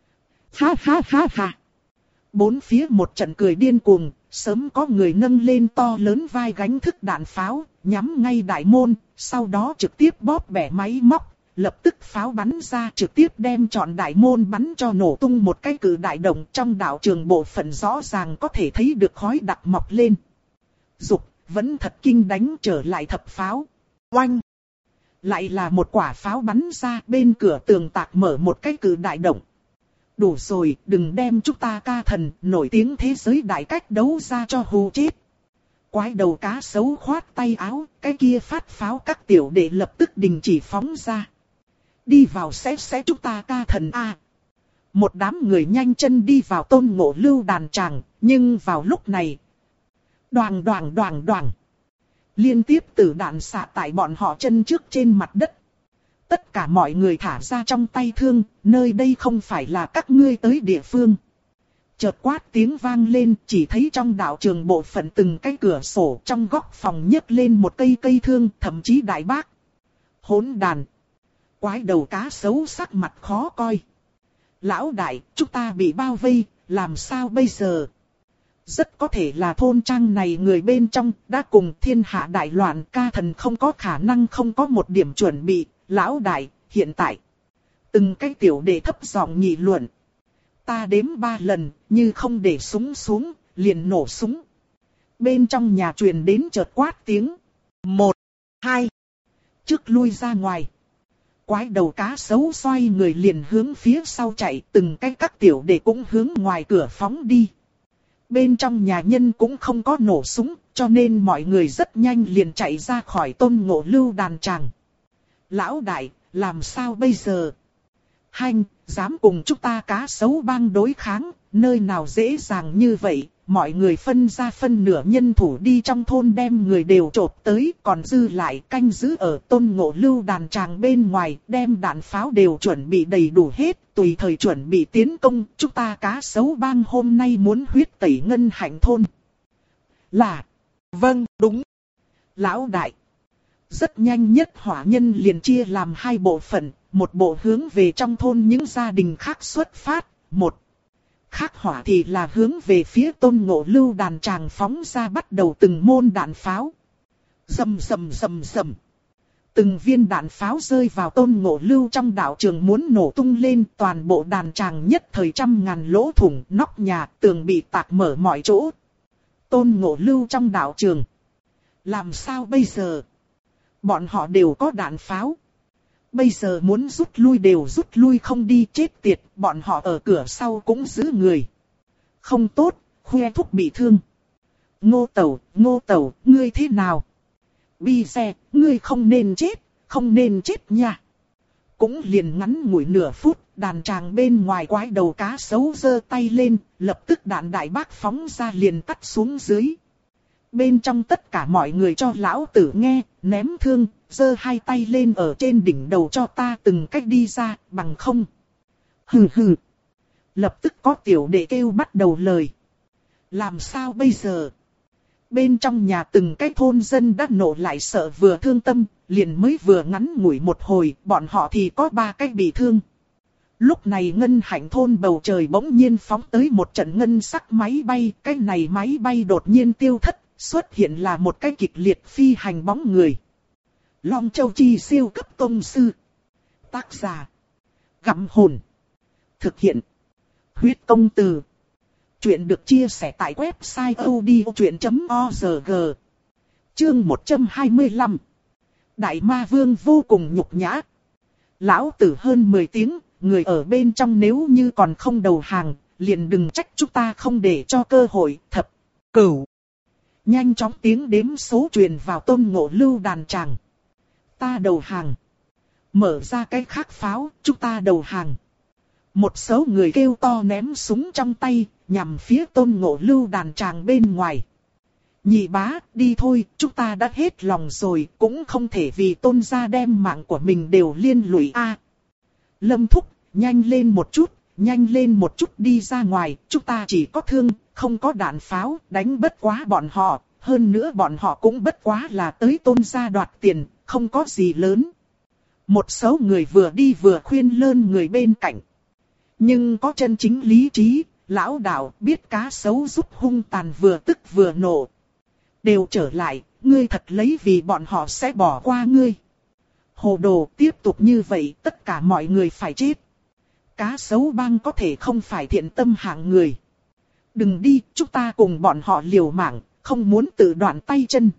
Speaker 1: Ha ha ha ha! Bốn phía một trận cười điên cuồng, sớm có người nâng lên to lớn vai gánh thức đạn pháo, nhắm ngay đại môn, sau đó trực tiếp bóp bẻ máy móc, lập tức pháo bắn ra trực tiếp đem trọn đại môn bắn cho nổ tung một cái cự đại động. Trong đạo trường bộ phận rõ ràng có thể thấy được khói đặc mọc lên. Dục, vẫn thật kinh đánh trở lại thập pháo. Oanh! Lại là một quả pháo bắn ra, bên cửa tường tạc mở một cái cự đại động. Đủ rồi, đừng đem chúng ta ca thần nổi tiếng thế giới đại cách đấu ra cho hù chết. Quái đầu cá sấu khoát tay áo, cái kia phát pháo các tiểu đệ lập tức đình chỉ phóng ra. Đi vào xé xé chúng ta ca thần a. Một đám người nhanh chân đi vào Tôn Ngộ Lưu đàn tràng, nhưng vào lúc này, đoàng đoàng đoàng đoàng, liên tiếp tử đạn xạ tại bọn họ chân trước trên mặt đất. Tất cả mọi người thả ra trong tay thương, nơi đây không phải là các ngươi tới địa phương. Chợt quát tiếng vang lên, chỉ thấy trong đạo trường bộ phận từng cái cửa sổ trong góc phòng nhấc lên một cây cây thương, thậm chí đại bác. Hỗn đàn! Quái đầu cá sấu sắc mặt khó coi. Lão đại, chúng ta bị bao vây, làm sao bây giờ? Rất có thể là thôn trang này người bên trong đã cùng thiên hạ đại loạn, ca thần không có khả năng không có một điểm chuẩn bị. Lão đại, hiện tại, từng cái tiểu đệ thấp giọng nghị luận. Ta đếm ba lần, như không để súng xuống, liền nổ súng. Bên trong nhà truyền đến chợt quát tiếng. Một, hai, trước lui ra ngoài. Quái đầu cá sấu xoay người liền hướng phía sau chạy, từng cái các tiểu đệ cũng hướng ngoài cửa phóng đi. Bên trong nhà nhân cũng không có nổ súng, cho nên mọi người rất nhanh liền chạy ra khỏi Tôn Ngộ Lưu đàn tràng. Lão đại, làm sao bây giờ? Hanh, dám cùng chúng ta cá sấu bang đối kháng, nơi nào dễ dàng như vậy? Mọi người phân ra phân nửa nhân thủ đi trong thôn đem người đều chộp tới, còn dư lại canh giữ ở Tôn Ngộ Lưu đàn tràng bên ngoài, đem đạn pháo đều chuẩn bị đầy đủ hết, tùy thời chuẩn bị tiến công. Chúng ta cá sấu bang hôm nay muốn huyết tẩy ngân hạnh thôn. Là, vâng, đúng. Lão đại. Rất nhanh nhất hỏa nhân liền chia làm hai bộ phận, một bộ hướng về trong thôn những gia đình khác xuất phát, một khác hỏa thì là hướng về phía Tôn Ngộ Lưu đàn tràng phóng ra bắt đầu từng môn đạn pháo. Rầm rầm rầm rầm. Từng viên đạn pháo rơi vào Tôn Ngộ Lưu trong đạo trường muốn nổ tung lên, toàn bộ đàn tràng nhất thời trăm ngàn lỗ thủng, nóc nhà, tường bị tạc mở mọi chỗ. Tôn Ngộ Lưu trong đạo trường. Làm sao bây giờ? Bọn họ đều có đạn pháo. Bây giờ muốn rút lui đều rút lui không đi, chết tiệt, bọn họ ở cửa sau cũng giữ người. Không tốt, khoe thúc bị thương. Ngô Tẩu, Ngô Tẩu, ngươi thế nào? Bi xe, ngươi không nên chết, không nên chết nha. Cũng liền ngắn ngủi nửa phút, đàn tràng bên ngoài quái đầu cá sấu giơ tay lên, lập tức đạn đại bác phóng ra liền tắt xuống dưới. Bên trong tất cả mọi người cho lão tử nghe, ném thương, giơ hai tay lên ở trên đỉnh đầu cho ta từng cách đi ra, bằng không. Hừ hừ. Lập tức có tiểu đệ kêu bắt đầu lời. Làm sao bây giờ? Bên trong nhà từng cái thôn dân đã nổ lại sợ vừa thương tâm, liền mới vừa ngắn ngủi một hồi, bọn họ thì có ba cái bị thương. Lúc này ngân hạnh thôn bầu trời bỗng nhiên phóng tới một trận ngân sắc máy bay, cái này máy bay đột nhiên tiêu thất, xuất hiện là một cái kịch liệt phi hành bóng người. Long Châu Chi siêu cấp tông sư. Tác giả. Gặm hồn. Thực hiện. Huyết công từ. Chuyện được chia sẻ tại website odchuyện chấm org. Chương một trăm hai mươi lăm. Đại Ma Vương vô cùng nhục nhã. Lão tử hơn mười tiếng, người ở bên trong nếu như còn không đầu hàng, liền đừng trách chúng ta không để cho cơ hội. Thập, cửu. Nhanh chóng tiếng đếm số truyền vào Tôn Ngộ Lưu đàn tràng. ta đầu hàng. Mở ra cái khác pháo, chúng ta đầu hàng. Một số người kêu to ném súng trong tay, nhằm phía Tôn Ngộ Lưu đàn tràng bên ngoài. Nhị bá, đi thôi, chúng ta đã hết lòng rồi, cũng không thể vì Tôn gia đem mạng của mình đều liên lụy a. Lâm Thúc, nhanh lên một chút, nhanh lên một chút đi ra ngoài, chúng ta chỉ có thương, không có đạn pháo, đánh bất quá bọn họ, hơn nữa bọn họ cũng bất quá là tới Tôn gia đoạt tiền, không có gì lớn. Một số người vừa đi vừa khuyên lơn người bên cạnh. Nhưng có chân chính lý trí, lão đạo biết cá sấu giúp hung tàn vừa tức vừa nộ. Đều trở lại, ngươi thật lấy vì bọn họ sẽ bỏ qua ngươi. Hồ đồ, tiếp tục như vậy tất cả mọi người phải chết. Cá sấu bang có thể không phải thiện tâm hạng người. Đừng đi, chúng ta cùng bọn họ liều mạng, không muốn tự đoạn tay chân.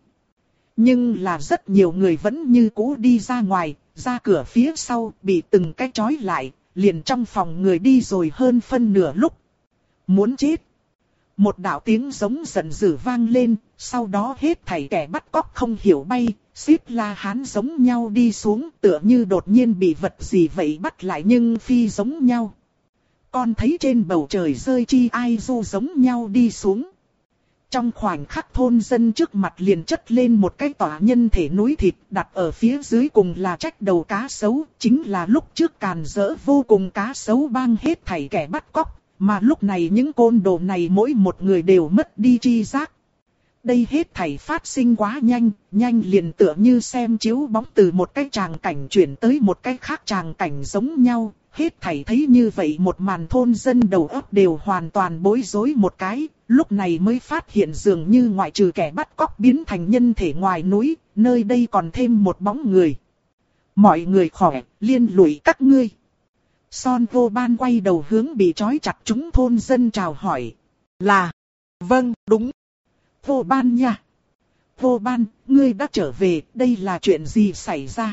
Speaker 1: Nhưng là rất nhiều người vẫn như cũ đi ra ngoài, ra cửa phía sau, bị từng cái trói lại, liền trong phòng người đi rồi hơn phân nửa lúc. Muốn chết. Một đạo tiếng giống giận dữ vang lên, sau đó hết thảy kẻ bắt cóc không hiểu bay, xếp la hán giống nhau đi xuống, tựa như đột nhiên bị vật gì vậy bắt lại nhưng phi giống nhau. Con thấy trên bầu trời rơi chi ai du giống nhau đi xuống. Trong khoảnh khắc thôn dân trước mặt liền chất lên một cái tỏa nhân thể núi thịt, đặt ở phía dưới cùng là trách đầu cá sấu, chính là lúc trước càn rỡ vô cùng cá sấu bang hết thảy kẻ bắt cóc. Mà lúc này những côn đồ này mỗi một người đều mất đi tri giác. Đây hết thảy phát sinh quá nhanh, nhanh liền tựa như xem chiếu bóng từ một cái tràng cảnh chuyển tới một cái khác tràng cảnh giống nhau. Hết thảy thấy như vậy một màn thôn dân đầu óc đều hoàn toàn bối rối một cái, lúc này mới phát hiện dường như ngoại trừ kẻ bắt cóc biến thành nhân thể ngoài núi, nơi đây còn thêm một bóng người. Mọi người khỏe, liên lụy các ngươi. Son vô ban quay đầu hướng bị trói chặt chúng thôn dân chào hỏi. Là, vâng, đúng. Vô ban nha. Vô ban, ngươi đã trở về, đây là chuyện gì xảy ra?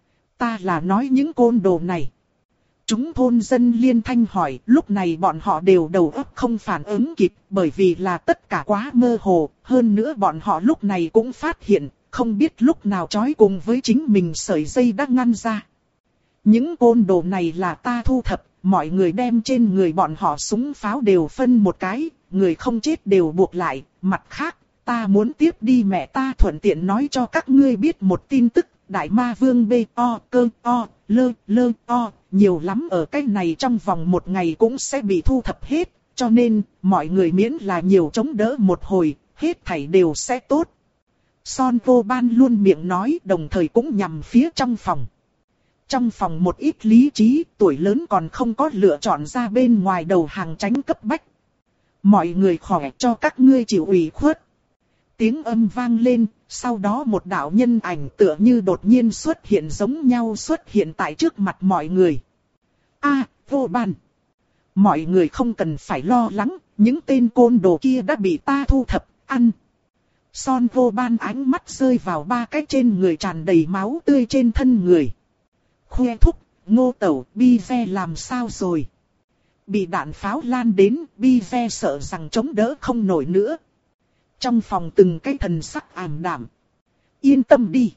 Speaker 1: Ta là nói những côn đồ này. Chúng thôn dân liên thanh hỏi, lúc này bọn họ đều đầu óc không phản ứng kịp, bởi vì là tất cả quá mơ hồ, hơn nữa bọn họ lúc này cũng phát hiện, không biết lúc nào trói cùng với chính mình sợi dây đã ngăn ra. Những côn đồ này là ta thu thập, mọi người đem trên người bọn họ súng pháo đều phân một cái, người không chết đều buộc lại, mặt khác, ta muốn tiếp đi mẹ ta thuận tiện nói cho các ngươi biết một tin tức, Đại Ma Vương B O cơ O lơ lơ O, nhiều lắm ở cái này trong vòng một ngày cũng sẽ bị thu thập hết, cho nên, mọi người miễn là nhiều chống đỡ một hồi, hết thảy đều sẽ tốt. Son vô ban luôn miệng nói đồng thời cũng nhằm phía trong phòng. Trong phòng một ít lý trí, tuổi lớn còn không có lựa chọn ra bên ngoài đầu hàng tránh cấp bách. Mọi người khỏe cho các ngươi chịu ủy khuất. Tiếng âm vang lên, sau đó một đạo nhân ảnh tựa như đột nhiên xuất hiện giống nhau xuất hiện tại trước mặt mọi người. A, vô ban. Mọi người không cần phải lo lắng, những tên côn đồ kia đã bị ta thu thập, ăn. Son vô ban ánh mắt rơi vào ba cái trên người tràn đầy máu tươi trên thân người. Khoe thúc, Ngô Tẩu, Bi Ve làm sao rồi? Bị đạn pháo lan đến, Bi Ve sợ rằng chống đỡ không nổi nữa. Trong phòng từng cái thần sắc ảm đạm. Yên tâm đi.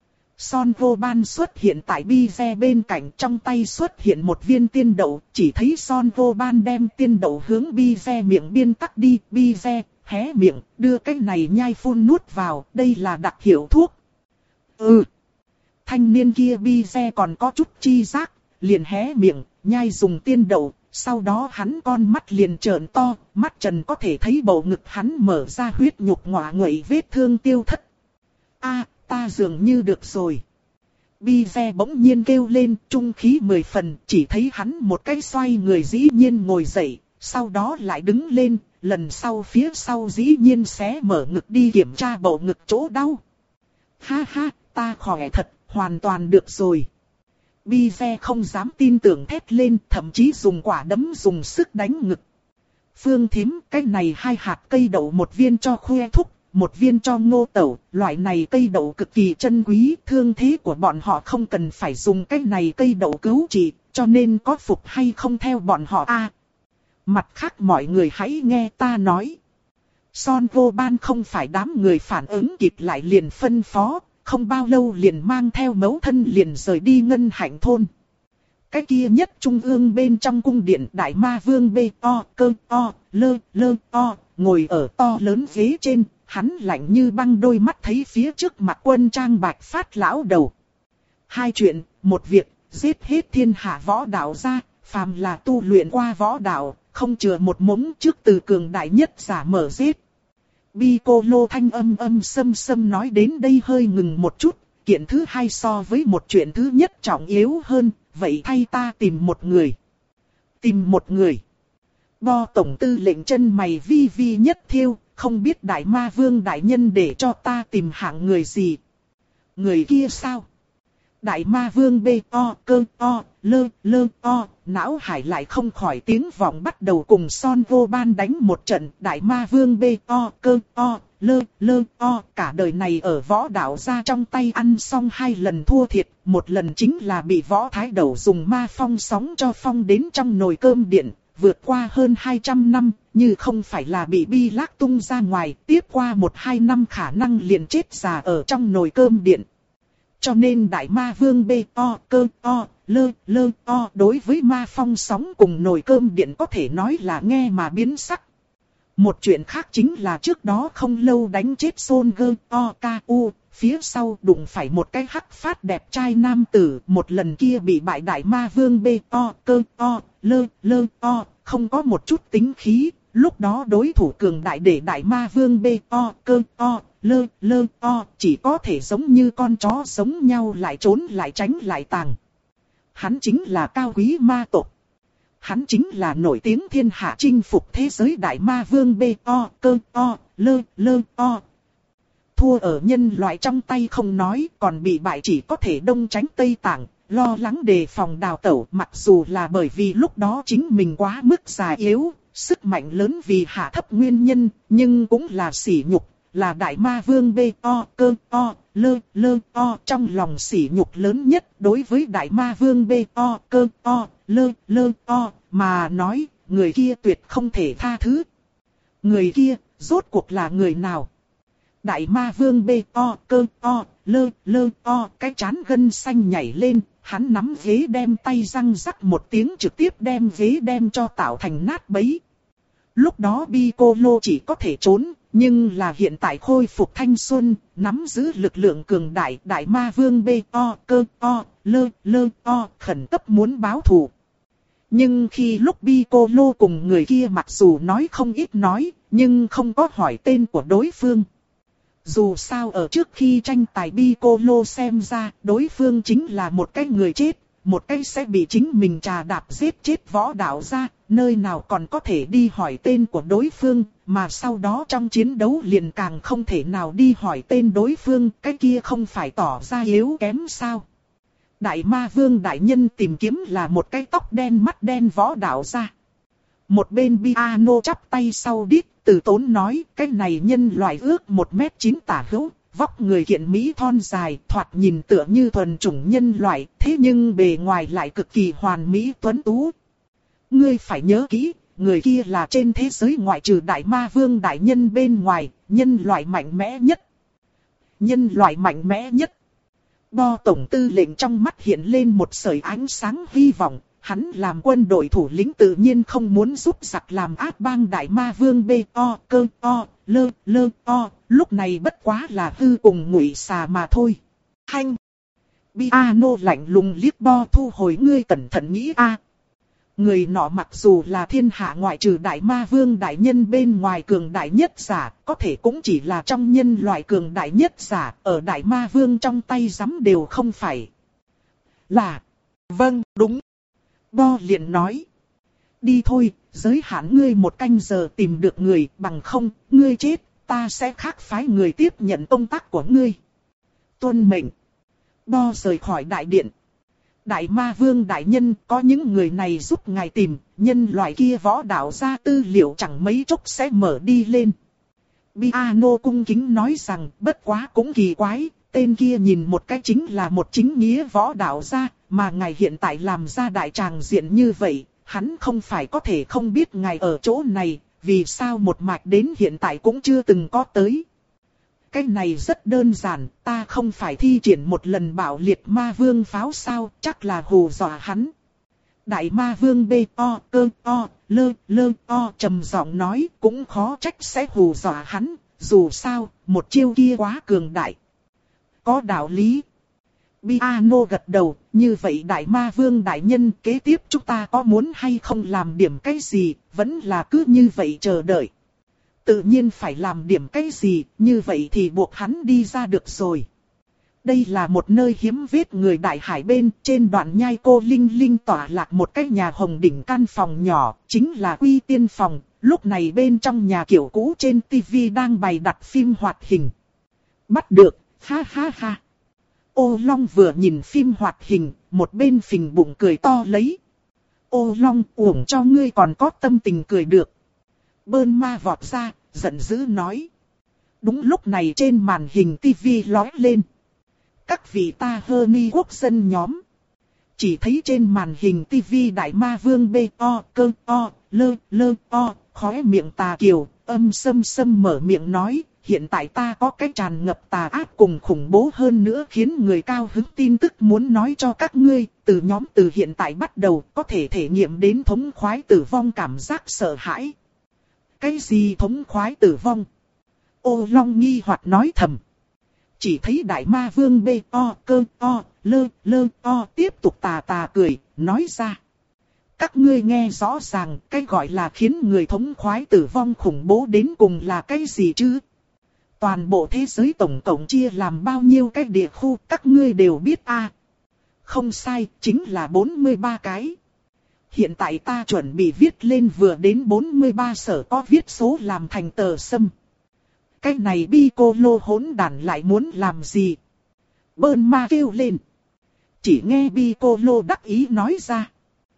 Speaker 1: Son vô ban xuất hiện tại Bi Ve bên cạnh, trong tay xuất hiện một viên tiên đậu, chỉ thấy Son vô ban đem tiên đậu hướng Bi Ve miệng biên tắc đi, Bi Ve hé miệng, đưa cái này nhai phun nuốt vào, đây là đặc hiệu thuốc. Ừ. Thanh niên kia Bi Ve còn có chút chi giác, liền hé miệng, nhai dùng tiên đậu, sau đó hắn con mắt liền trợn to, mắt trần có thể thấy bầu ngực hắn mở ra huyết nhục ngọa nguậy vết thương tiêu thất. A, ta dường như được rồi. Bi Ve bỗng nhiên kêu lên, trung khí mười phần, chỉ thấy hắn một cái xoay người dĩ nhiên ngồi dậy, sau đó lại đứng lên, lần sau phía sau dĩ nhiên xé mở ngực đi kiểm tra bầu ngực chỗ đau. Ha ha, ta khỏe thật, hoàn toàn được rồi. Bi Ve không dám tin tưởng thét lên, thậm chí dùng quả đấm dùng sức đánh ngực. Phương thím, cái này hai hạt cây đậu một viên cho Khoe thúc, một viên cho Ngô Tẩu, loại này cây đậu cực kỳ chân quý, thương thế của bọn họ không cần phải dùng cái này cây đậu cứu trị, cho nên có phục hay không theo bọn họ a. À, mặt khác mọi người hãy nghe ta nói. Son vô ban không phải đám người phản ứng kịp lại liền phân phó, không bao lâu liền mang theo mẫu thân liền rời đi Ngân Hạnh thôn. Cái kia nhất trung ương bên trong cung điện Đại Ma Vương bê to, cơ to, lơ, lơ to, ngồi ở to lớn ghế trên, hắn lạnh như băng đôi mắt thấy phía trước mặt quân trang bạch phát lão đầu. Hai chuyện, một việc, giết hết thiên hạ võ đạo ra, phàm là tu luyện qua võ đạo, không chừa một mống trước từ cường đại nhất giả mở giết. Piccolo thanh âm âm sâm sâm nói đến đây hơi ngừng một chút, kiện thứ hai so với một chuyện thứ nhất trọng yếu hơn, vậy thay ta tìm một người. Tìm một người. Bo tổng tư lệnh chân mày vi vi nhất thiêu, không biết Đại Ma Vương đại nhân để cho ta tìm hạng người gì. Người kia sao? Đại Ma Vương bê to, cơ to, lơ, lơ to, não hải lại không khỏi tiếng vọng bắt đầu cùng Son Vô Ban đánh một trận. Đại Ma Vương bê to, cơ to, lơ, lơ to, cả đời này ở võ đạo ra trong tay ăn xong hai lần thua thiệt, một lần chính là bị võ thái đầu dùng ma phong sóng cho phong đến trong nồi cơm điện. Vượt qua hơn hai trăm năm, như không phải là bị bi lác tung ra ngoài, tiếp qua một hai năm khả năng liền chết già ở trong nồi cơm điện. Cho nên Đại Ma Vương bê to, cơ to, lơ, lơ to đối với ma phong sóng cùng nồi cơm điện có thể nói là nghe mà biến sắc. Một chuyện khác chính là trước đó không lâu đánh chết Son Gơ to ca u, phía sau đụng phải một cái hắc phát đẹp trai nam tử, một lần kia bị bại Đại Ma Vương bê to, cơ to, lơ, lơ to, không có một chút tính khí, lúc đó đối thủ cường đại để Đại Ma Vương bê to, cơ to, lơ, lơ to, chỉ có thể giống như con chó giống nhau lại trốn lại tránh lại tàng. Hắn chính là Cao Quý ma tộc. Hắn chính là nổi tiếng thiên hạ chinh phục thế giới Đại Ma Vương bê to, cơ to, lơ, lơ to. Thua ở nhân loại trong tay không nói, còn bị bại chỉ có thể đông tránh tây tàng, lo lắng đề phòng đào tẩu. Mặc dù là bởi vì lúc đó chính mình quá mức già yếu, sức mạnh lớn vì hạ thấp nguyên nhân, nhưng cũng là sỉ nhục, là Đại Ma Vương bê to, cơ to, lơ, lơ to. Trong lòng sỉ nhục lớn nhất đối với Đại Ma Vương bê to, cơ to, lơ, lơ to, mà nói, người kia tuyệt không thể tha thứ. Người kia, rốt cuộc là người nào? Đại Ma Vương bê to, cơ to, lơ, lơ to, cái chán gân xanh nhảy lên, hắn nắm ghế đem tay răng rắc một tiếng trực tiếp đem ghế đem cho tạo thành nát bấy. Lúc đó Piccolo chỉ có thể trốn, nhưng là hiện tại khôi phục thanh xuân, nắm giữ lực lượng cường đại. Đại Ma Vương bê to, cơ to, lơ, lơ to, khẩn cấp muốn báo thù. Nhưng khi lúc Piccolo cùng người kia mặc dù nói không ít nói, nhưng không có hỏi tên của đối phương. Dù sao ở trước khi tranh tài Piccolo xem ra, đối phương chính là một cái người chết, một cái sẽ bị chính mình trà đạp giết chết võ đạo ra, nơi nào còn có thể đi hỏi tên của đối phương, mà sau đó trong chiến đấu liền càng không thể nào đi hỏi tên đối phương, cái kia không phải tỏ ra yếu kém sao. Đại Ma Vương đại nhân tìm kiếm là một cái tóc đen mắt đen võ đạo ra. Một bên piano chắp tay sau đít, từ tốn nói, cái này nhân loại ước một mét chín tả hữu, vóc người kiện mỹ thon dài, thoạt nhìn tựa như thuần chủng nhân loại, thế nhưng bề ngoài lại cực kỳ hoàn mỹ tuấn tú. Ngươi phải nhớ kỹ, người kia là trên thế giới ngoại trừ Đại Ma Vương đại nhân bên ngoài, nhân loại mạnh mẽ nhất. Nhân loại mạnh mẽ nhất. Bo tổng tư lệnh trong mắt hiện lên một sợi ánh sáng hy vọng. Hắn làm quân đội thủ lĩnh tự nhiên không muốn giúp giặc làm ác bang Đại Ma Vương bê to, cơ to, lơ, lơ to, lúc này bất quá là hư cùng ngụy xà mà thôi. Hanh! Piano lạnh lùng liếc Bo thu hồi, ngươi cẩn thận nghĩ a. Người nọ mặc dù là thiên hạ ngoại trừ Đại Ma Vương đại nhân bên ngoài cường đại nhất giả, có thể cũng chỉ là trong nhân loại cường đại nhất giả, ở Đại Ma Vương trong tay giấm đều không phải. Là, vâng, đúng. Bo liền nói. Đi thôi, giới hạn ngươi một canh giờ tìm được người, bằng không, ngươi chết, ta sẽ khác phái người tiếp nhận công tác của ngươi. Tuân mệnh. Bo rời khỏi đại điện. Đại Ma Vương đại nhân, có những người này giúp ngài tìm, nhân loại kia võ đạo ra tư liệu chẳng mấy chốc sẽ mở đi lên. Piano cung kính nói rằng, bất quá cũng kỳ quái, tên kia nhìn một cái chính là một chính nghĩa võ đạo ra, mà ngài hiện tại làm ra đại tràng diện như vậy, hắn không phải có thể không biết ngài ở chỗ này, vì sao một mạch đến hiện tại cũng chưa từng có tới. cái này rất đơn giản, ta không phải thi triển một lần bạo liệt ma vương pháo sao, chắc là hù dọa hắn. Đại ma vương bê o cơ o lơ lơ o trầm giọng nói, cũng khó trách sẽ hù dọa hắn, dù sao, một chiêu kia quá cường đại. Có đạo lý. Piano gật đầu, như vậy đại ma vương đại nhân, kế tiếp chúng ta có muốn hay không làm điểm cái gì, vẫn là cứ như vậy chờ đợi. Tự nhiên phải làm điểm cái gì, như vậy thì buộc hắn đi ra được rồi. Đây là một nơi hiếm vết người đại hải bên, trên đoạn nhai cô Linh Linh tỏa lạc một cái nhà hồng đỉnh căn phòng nhỏ, chính là Quy Tiên phòng. Lúc này bên trong nhà kiểu cũ trên tivi đang bày đặt phim hoạt hình. Bắt được, ha ha ha. Ô Long vừa nhìn phim hoạt hình, một bên phình bụng cười to lấy. Ô Long, uổng cho ngươi còn có tâm tình cười được. Bơn ma vọt ra, giận dữ nói. Đúng lúc này trên màn hình tivi lói lên. Các vị ta hơ ni quốc dân nhóm. Chỉ thấy trên màn hình tivi đại ma vương bê o cơ o lơ lơ o, khóe miệng tà kiều, âm sâm sâm mở miệng nói. Hiện tại ta có cái tràn ngập tà ác cùng khủng bố hơn nữa khiến người cao hứng tin tức muốn nói cho các ngươi. Từ nhóm từ hiện tại bắt đầu có thể thể nghiệm đến thống khoái tử vong cảm giác sợ hãi. Cái gì thống khoái tử vong? Ô Long nghi hoặc nói thầm. Chỉ thấy đại ma vương bê o cơ o lơ lơ o tiếp tục tà tà cười, nói ra. Các ngươi nghe rõ ràng cái gọi là khiến người thống khoái tử vong khủng bố đến cùng là cái gì chứ? Toàn bộ thế giới tổng cộng chia làm bao nhiêu cái địa khu các ngươi đều biết a à? Không sai, chính là bốn mươi ba cái. Hiện tại ta chuẩn bị viết lên vừa đến bốn mươi ba sở có viết số làm thành tờ sâm. Cái này Piccolo hỗn đản lại muốn làm gì? Bơn ma kêu lên. Chỉ nghe Piccolo đắc ý nói ra.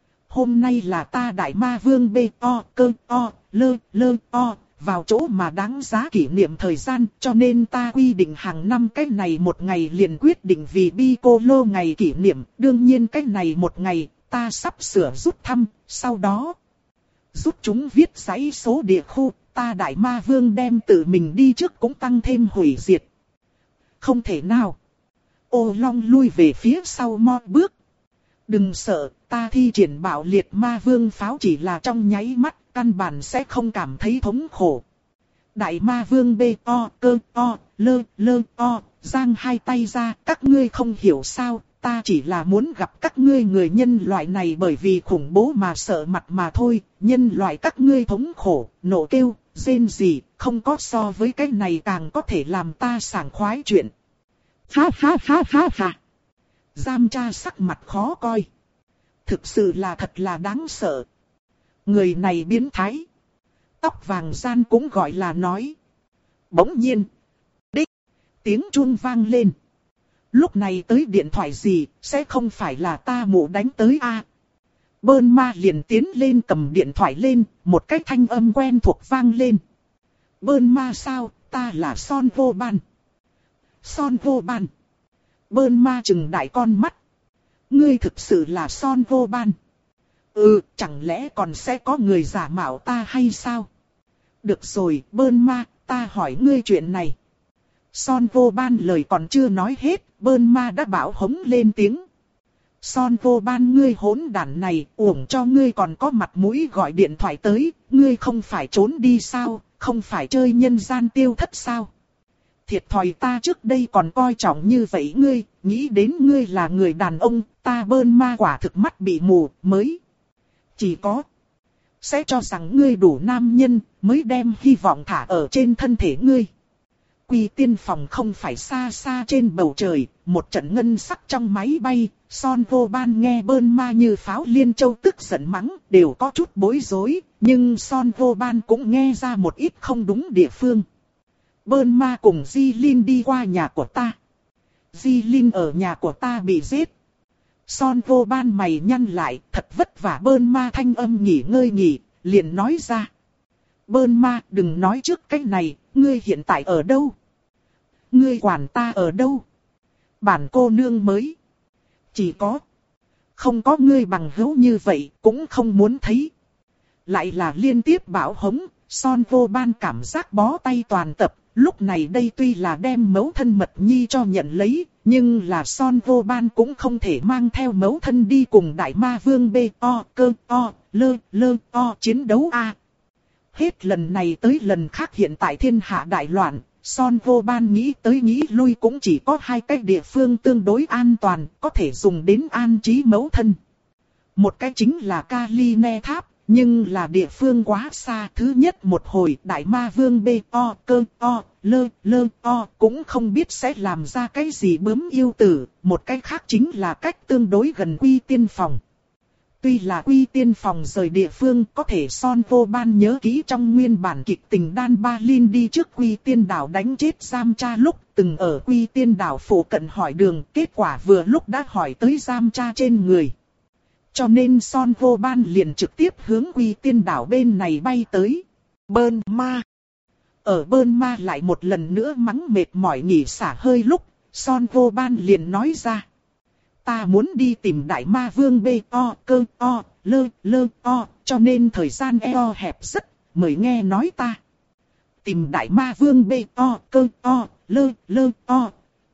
Speaker 1: Hôm nay là ta đại ma vương bê o cơ o lơ lơ o. Vào chỗ mà đáng giá kỷ niệm thời gian, cho nên ta quy định hàng năm cái này một ngày liền quyết định vì Piccolo ngày kỷ niệm. Đương nhiên cái này một ngày, ta sắp sửa rút thăm, sau đó rút chúng viết dãy số địa khu, ta đại ma vương đem tự mình đi trước cũng tăng thêm hủy diệt. Không thể nào. Ô Long lui về phía sau mo bước. Đừng sợ, ta thi triển bạo liệt ma vương pháo chỉ là trong nháy mắt. Căn bản sẽ không cảm thấy thống khổ. Đại ma vương bê o cơ o lơ lơ o giang hai tay ra. Các ngươi không hiểu sao. Ta chỉ là muốn gặp các ngươi người nhân loại này bởi vì khủng bố mà sợ mặt mà thôi. Nhân loại các ngươi thống khổ, nộ kêu, rên gì. Không có so với cái này càng có thể làm ta sảng khoái chuyện. Ha ha ha ha ha. Giam cha sắc mặt khó coi. Thực sự là thật là đáng sợ. Người này biến thái. Tóc vàng gian cũng gọi là nói. Bỗng nhiên. Đích. Tiếng chuông vang lên. Lúc này tới điện thoại gì, sẽ không phải là ta mụ đánh tới a? À? Bơn ma liền tiến lên cầm điện thoại lên, một cái thanh âm quen thuộc vang lên. Bơn ma sao, ta là Son Vô Ban. Son Vô Ban. Bơn ma trừng đại con mắt. Ngươi thực sự là Son Vô Ban. Ừ, chẳng lẽ còn sẽ có người giả mạo ta hay sao? Được rồi, Bơn ma, ta hỏi ngươi chuyện này. Son Vô Ban lời còn chưa nói hết, Bơn ma đã bảo hống lên tiếng. Son Vô Ban ngươi hỗn đản này, uổng cho ngươi còn có mặt mũi gọi điện thoại tới, ngươi không phải trốn đi sao, không phải chơi nhân gian tiêu thất sao? Thiệt thòi ta trước đây còn coi trọng như vậy ngươi, nghĩ đến ngươi là người đàn ông, ta Bơn ma quả thực mắt bị mù, mới. Chỉ có sẽ cho rằng ngươi đủ nam nhân mới đem hy vọng thả ở trên thân thể ngươi. Quy Tiên phòng không phải xa xa trên bầu trời, một trận ngân sắc trong máy bay, Son Vô Ban nghe Bơn ma như pháo liên châu tức giận mắng, đều có chút bối rối, nhưng Son Vô Ban cũng nghe ra một ít không đúng địa phương. Bơn ma cùng Di Linh đi qua nhà của ta. Di Linh ở nhà của ta bị giết. Son Vô Ban mày nhăn lại, thật vất vả Bơn ma thanh âm nghỉ ngơi nghỉ, liền nói ra. Bơn ma, đừng nói trước cái này, ngươi hiện tại ở đâu? Ngươi quản ta ở đâu? Bản cô nương mới. Chỉ có. Không có ngươi bằng hữu như vậy, cũng không muốn thấy. Lại là liên tiếp bảo hống, Son Vô Ban cảm giác bó tay toàn tập, Lúc này đây tuy là đem mẫu thân Mật Nhi cho nhận lấy, nhưng là Son Vô Ban cũng không thể mang theo mẫu thân đi cùng Đại Ma Vương bê o cơ o lơ lơ o chiến đấu a. Hết lần này tới lần khác hiện tại thiên hạ đại loạn, Son Vô Ban nghĩ tới nghĩ lui cũng chỉ có hai cái địa phương tương đối an toàn, có thể dùng đến an trí mẫu thân. Một cái chính là Kali Ne Tháp, nhưng là địa phương quá xa. Thứ nhất một hồi Đại Ma Vương bê o cơ o lơ lơ o cũng không biết sẽ làm ra cái gì bướm yêu tử. Một cái khác chính là cách tương đối gần Quy Tiên Phòng. Tuy là Quy Tiên Phòng rời địa phương, có thể Son Vô Ban nhớ kỹ trong nguyên bản kịch tình Đan Ba Linh đi trước Quy Tiên Đảo đánh chết Giam Cha lúc từng ở Quy Tiên Đảo phụ cận hỏi đường, kết quả vừa lúc đã hỏi tới Giam Cha trên người. Cho nên Son Vô Ban liền trực tiếp hướng Quy Tiên Đảo bên này bay tới. Bơn Ma. Ở Bơn Ma lại một lần nữa mắng mệt mỏi nghỉ xả hơi lúc, Son Vô Ban liền nói ra. Ta muốn đi tìm Đại Ma Vương bê o cơ o lơ lơ o, cho nên thời gian eo hẹp rất, mới nghe nói ta. Tìm Đại Ma Vương bê o cơ o lơ lơ o.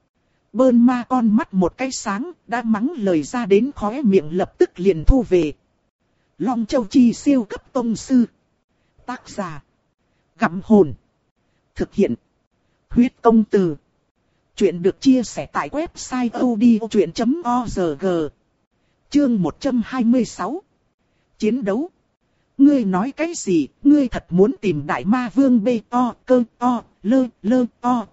Speaker 1: Bơn Ma con mắt một cái sáng, đã mắng lời ra đến khóe miệng lập tức liền thu về. Long Châu Chi siêu cấp tông sư. Tác giả. Gặm hồn. Thực hiện. Huyết công từ. Chuyện được chia sẻ tại website odchuyện chấm org. Chương một trăm hai mươi sáu. Chiến đấu. Ngươi nói cái gì, ngươi thật muốn tìm Đại Ma Vương bê o cơ o lơ lơ o.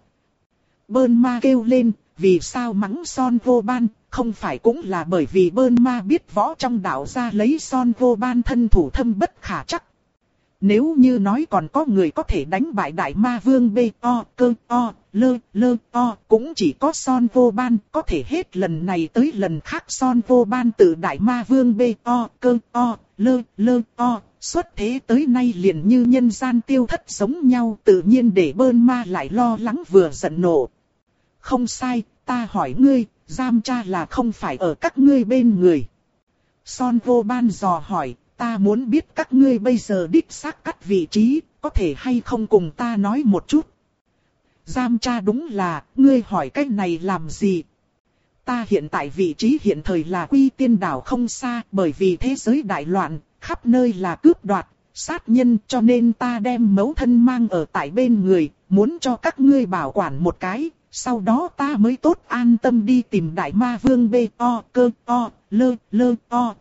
Speaker 1: Bơn Ma kêu lên, vì sao mắng Son Vô Ban, không phải cũng là bởi vì Bơn Ma biết võ trong đạo ra lấy Son Vô Ban thân thủ thâm bất khả chắc. Nếu như nói còn có người có thể đánh bại Đại Ma Vương bê o cơ o lơ lơ o, cũng chỉ có Son Vô Ban, có thể hết lần này tới lần khác Son Vô Ban từ Đại Ma Vương bê o cơ o lơ lơ o, xuất thế tới nay liền như nhân gian tiêu thất giống nhau, tự nhiên để Bơn Ma lại lo lắng vừa giận nộ. Không sai, ta hỏi ngươi, Giam Cha là không phải ở các ngươi bên người. Son Vô Ban dò hỏi, ta muốn biết các ngươi bây giờ đích xác cắt vị trí, có thể hay không cùng ta nói một chút. Giam Cha đúng là, ngươi hỏi cái này làm gì? Ta hiện tại vị trí hiện thời là Quy Tiên Đảo không xa, bởi vì thế giới đại loạn, khắp nơi là cướp đoạt, sát nhân, cho nên ta đem mẫu thân mang ở tại bên người, muốn cho các ngươi bảo quản một cái, sau đó ta mới tốt an tâm đi tìm Đại Ma Vương bê o cơ o lơ lơ o.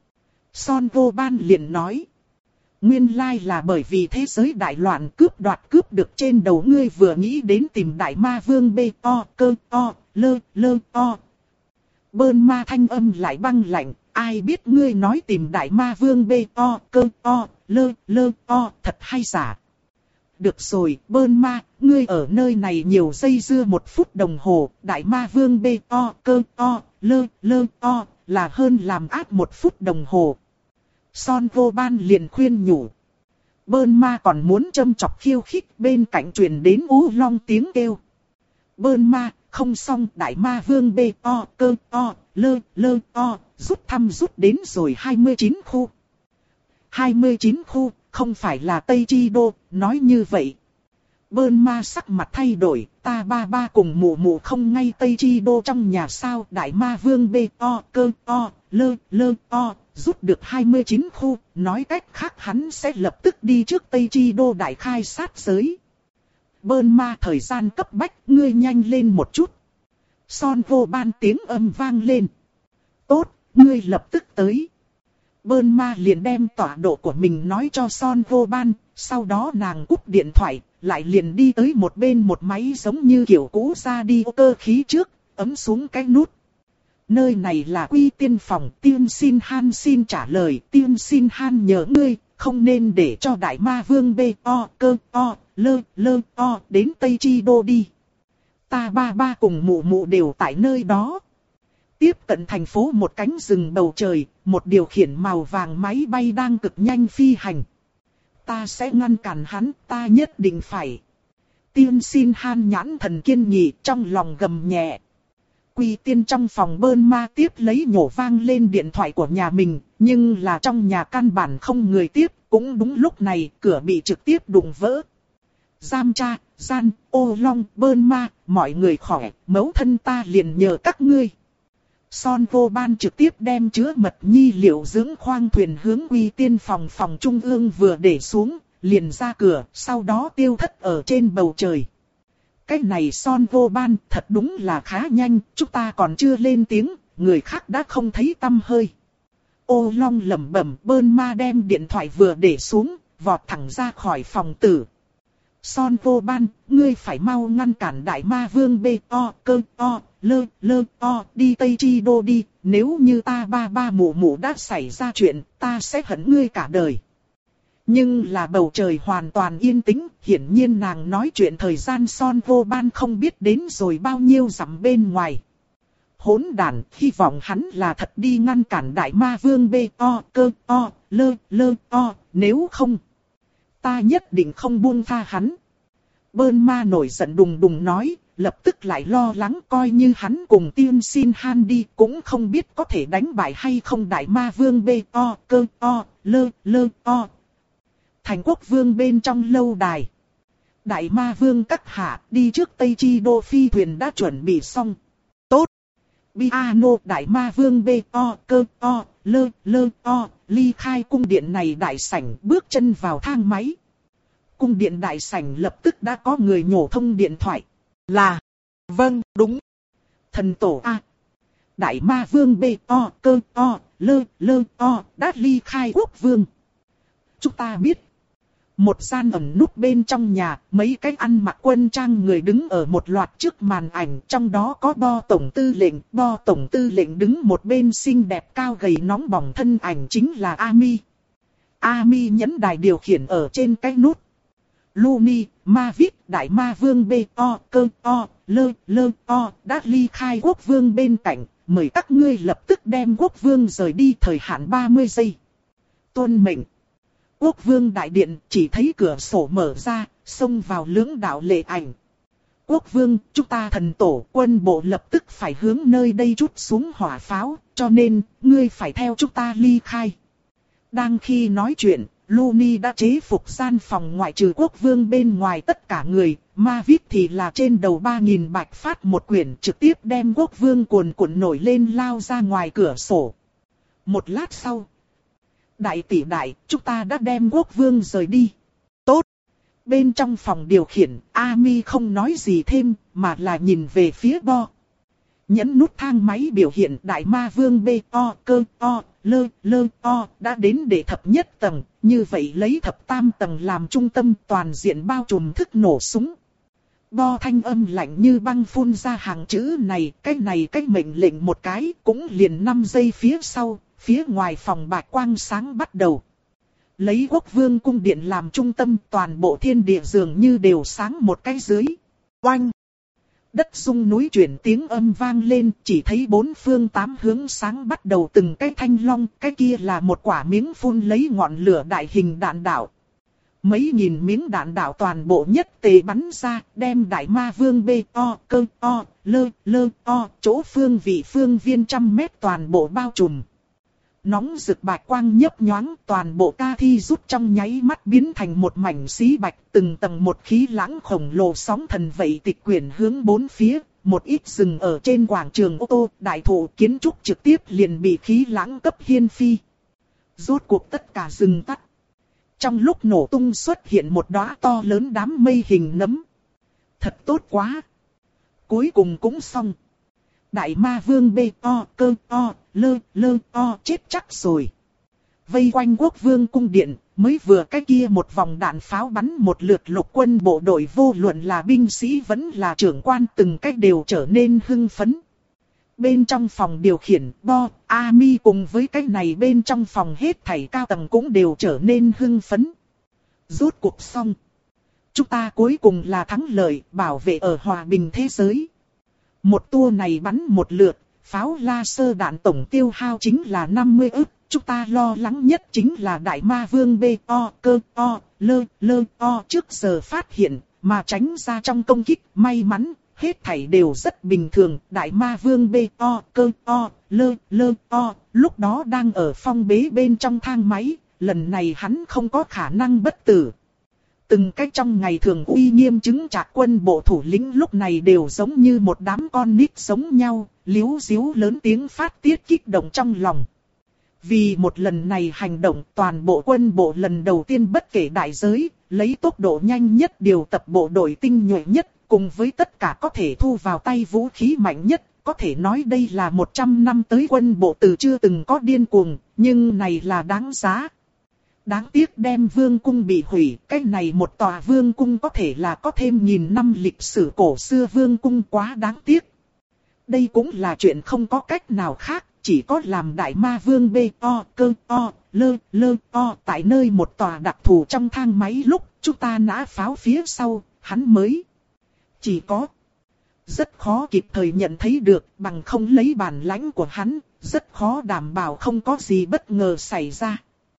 Speaker 1: Son Vô Ban liền nói. Nguyên lai là bởi vì thế giới đại loạn cướp đoạt cướp được trên đầu ngươi vừa nghĩ đến tìm Đại Ma Vương bê o cơ o lơ lơ o. Bơn Ma thanh âm lại băng lạnh, ai biết ngươi nói tìm Đại Ma Vương bê o cơ o lơ lơ o thật hay giả. Được rồi, Bơn Ma, ngươi ở nơi này nhiều giây dưa một phút đồng hồ, Đại Ma Vương bê o cơ o lơ lơ o là hơn làm át một phút đồng hồ. Son Vô Ban liền khuyên nhủ. Bơn Ma còn muốn châm chọc khiêu khích, bên cạnh truyền đến Ú Long tiếng kêu. Bơn Ma, không xong, Đại Ma Vương bê o cơ o lơ lơ o rút thăm rút đến rồi hai mươi chín khu. hai mươi chín khu, không phải là Tây Chi Đô, nói như vậy. Bơn Ma sắc mặt thay đổi, ta ba ba cùng mụ mụ không ngay Tây Chi Đô trong nhà sao. Đại Ma Vương bê o cơ o lơ lơ o rút được hai mươi chín khu, nói cách khác hắn sẽ lập tức đi trước Tây Chi Đô đại khai sát giới. Bơn Ma thời gian cấp bách, ngươi nhanh lên một chút. Son Vô Ban tiếng âm vang lên. Tốt, ngươi lập tức tới. Bơn Ma liền đem tọa độ của mình nói cho Son Vô Ban, sau đó nàng cúp điện thoại, lại liền đi tới một bên một máy giống như kiểu cũ ra đi ô cơ khí trước, ấm xuống cái nút. Nơi này là Quy Tiên Phòng, Tiên Xin Han xin trả lời, Tiên Xin Han nhờ ngươi, không nên để cho Đại Ma Vương bê o cơ o lơ lơ o đến Tây Chi Đô đi. Ta ba ba cùng mụ mụ đều tại nơi đó. Tiếp cận thành phố một cánh rừng bầu trời, một điều khiển màu vàng máy bay đang cực nhanh phi hành. Ta sẽ ngăn cản hắn, ta nhất định phải. Tiên Xin Han nhãn thần kiên nghị, trong lòng gầm nhẹ. Quy Tiên trong phòng Bơn Ma tiếp lấy nhổ vang lên điện thoại của nhà mình, nhưng là trong nhà căn bản không người tiếp, cũng đúng lúc này cửa bị trực tiếp đụng vỡ. Giam cha, gian, ô long, bơn ma, mọi người khỏe, mẫu thân ta liền nhờ các ngươi. Son vô ban trực tiếp đem chứa mật nhi liệu dưỡng khoang thuyền hướng Quy Tiên phòng phòng trung ương vừa để xuống, liền ra cửa, sau đó tiêu thất ở trên bầu trời. Cái này Son vô ban thật đúng là khá nhanh, chúng ta còn chưa lên tiếng, người khác đã không thấy tăm hơi. Ô long lẩm bẩm, bơn ma đem điện thoại vừa để xuống, vọt thẳng ra khỏi phòng tử. Son vô ban, ngươi phải mau ngăn cản đại ma vương bê o, cơ o, lơ, lơ o, đi Tây Chi Đô đi, nếu như ta ba ba mụ mụ đã xảy ra chuyện, ta sẽ hận ngươi cả đời. Nhưng là bầu trời hoàn toàn yên tĩnh, hiển nhiên nàng nói chuyện thời gian Son vô ban không biết đến rồi bao nhiêu dặm bên ngoài. Hỗn đản, hy vọng hắn là thật đi ngăn cản đại ma vương bê o, cơ o, lơ, lơ o, nếu không, ta nhất định không buông tha hắn. Bơn ma nổi giận đùng đùng nói, lập tức lại lo lắng coi như hắn cùng tiên xin han đi cũng không biết có thể đánh bại hay không đại ma vương bê o, cơ o, lơ, lơ o. Thành quốc vương bên trong lâu đài. Đại ma vương các hạ đi trước Tây Chi Đô phi thuyền đã chuẩn bị xong. Tốt. Piano đại ma vương bê o, cơ o, lơ, lơ o, ly khai cung điện này đại sảnh bước chân vào thang máy. Cung điện đại sảnh lập tức đã có người nhổ thông điện thoại. Là, vâng, đúng. Thần tổ A. Đại ma vương bê o, cơ o, lơ, lơ o, đã ly khai quốc vương. Chúng ta biết. Một gian ẩn núp bên trong nhà, mấy cái ăn mặc quân trang người đứng ở một loạt trước màn ảnh, trong đó có Bo tổng tư lệnh, Bo tổng tư lệnh đứng một bên xinh đẹp cao gầy nóng bỏng thân ảnh chính là Ami. Ami nhấn đài điều khiển ở trên cái nút. Luni, Mavic, đại ma vương bê o, cơ o, lơ, lơ o, đã ly khai quốc vương bên cạnh, mời các ngươi lập tức đem quốc vương rời đi thời hạn ba mươi giây. Tuân mệnh. Quốc vương đại điện chỉ thấy cửa sổ mở ra, xông vào lưỡng đạo lệ ảnh. Quốc vương, chúng ta thần tổ quân bộ lập tức phải hướng nơi đây trút xuống hỏa pháo, cho nên, ngươi phải theo chúng ta ly khai. Đang khi nói chuyện, Luni đã chế phục gian phòng ngoại trừ quốc vương bên ngoài tất cả người, Mavic thì là trên đầu ba nghìn bạch phát một quyển trực tiếp đem quốc vương cuồn cuộn nổi lên lao ra ngoài cửa sổ. Một lát sau. Đại tỷ đại, chúng ta đã đem quốc vương rời đi. Tốt. Bên trong phòng điều khiển, Ami không nói gì thêm, mà là nhìn về phía Bo. Nhấn nút thang máy biểu hiện đại ma vương bê o, cơ o, lơ, lơ o, đã đến để thập nhất tầng, như vậy lấy thập tam tầng làm trung tâm toàn diện bao trùm thức nổ súng. Bo thanh âm lạnh như băng phun ra hàng chữ này, cái này cái mệnh lệnh một cái, cũng liền năm giây phía sau. Phía ngoài phòng bạch quang sáng bắt đầu. Lấy quốc vương cung điện làm trung tâm toàn bộ thiên địa dường như đều sáng một cái dưới. Oanh! Đất rung núi chuyển tiếng âm vang lên chỉ thấy bốn phương tám hướng sáng bắt đầu từng cái thanh long. Cái kia là một quả miếng phun lấy ngọn lửa đại hình đạn đạo. Mấy nghìn miếng đạn đạo toàn bộ nhất tề bắn ra đem đại ma vương bê o, cơ o, lơ, lơ o, chỗ phương vị phương viên trăm mét toàn bộ bao trùm. Nóng rực bạch quang nhấp nhoáng toàn bộ ca thi rút trong nháy mắt biến thành một mảnh xí bạch từng tầng một khí lãng khổng lồ sóng thần vậy tịch quyển hướng bốn phía, một ít rừng ở trên quảng trường ô tô, đại thụ kiến trúc trực tiếp liền bị khí lãng cấp hiên phi. Rốt cuộc tất cả rừng tắt. Trong lúc nổ tung xuất hiện một đóa to lớn đám mây hình nấm. Thật tốt quá. Cuối cùng cũng xong. Đại ma vương bê o, cơ o, lơ, lơ o chết chắc rồi. Vây quanh quốc vương cung điện, mới vừa cái kia một vòng đạn pháo bắn một lượt lục quân bộ đội vô luận là binh sĩ vẫn là trưởng quan từng cách đều trở nên hưng phấn. Bên trong phòng điều khiển, Bo, Ami cùng với cái này bên trong phòng hết thảy cao tầng cũng đều trở nên hưng phấn. Rốt cuộc xong. Chúng ta cuối cùng là thắng lợi, bảo vệ ở hòa bình thế giới. Một tour này bắn một lượt, pháo laser đạn tổng tiêu hao chính là năm mươi ức. Chúng ta lo lắng nhất chính là đại ma vương bê o, cơ o, lơ, lơ o trước giờ phát hiện, mà tránh ra trong công kích. May mắn, hết thảy đều rất bình thường. Đại ma vương bê o, cơ o, lơ, lơ o, lúc đó đang ở phong bế bên trong thang máy. Lần này hắn không có khả năng bất tử. Từng cách trong ngày thường uy nghiêm chứng trạc quân bộ thủ lĩnh lúc này đều giống như một đám con nít giống nhau, líu díu lớn tiếng phát tiết kích động trong lòng. Vì một lần này hành động toàn bộ quân bộ lần đầu tiên bất kể đại giới, lấy tốc độ nhanh nhất điều tập bộ đội tinh nhuệ nhất, cùng với tất cả có thể thu vào tay vũ khí mạnh nhất. Có thể nói đây là một trăm năm tới quân bộ từ chưa từng có điên cuồng, nhưng này là đáng giá. Đáng tiếc đem vương cung bị hủy, cái này một tòa vương cung có thể là có thêm nghìn năm lịch sử cổ xưa vương cung quá đáng tiếc. Đây cũng là chuyện không có cách nào khác, chỉ có làm đại ma vương bê o cơ o lơ lơ o tại nơi một tòa đặc thù trong thang máy lúc chúng ta nã pháo phía sau, hắn mới chỉ có. Rất khó kịp thời nhận thấy được, bằng không lấy bản lãnh của hắn, rất khó đảm bảo không có gì bất ngờ xảy ra.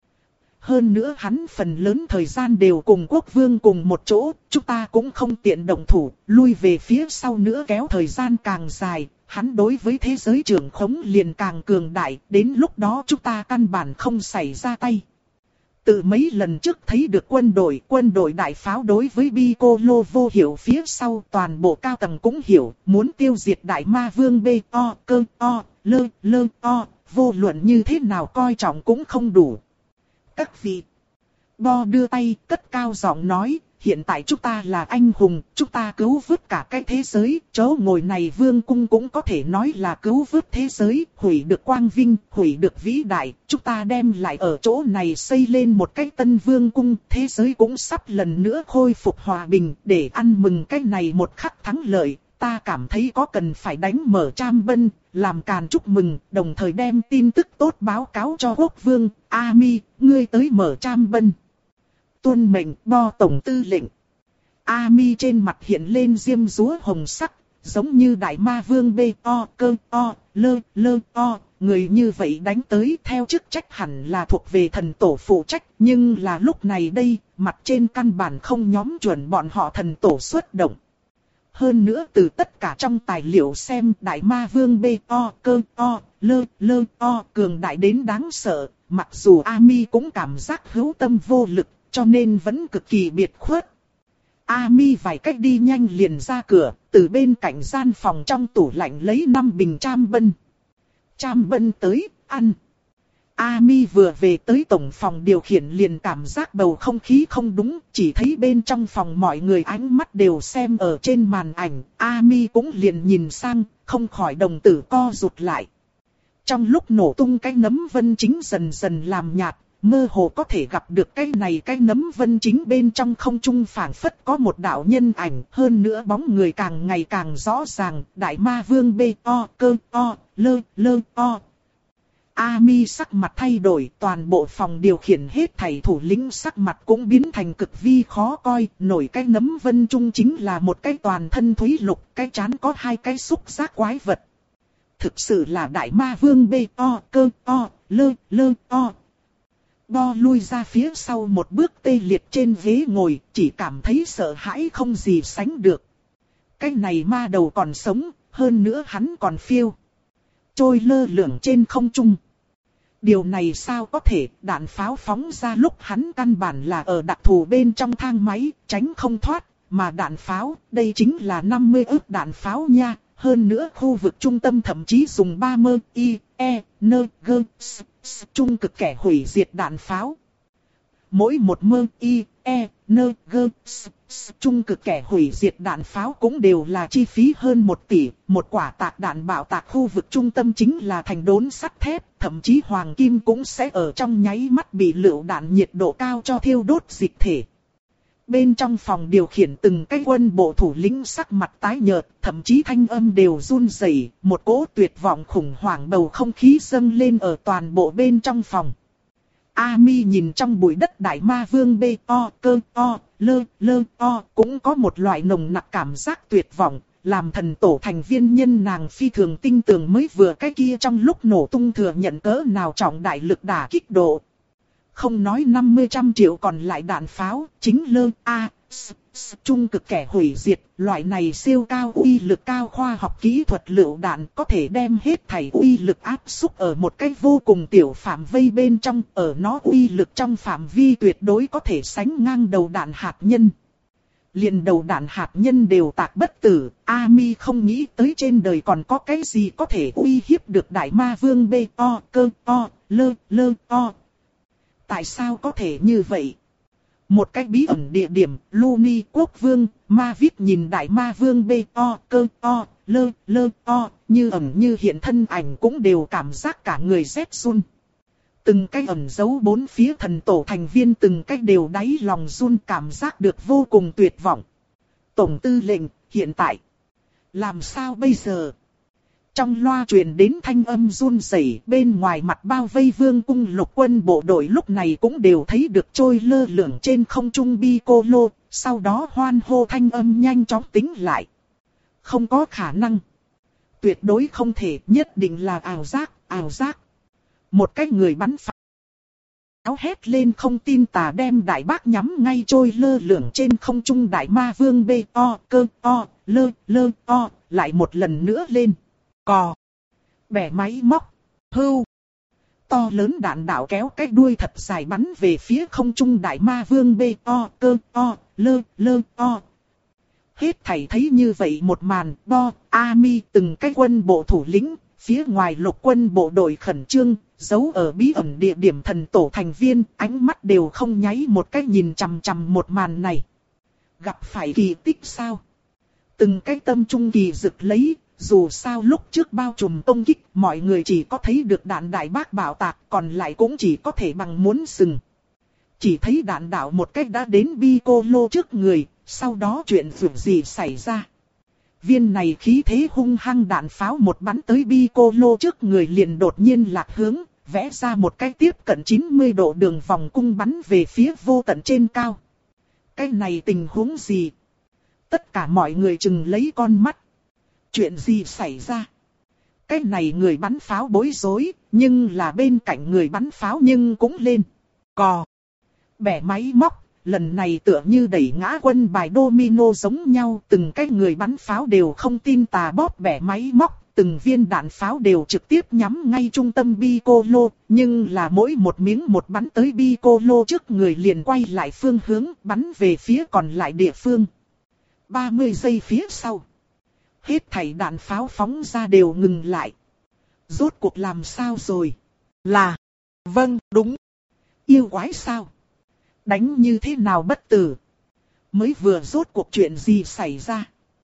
Speaker 1: Hơn nữa hắn phần lớn thời gian đều cùng quốc vương cùng một chỗ, chúng ta cũng không tiện động thủ, lui về phía sau nữa kéo thời gian càng dài, hắn đối với thế giới trưởng khống liền càng cường đại, đến lúc đó chúng ta căn bản không xảy ra tay. Từ mấy lần trước thấy được quân đội, quân đội đại pháo đối với Piccolo vô hiểu phía sau toàn bộ cao tầng cũng hiểu, muốn tiêu diệt đại ma vương bê o cơ o lơ lơ o, vô luận như thế nào coi trọng cũng không đủ. Các vị, Bo đưa tay cất cao giọng nói, hiện tại chúng ta là anh hùng, chúng ta cứu vớt cả cái thế giới, chỗ ngồi này vương cung cũng có thể nói là cứu vớt thế giới, hủy được quang vinh, hủy được vĩ đại, chúng ta đem lại ở chỗ này xây lên một cái tân vương cung, thế giới cũng sắp lần nữa khôi phục hòa bình, để ăn mừng cái này một khắc thắng lợi, ta cảm thấy có cần phải đánh mở Tram Bân, làm càn chúc mừng, đồng thời đem tin tức tốt báo cáo cho quốc vương, Ami, ngươi tới mở Tram Bân. Tuân mệnh Bo tổng tư lệnh. Ami trên mặt hiện lên diêm dúa hồng sắc, giống như đại ma vương bê o cơ o lơ lơ o, người như vậy đánh tới theo chức trách hẳn là thuộc về thần tổ phụ trách, nhưng là lúc này đây, mặt trên căn bản không nhóm chuẩn bọn họ thần tổ xuất động. Hơn nữa từ tất cả trong tài liệu xem đại ma vương bê o cơ o lơ lơ o cường đại đến đáng sợ, mặc dù Ami cũng cảm giác hữu tâm vô lực, cho nên vẫn cực kỳ biệt khuất. Ami vài cách đi nhanh liền ra cửa, từ bên cạnh gian phòng trong tủ lạnh lấy năm bình Tram Bân. Tram Bân tới, ăn. Ami vừa về tới tổng phòng điều khiển liền cảm giác bầu không khí không đúng, chỉ thấy bên trong phòng mọi người ánh mắt đều xem ở trên màn ảnh, Ami cũng liền nhìn sang, không khỏi đồng tử co rụt lại. Trong lúc nổ tung cái nấm vân chính dần dần làm nhạt, mơ hồ có thể gặp được cái này cái nấm vân chính bên trong không trung phảng phất có một đạo nhân ảnh, hơn nữa bóng người càng ngày càng rõ ràng, đại ma vương bê o cơ o lơ lơ o. Ami sắc mặt thay đổi, toàn bộ phòng điều khiển hết thảy thủ lĩnh sắc mặt cũng biến thành cực vi khó coi, nổi cái nấm vân trung chính là một cái toàn thân thúy lục, cái trán có hai cái xúc giác quái vật. Thực sự là đại ma vương bê o cơ o lơ lơ o. Bo lui ra phía sau một bước tê liệt trên ghế ngồi, chỉ cảm thấy sợ hãi không gì sánh được. Cái này ma đầu còn sống, hơn nữa hắn còn phiêu, trôi lơ lửng trên không trung. Điều này sao có thể, đạn pháo phóng ra lúc hắn căn bản là ở đặc thù bên trong thang máy, tránh không thoát, mà đạn pháo, đây chính là năm mươi ức đạn pháo nha, hơn nữa khu vực trung tâm thậm chí dùng ba mơ, i, e, n, g, s, s, trung cực kẻ hủy diệt đạn pháo. Mỗi một mơ, i, e, n, g, s, s, trung cực kẻ hủy diệt đạn pháo cũng đều là chi phí hơn một tỷ, một quả tạc đạn bạo tạc khu vực trung tâm chính là thành đốn sắt thép, thậm chí hoàng kim cũng sẽ ở trong nháy mắt bị lựu đạn nhiệt độ cao cho thiêu đốt dịch thể. Bên trong phòng điều khiển từng cái quân bộ thủ lĩnh sắc mặt tái nhợt, thậm chí thanh âm đều run rẩy, một cỗ tuyệt vọng khủng hoảng bầu không khí dâng lên ở toàn bộ bên trong phòng. Ami nhìn trong bụi đất đại ma vương bê o cơ o lơ lơ o, cũng có một loại nồng nặc cảm giác tuyệt vọng, làm thần tổ thành viên nhân nàng phi thường tinh tường mới vừa cái kia trong lúc nổ tung thừa nhận cỡ nào trọng đại lực đả kích độ. Không nói năm mươi trăm triệu còn lại đạn pháo, chính lơ a, s, trung cực kẻ hủy diệt, loại này siêu cao uy lực cao khoa học kỹ thuật lựu đạn có thể đem hết thảy uy lực áp xúc ở một cái vô cùng tiểu phạm vây bên trong, ở nó uy lực trong phạm vi tuyệt đối có thể sánh ngang đầu đạn hạt nhân. Liền đầu đạn hạt nhân đều tạc bất tử, Ami không nghĩ tới trên đời còn có cái gì có thể uy hiếp được đại ma vương bê o cơ o lơ lơ o. Tại sao có thể như vậy? Một cái bí ẩn địa điểm, Luni quốc vương, Mavic nhìn đại ma vương bê o cơ o lơ lơ o, như ẩn như hiện thân ảnh cũng đều cảm giác cả người rét run. Từng cái ẩn giấu bốn phía thần tổ thành viên từng cái đều đáy lòng run, cảm giác được vô cùng tuyệt vọng. Tổng tư lệnh, hiện tại, làm sao bây giờ? Trong loa truyền đến thanh âm run rẩy, bên ngoài mặt bao vây vương cung lục quân bộ đội lúc này cũng đều thấy được trôi lơ lửng trên không trung Piccolo, sau đó hoan hô thanh âm nhanh chóng tính lại. Không có khả năng. Tuyệt đối không thể, nhất định là ảo giác, ảo giác. Một cái người bắn pháo hét lên không tin tà, đem đại bác nhắm ngay trôi lơ lửng trên không trung đại ma vương bê o cơ o lơ lơ o, lại một lần nữa lên. Cò. Bẻ máy móc. Hưu. To lớn đạn đạo kéo cái đuôi thật dài bắn về phía không trung đại ma vương bê o cơ o lơ lơ o. Hết thảy thấy như vậy một màn, Bo, Ami từng cái quân bộ thủ lĩnh, phía ngoài lục quân bộ đội khẩn trương, giấu ở bí ẩn địa điểm thần tổ thành viên, ánh mắt đều không nháy một cái nhìn chằm chằm một màn này. Gặp phải kỳ tích sao? Từng cái tâm trung kỳ rực lấy, dù sao lúc trước bao trùm công kích, mọi người chỉ có thấy được đạn đại bác bảo tạc, còn lại cũng chỉ có thể bằng muốn sừng. Chỉ thấy đạn đạo một cách đã đến Piccolo trước người, sau đó chuyện vượt gì xảy ra. Viên này khí thế hung hăng đạn pháo một bắn tới Piccolo trước người liền đột nhiên lạc hướng, vẽ ra một cái tiếp cận chín mươi độ đường vòng cung bắn về phía vô tận trên cao. Cái này tình huống gì? Tất cả mọi người chừng lấy con mắt. Chuyện gì xảy ra? Cái này người bắn pháo bối rối, nhưng là bên cạnh người bắn pháo nhưng cũng lên. Cò. Bẻ máy móc, lần này tựa như đẩy ngã quân bài domino giống nhau, từng cái người bắn pháo đều không tin tà bóp bẻ máy móc, từng viên đạn pháo đều trực tiếp nhắm ngay trung tâm Piccolo, nhưng là mỗi một miếng một bắn tới Piccolo trước người liền quay lại phương hướng, bắn về phía còn lại địa phương. ba mươi giây phía sau, hết thảy đạn pháo phóng ra đều ngừng lại. Rốt cuộc làm sao rồi? Là, vâng, đúng. Yêu quái sao? Đánh như thế nào bất tử? Mới vừa rốt cuộc chuyện gì xảy ra?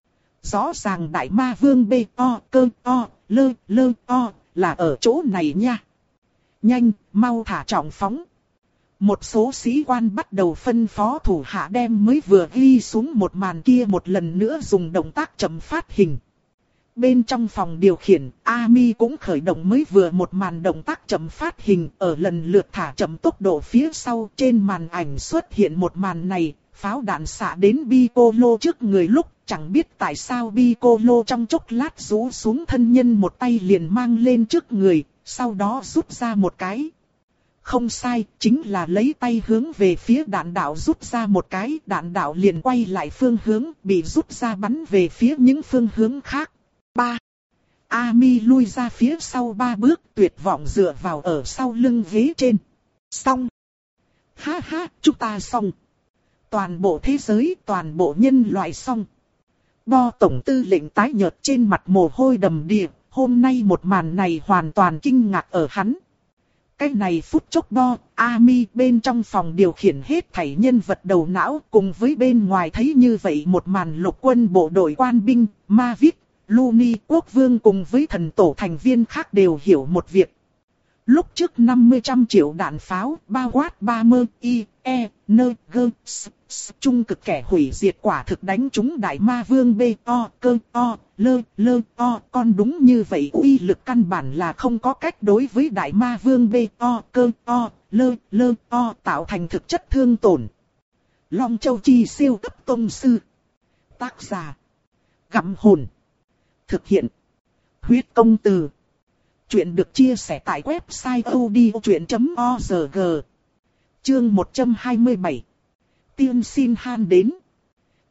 Speaker 1: Rõ ràng đại ma vương bê o cơ o lơ lơ o là ở chỗ này nha. Nhanh, mau thả trọng phóng. Một số sĩ quan bắt đầu phân phó thủ hạ đem mới vừa ghi xuống một màn kia một lần nữa dùng động tác chậm phát hình. Bên trong phòng điều khiển, Ami cũng khởi động mới vừa một màn động tác chậm phát hình, ở lần lượt thả chậm tốc độ phía sau, trên màn ảnh xuất hiện một màn này, pháo đạn xạ đến Piccolo trước người lúc, chẳng biết tại sao Piccolo trong chốc lát rũ xuống thân nhân một tay liền mang lên trước người, sau đó rút ra một cái. Không sai, chính là lấy tay hướng về phía đạn đạo rút ra một cái, đạn đạo liền quay lại phương hướng, bị rút ra bắn về phía những phương hướng khác. Ba. Ami lui ra phía sau ba bước, tuyệt vọng dựa vào ở sau lưng ghế trên. Xong. Ha ha, chúng ta xong. Toàn bộ thế giới, toàn bộ nhân loại xong. Bo tổng tư lệnh tái nhợt trên mặt mồ hôi đầm đìa, hôm nay một màn này hoàn toàn kinh ngạc ở hắn. Cái này phút chốc Bo, Ami bên trong phòng điều khiển hết thảy nhân vật đầu não, cùng với bên ngoài thấy như vậy một màn lục quân bộ đội quan binh, Mavic, Luni quốc vương cùng với thần tổ thành viên khác đều hiểu một việc. Lúc trước năm mươi trăm triệu đạn pháo, bao quát ba mươi, I, E, N, G, S, S, trung cực kẻ hủy diệt quả thực đánh trúng đại ma vương B, O, cơ, O, lơ, lơ, O, con đúng như vậy uy lực căn bản là không có cách đối với đại ma vương B, O, cơ, O, lơ, lơ, O tạo thành thực chất thương tổn. Long Châu Chi siêu cấp tông sư. Tác giả. Gặm hồn. Thực hiện. Huyết công từ. Chuyện được chia sẻ tại website odchuyện chấm org. Chương một trăm hai mươi bảy. Tiên xin han đến.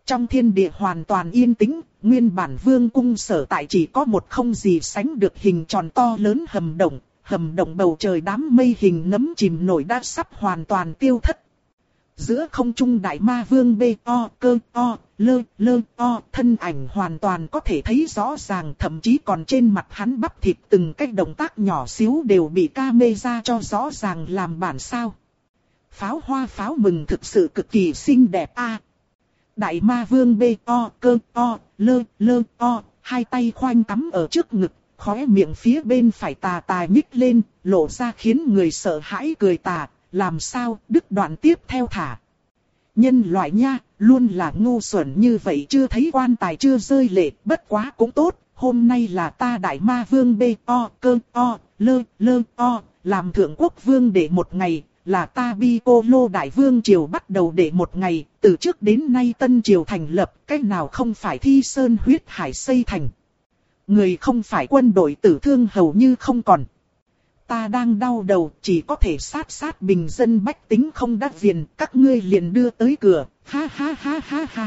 Speaker 1: Trong thiên địa hoàn toàn yên tĩnh, nguyên bản vương cung sở tại chỉ có một không gì sánh được hình tròn to lớn hầm động, hầm động bầu trời đám mây hình nấm chìm nổi đã sắp hoàn toàn tiêu thất. Giữa không trung đại ma vương bê o cơ o lơ lơ o thân ảnh hoàn toàn có thể thấy rõ ràng, thậm chí còn trên mặt hắn bắp thịt từng cái động tác nhỏ xíu đều bị camera cho rõ ràng làm bản sao. Pháo hoa pháo mừng thực sự cực kỳ xinh đẹp a. Đại ma vương bê o cơ o lơ lơ o hai tay khoanh cắm ở trước ngực, khóe miệng phía bên phải tà tà nhích lên, lộ ra khiến người sợ hãi cười tà. Làm sao, đứt đoạn tiếp theo thả. Nhân loại nha, luôn là ngu xuẩn như vậy, chưa thấy quan tài chưa rơi lệ, bất quá cũng tốt. Hôm nay là ta đại ma vương bê o cơ o lơ lơ o làm thượng quốc vương để một ngày, là ta Piccolo đại vương triều bắt đầu để một ngày. Từ trước đến nay tân triều thành lập, cách nào không phải thi sơn huyết hải xây thành. Người không phải quân đội tử thương hầu như không còn. Ta đang đau đầu, chỉ có thể sát sát bình dân bách tính không đắc viền, các ngươi liền đưa tới cửa, ha ha ha ha ha.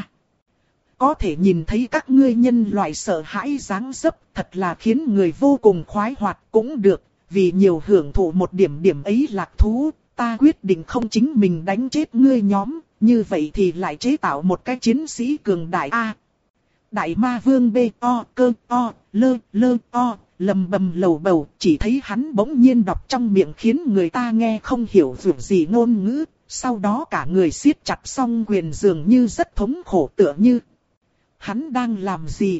Speaker 1: Có thể nhìn thấy các ngươi nhân loại sợ hãi dáng dấp, thật là khiến người vô cùng khoái hoạt cũng được, vì nhiều hưởng thụ một điểm điểm ấy lạc thú, ta quyết định không chính mình đánh chết ngươi nhóm, như vậy thì lại chế tạo một cái chiến sĩ cường đại a. Đại ma vương bê o cơ o lơ lơ o lầm bầm lầu bầu, chỉ thấy hắn bỗng nhiên đọc trong miệng khiến người ta nghe không hiểu dù gì ngôn ngữ, sau đó cả người siết chặt song quyền dường như rất thống khổ tựa như. Hắn đang làm gì?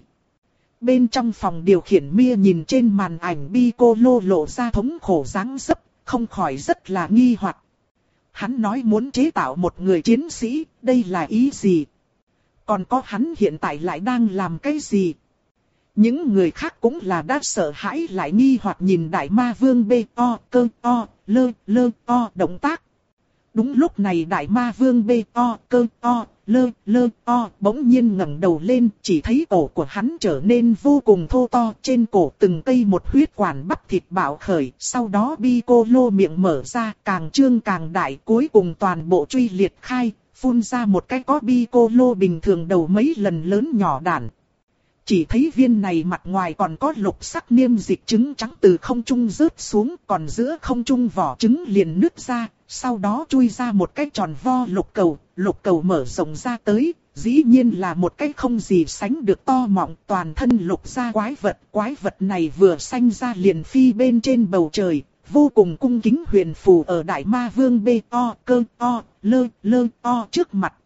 Speaker 1: Bên trong phòng điều khiển Mia nhìn trên màn ảnh Piccolo lộ ra thống khổ dáng dấp, không khỏi rất là nghi hoặc. Hắn nói muốn chế tạo một người chiến sĩ, đây là ý gì? Còn có hắn hiện tại lại đang làm cái gì? Những người khác cũng là đã sợ hãi lại nghi hoặc nhìn đại ma vương bê o cơ o lơ lơ o động tác. Đúng lúc này đại ma vương bê o cơ o lơ lơ o bỗng nhiên ngẩng đầu lên, chỉ thấy cổ của hắn trở nên vô cùng thô to, trên cổ từng cây một huyết quản bắp thịt bạo khởi, sau đó Piccolo miệng mở ra, càng trương càng đại, cuối cùng toàn bộ truy liệt khai, phun ra một cái có Piccolo bình thường đầu mấy lần lớn nhỏ đản. Chỉ thấy viên này mặt ngoài còn có lục sắc niêm dịch trứng trắng từ không trung rớt xuống, còn giữa không trung vỏ trứng liền nứt ra, sau đó chui ra một cái tròn vo lục cầu, lục cầu mở rộng ra tới, dĩ nhiên là một cái không gì sánh được to mọng, toàn thân lục ra quái vật, quái vật này vừa sanh ra liền phi bên trên bầu trời, vô cùng cung kính huyền phù ở đại ma vương bê o cơ o lơ lơ o trước mặt.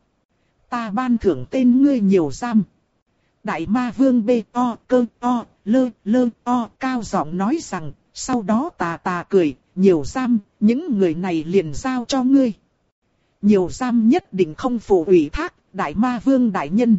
Speaker 1: Ta ban thưởng tên ngươi nhiều giam. Đại ma vương bê o cơ o lơ lơ o cao giọng nói rằng, sau đó tà tà cười, nhiều giam, những người này liền giao cho ngươi. Nhiều giam nhất định không phụ ủy thác, đại ma vương đại nhân.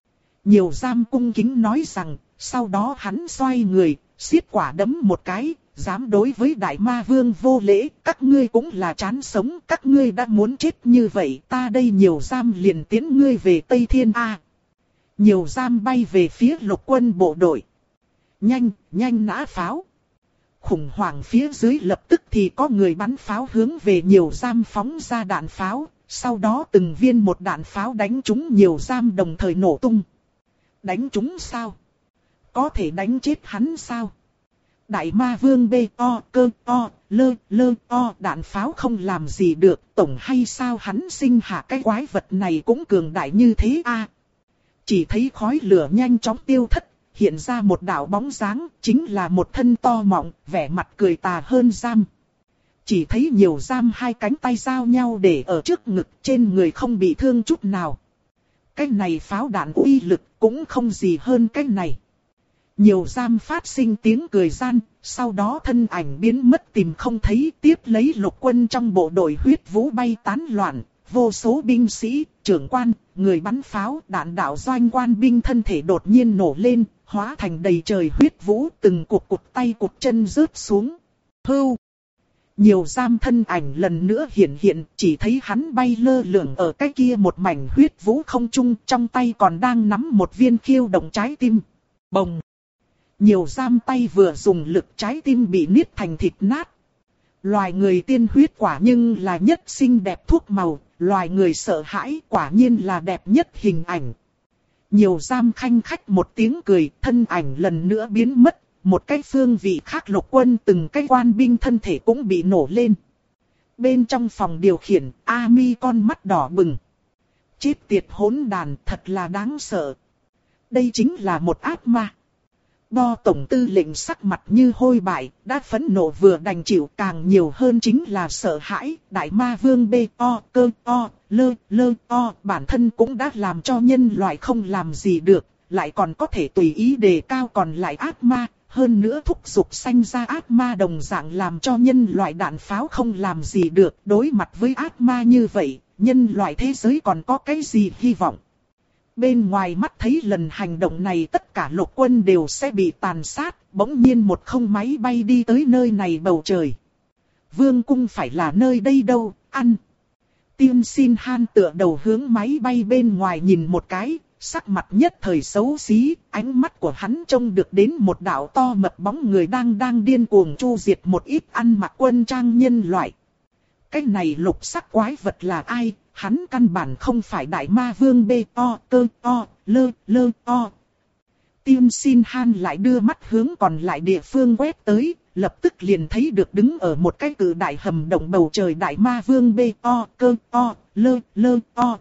Speaker 1: Nhiều giam cung kính nói rằng, sau đó hắn xoay người, xiết quả đấm một cái, dám đối với đại ma vương vô lễ, các ngươi cũng là chán sống, các ngươi đã muốn chết như vậy, ta đây nhiều giam liền tiến ngươi về Tây Thiên A. Nhiều giam bay về phía lục quân bộ đội. Nhanh, nhanh nã pháo. Khủng hoảng phía dưới lập tức thì có người bắn pháo hướng về nhiều giam phóng ra đạn pháo. Sau đó từng viên một đạn pháo đánh trúng nhiều giam đồng thời nổ tung. Đánh trúng sao? Có thể đánh chết hắn sao? Đại ma vương bê o cơ o lơ lơ o đạn pháo không làm gì được. Tổng hay sao hắn sinh hạ cái quái vật này cũng cường đại như thế a. Chỉ thấy khói lửa nhanh chóng tiêu thất, hiện ra một đạo bóng dáng, chính là một thân to mọng, vẻ mặt cười tà hơn giam. Chỉ thấy nhiều giam hai cánh tay giao nhau để ở trước ngực, trên người không bị thương chút nào. Cái này pháo đạn uy lực cũng không gì hơn cái này. Nhiều giam phát sinh tiếng cười gian, sau đó thân ảnh biến mất tìm không thấy, tiếp lấy lục quân trong bộ đội huyết vũ bay tán loạn. Vô số binh sĩ, trưởng quan, người bắn pháo, đạn đạo doanh quan binh thân thể đột nhiên nổ lên, hóa thành đầy trời huyết vũ, từng cục cụt tay cụt chân rớt xuống. Hưu! Nhiều giam thân ảnh lần nữa hiện hiện, chỉ thấy hắn bay lơ lửng ở cái kia một mảnh huyết vũ không trung, trong tay còn đang nắm một viên khiêu động trái tim. Bồng! Nhiều giam tay vừa dùng lực, trái tim bị niết thành thịt nát. Loài người tiên huyết quả nhưng là nhất xinh đẹp thuốc màu, loài người sợ hãi quả nhiên là đẹp nhất hình ảnh. Nhiều giam khanh khách một tiếng cười, thân ảnh lần nữa biến mất. Một cái phương vị khác Lục Quân từng cái quan binh thân thể cũng bị nổ lên. Bên trong phòng điều khiển, A Mi con mắt đỏ bừng. Chết tiệt hỗn đàn, thật là đáng sợ. Đây chính là một ác ma. Bo tổng tư lệnh sắc mặt như hôi bại, đã phẫn nộ vừa đành chịu, càng nhiều hơn chính là sợ hãi. Đại ma vương bê o, cơ o, lơ, lơ o, bản thân cũng đã làm cho nhân loại không làm gì được, lại còn có thể tùy ý đề cao còn lại ác ma. Hơn nữa thúc giục sanh ra ác ma đồng dạng làm cho nhân loại đạn pháo không làm gì được. Đối mặt với ác ma như vậy, nhân loại thế giới còn có cái gì hy vọng? Bên ngoài mắt thấy lần hành động này tất cả Lục Quân đều sẽ bị tàn sát. Bỗng nhiên một không máy bay đi tới nơi này bầu trời. Vương cung phải là nơi đây đâu, ăn. Tiên Xin Han tựa đầu hướng máy bay bên ngoài nhìn một cái. Sắc mặt nhất thời xấu xí, ánh mắt của hắn trông được đến một đạo to mập bóng người đang đang điên cuồng chu diệt một ít ăn mặc quân trang nhân loại. Cái này lục sắc quái vật là ai? Hắn căn bản không phải đại ma vương bê o, cơ o, lơ, lơ o. Tiên Xin Han lại đưa mắt hướng còn lại địa phương quét tới, lập tức liền thấy được đứng ở một cái cự đại hầm động bầu trời đại ma vương bê o, cơ o, lơ, lơ o.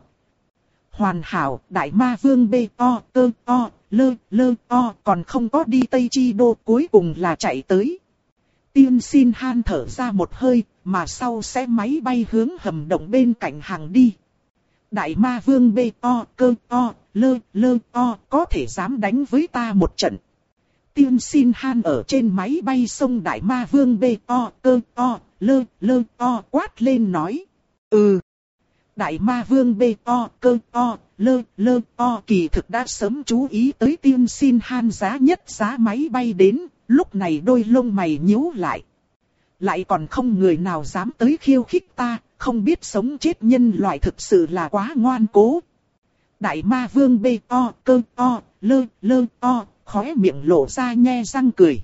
Speaker 1: Hoàn hảo, đại ma vương bê o, cơ o, lơ, lơ o còn không có đi Tây Chi Đô, cuối cùng là chạy tới. Tiên Xin Han thở ra một hơi, mà sau sẽ máy bay hướng hầm động bên cạnh hàng đi. Đại ma vương bê o, cơ o, lơ, lơ o có thể dám đánh với ta một trận. Tiên Xin Han ở trên máy bay sông đại ma vương bê o, cơ o, lơ, lơ o quát lên nói. Ừ. Đại ma vương bê o, cơ o, lơ, lơ o kỳ thực đã sớm chú ý tới Tiên Xin Han giá nhất giá máy bay đến, lúc này đôi lông mày nhíu lại. Lại còn không người nào dám tới khiêu khích ta, không biết sống chết nhân loại thực sự là quá ngoan cố. Đại ma vương bê o, cơ o, lơ, lơ o, khóe miệng lộ ra nhe răng cười.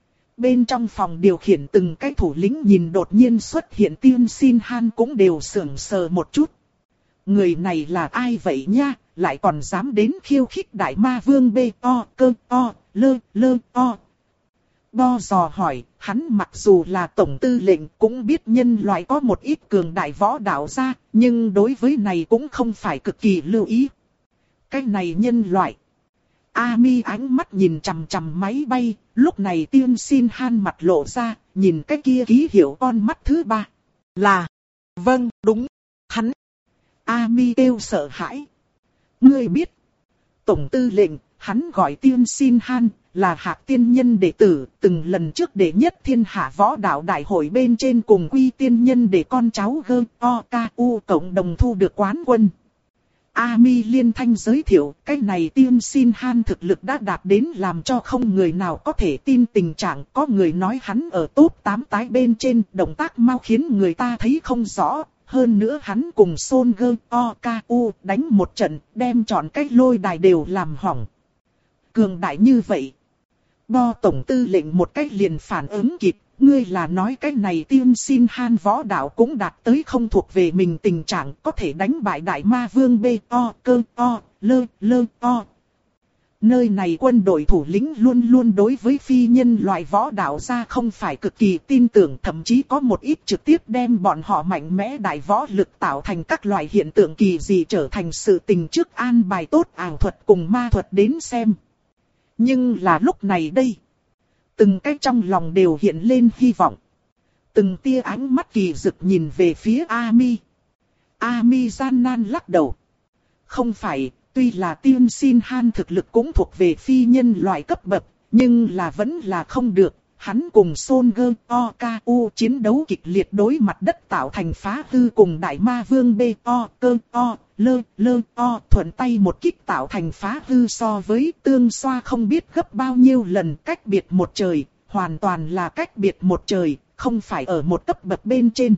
Speaker 1: Bên trong phòng điều khiển từng cái thủ lĩnh nhìn đột nhiên xuất hiện Tiên Xin Han cũng đều sững sờ một chút. Người này là ai vậy nha, lại còn dám đến khiêu khích đại ma vương bê o, cơ o, lơ, lơ o. Bo dò hỏi, hắn mặc dù là tổng tư lệnh cũng biết nhân loại có một ít cường đại võ đạo gia, nhưng đối với này cũng không phải cực kỳ lưu ý. Cái này nhân loại. A Mi ánh mắt nhìn chằm chằm máy bay, lúc này Tiên Xin Han mặt lộ ra, nhìn cái kia ký hiệu con mắt thứ ba. Là, vâng, đúng, hắn. A Mi kêu sợ hãi. Ngươi biết, tổng tư lệnh, hắn gọi Tiên Xin Han, là Hạc tiên nhân đệ tử, từng lần trước đệ nhất thiên hạ võ đạo đại hội bên trên cùng Quy tiên nhân để con cháu gơ o ca u cộng đồng thu được quán quân. A Mi liên thanh giới thiệu, cái này Tiên Xin Han thực lực đã đạt đến làm cho không người nào có thể tin tình trạng. Có người nói hắn ở top tám tái bên trên, động tác mau khiến người ta thấy không rõ. Hơn nữa hắn cùng Son gơ o ca u đánh một trận, đem trọn cái lôi đài đều làm hỏng. Cường đại như vậy. Bo tổng tư lệnh một cách liền phản ứng kịp, ngươi là nói cái này Tiên Xin Han võ đạo cũng đạt tới không thuộc về mình tình trạng, có thể đánh bại đại ma vương bê o, cơ o, lơ, lơ o. Nơi này quân đội thủ lĩnh luôn luôn đối với phi nhân loại võ đạo ra không phải cực kỳ tin tưởng, thậm chí có một ít trực tiếp đem bọn họ mạnh mẽ đại võ lực tạo thành các loại hiện tượng kỳ dị trở thành sự tình trước an bài tốt ảo thuật cùng ma thuật đến xem. Nhưng là lúc này đây, từng cái trong lòng đều hiện lên hy vọng. Từng tia ánh mắt kỳ rực nhìn về phía A Mi. A Mi gian nan lắc đầu. Không phải, tuy là Tiên Xin Han thực lực cũng thuộc về phi nhân loại cấp bậc, nhưng là vẫn là không được. Hắn cùng Son gơ o ca u chiến đấu kịch liệt đối mặt đất tạo thành phá hư cùng đại ma vương bê o, cơ o, lơ, lơ o thuận tay một kích tạo thành phá hư so với tương xoa không biết gấp bao nhiêu lần, cách biệt một trời, hoàn toàn là cách biệt một trời, không phải ở một cấp bậc bên trên.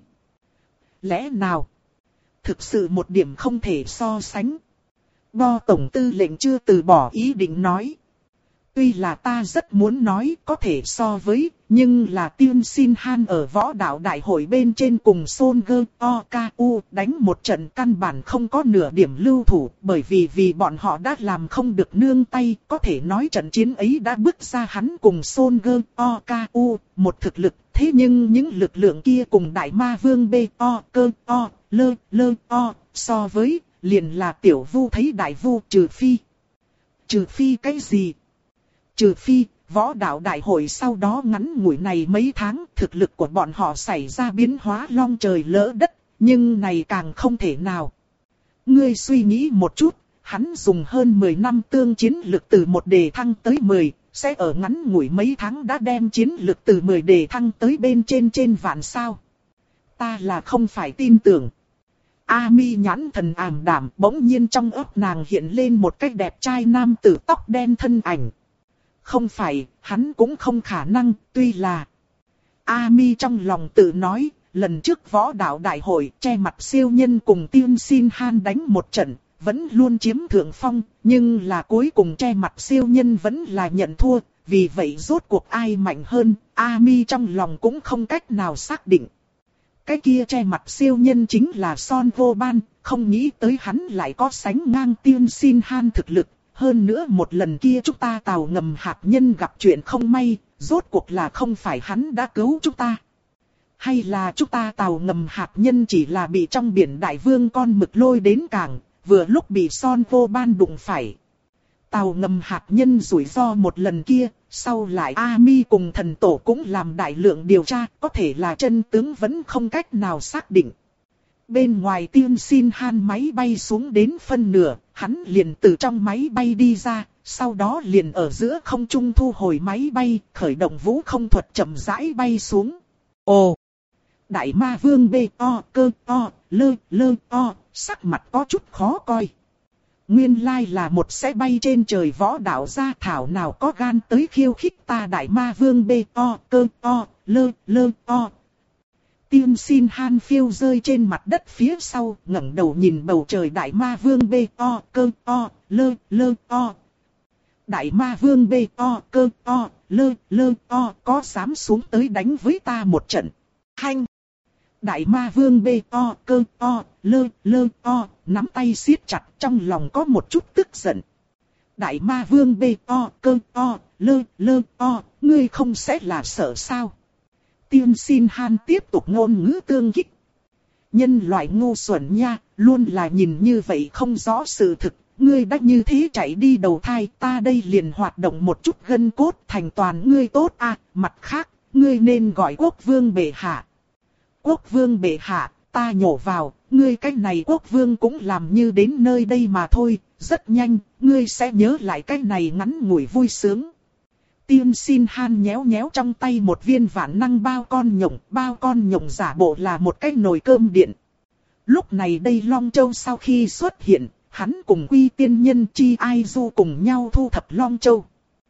Speaker 1: Lẽ nào? Thực sự một điểm không thể so sánh. Bo tổng tư lệnh chưa từ bỏ ý định nói. tuy là ta rất muốn nói có thể so với, nhưng là Tiên Xin Han ở võ đạo đại hội bên trên cùng Son Gơ O K U đánh một trận căn bản không có nửa điểm lưu thủ, bởi vì vì bọn họ đã làm không được nương tay, có thể nói trận chiến ấy đã bước ra hắn cùng Son Gơ O K U một thực lực, thế nhưng những lực lượng kia cùng Đại Ma Vương B O Cơ O Lơ Lơ O so với, liền là tiểu vu thấy đại vu, trừ phi. Trừ phi cái gì? Trừ phi, võ đạo đại hội sau đó ngắn ngủi này mấy tháng, thực lực của bọn họ xảy ra biến hóa long trời lỡ đất, nhưng này càng không thể nào. Ngươi suy nghĩ một chút, hắn dùng hơn mười năm tương chiến lực từ một đề thăng tới mười, sẽ ở ngắn ngủi mấy tháng đã đem chiến lực từ mười đề thăng tới bên trên trên vạn sao. Ta là không phải tin tưởng. A Mi nhãn thần ảm đạm, bỗng nhiên trong óc nàng hiện lên một cái đẹp trai nam tử tóc đen thân ảnh. Không phải, hắn cũng không khả năng, tuy là... A Mi trong lòng tự nói, lần trước võ đạo đại hội che mặt siêu nhân cùng Tiên Xin Han đánh một trận, vẫn luôn chiếm thượng phong, nhưng là cuối cùng che mặt siêu nhân vẫn là nhận thua, vì vậy rốt cuộc ai mạnh hơn, A Mi trong lòng cũng không cách nào xác định. Cái kia che mặt siêu nhân chính là Son Vô Ban, không nghĩ tới hắn lại có sánh ngang Tiên Xin Han thực lực. Hơn nữa một lần kia chúng ta tàu ngầm hạt nhân gặp chuyện không may, rốt cuộc là không phải hắn đã cứu chúng ta. Hay là chúng ta tàu ngầm hạt nhân chỉ là bị trong biển đại vương con mực lôi đến cảng, vừa lúc bị Son Vô Ban đụng phải. Tàu ngầm hạt nhân rủi ro một lần kia, sau lại A Mi cùng thần tổ cũng làm đại lượng điều tra, có thể là chân tướng vẫn không cách nào xác định. Bên ngoài Tiên Xin Han máy bay xuống đến phân nửa, hắn liền từ trong máy bay đi ra, sau đó liền ở giữa không trung thu hồi máy bay, khởi động vũ không thuật chậm rãi bay xuống. Ồ! Đại Ma Vương B O Cơ O Lơ Lơ O, sắc mặt có chút khó coi. Nguyên lai là một xe bay trên trời võ đạo gia thảo nào có gan tới khiêu khích ta Đại Ma Vương B O Cơ O Lơ Lơ O. Tiên Xin Han phiêu rơi trên mặt đất phía sau, ngẩng đầu nhìn bầu trời Đại Ma Vương B O Cơ O Lơ Lơ O. Đại Ma Vương B O Cơ O Lơ Lơ O có dám xuống tới đánh với ta một trận? Hanh! Đại Ma Vương B O Cơ O Lơ Lơ O nắm tay siết chặt, trong lòng có một chút tức giận. Đại Ma Vương B O Cơ O Lơ Lơ O, ngươi không sẽ là sợ sao? Tiên Xin Han tiếp tục ngôn ngữ tương kích. Nhân loại ngu xuẩn nha, luôn là nhìn như vậy không rõ sự thực. Ngươi đã như thế chạy đi đầu thai, ta đây liền hoạt động một chút gân cốt thành toàn ngươi tốt à. Mặt khác, ngươi nên gọi quốc vương bệ hạ. Quốc vương bệ hạ, ta nhổ vào, ngươi cái này quốc vương cũng làm như đến nơi đây mà thôi. Rất nhanh, ngươi sẽ nhớ lại cái này ngắn ngủi vui sướng. Tiên Xin Han nhéo nhéo trong tay một viên vạn năng bao con nhộng, bao con nhộng giả bộ là một cái nồi cơm điện. Lúc này đây Long Châu sau khi xuất hiện, hắn cùng Quy Tiên Nhân Chi Ai Du cùng nhau thu thập Long Châu.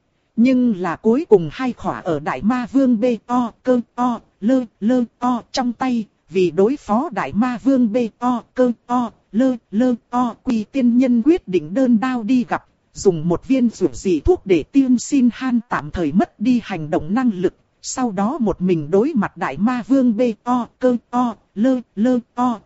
Speaker 1: Nhưng là cuối cùng hai khỏa ở Đại Ma Vương B O Cơ O Lơ Lơ O trong tay, vì đối phó Đại Ma Vương B O Cơ O Lơ Lơ O, Quy Tiên Nhân quyết định đơn đao đi gặp. Dùng một viên dược dị thuốc để Tiên Xin Han tạm thời mất đi hành động năng lực, sau đó một mình đối mặt Đại Ma Vương B O Cơ O Lơ Lơ O.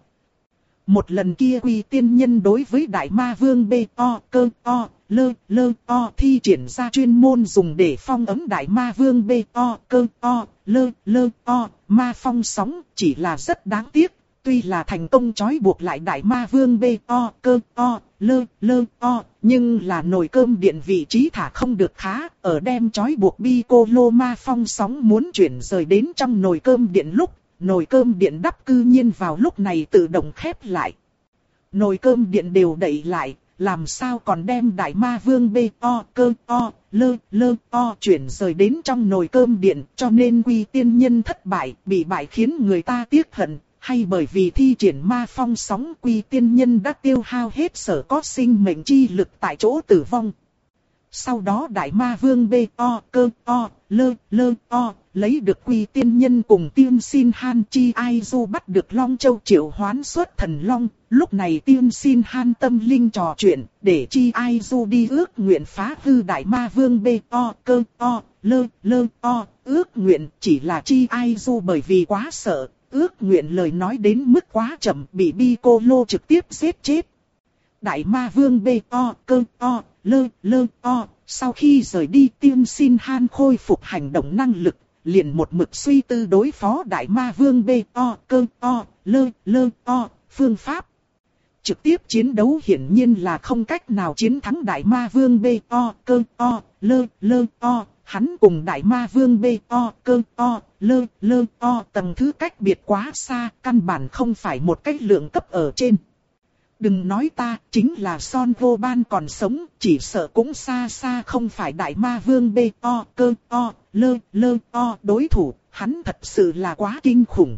Speaker 1: Một lần kia Quy Tiên Nhân đối với Đại Ma Vương B O Cơ O Lơ Lơ O thi triển ra chuyên môn dùng để phong ấn Đại Ma Vương B O Cơ O Lơ Lơ O, ma phong sóng, chỉ là rất đáng tiếc. Tuy là thành công trói buộc lại Đại Ma Vương B O Cơ O Lơ Lơ O, nhưng là nồi cơm điện vị trí thả không được khá, ở đem trói buộc Piccolo ma phong sóng muốn chuyển rời đến trong nồi cơm điện lúc, nồi cơm điện đắp cư nhiên vào lúc này tự động khép lại. Nồi cơm điện đều đậy lại, làm sao còn đem Đại Ma Vương B O Cơ O Lơ Lơ O chuyển rời đến trong nồi cơm điện, cho nên Quy Tiên Nhân thất bại, bị bại khiến người ta tiếc hận. Hay bởi vì thi triển ma phong sóng, Quy Tiên Nhân đã tiêu hao hết sở có sinh mệnh chi lực tại chỗ tử vong. Sau đó Đại Ma Vương B O Cơ O Lơ Lơ O lấy được Quy Tiên Nhân cùng Tiên Xin Han Chi Ai Du bắt được Long Châu triệu hoán xuất thần Long. Lúc này Tiên Xin Han tâm linh trò chuyện, để Chi Ai Du đi ước nguyện phá hư Đại Ma Vương bê o cơ o lơ lơ o. Ước nguyện chỉ là Chi Ai Du bởi vì quá sợ, ước nguyện lời nói đến mức quá chậm bị Piccolo trực tiếp giết chết. Đại Ma Vương bê o cơ o lơ lơ o. Sau khi rời đi Tiên Xin Han khôi phục hành động năng lực, liền một mực suy tư đối phó Đại Ma Vương bê o cơ o lơ lơ o phương pháp. Trực tiếp chiến đấu hiển nhiên là không cách nào chiến thắng Đại Ma Vương bê o cơ o lơ lơ o. Hắn cùng Đại Ma Vương bê o cơ o lơ lơ o tầng thứ cách biệt quá xa, căn bản không phải một cách lượng cấp ở trên. Đừng nói ta, chính là Son Goban còn sống, chỉ sợ cũng xa xa không phải Đại Ma Vương bê o cơ o lơ lơ o đối thủ, hắn thật sự là quá kinh khủng.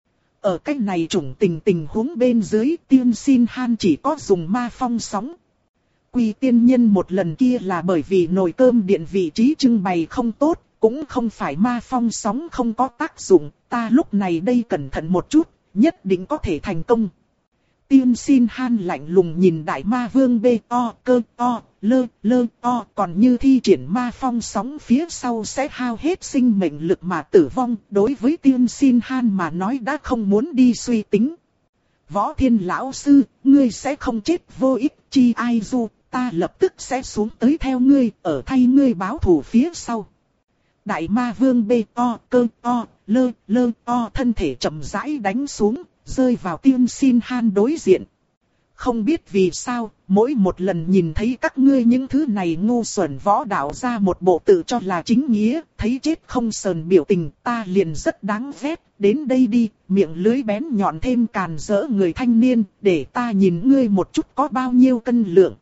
Speaker 1: Ở cách này chủng tình tình huống bên dưới, Tiên Xin Han chỉ có dùng ma phong sóng. Quy Tiên Nhân một lần kia là bởi vì nồi cơm điện vị trí trưng bày không tốt, cũng không phải ma phong sóng không có tác dụng, ta lúc này đây cẩn thận một chút, nhất định có thể thành công. Tiên Xin Han lạnh lùng nhìn Đại Ma Vương bê o cơ o lơ lơ o, còn như thi triển ma phong sóng phía sau sẽ hao hết sinh mệnh lực mà tử vong, đối với Tiên Xin Han mà nói đã không muốn đi suy tính. Võ Thiên lão sư, ngươi sẽ không chết vô ích. Chi Ai Du, ta lập tức sẽ xuống tới theo ngươi, ở thay ngươi báo thù phía sau. Đại Ma Vương bê o cơ o lơ lơ o thân thể chậm rãi đánh xuống, rơi vào Tiên Xin Han đối diện. Không biết vì sao, mỗi một lần nhìn thấy các ngươi những thứ này ngu xuẩn võ đạo ra một bộ tự cho là chính nghĩa, thấy chết không sờn biểu tình, ta liền rất đáng ghét. Đến đây đi, miệng lưới bén nhọn thêm càn rỡ người thanh niên, để ta nhìn ngươi một chút có bao nhiêu cân lượng.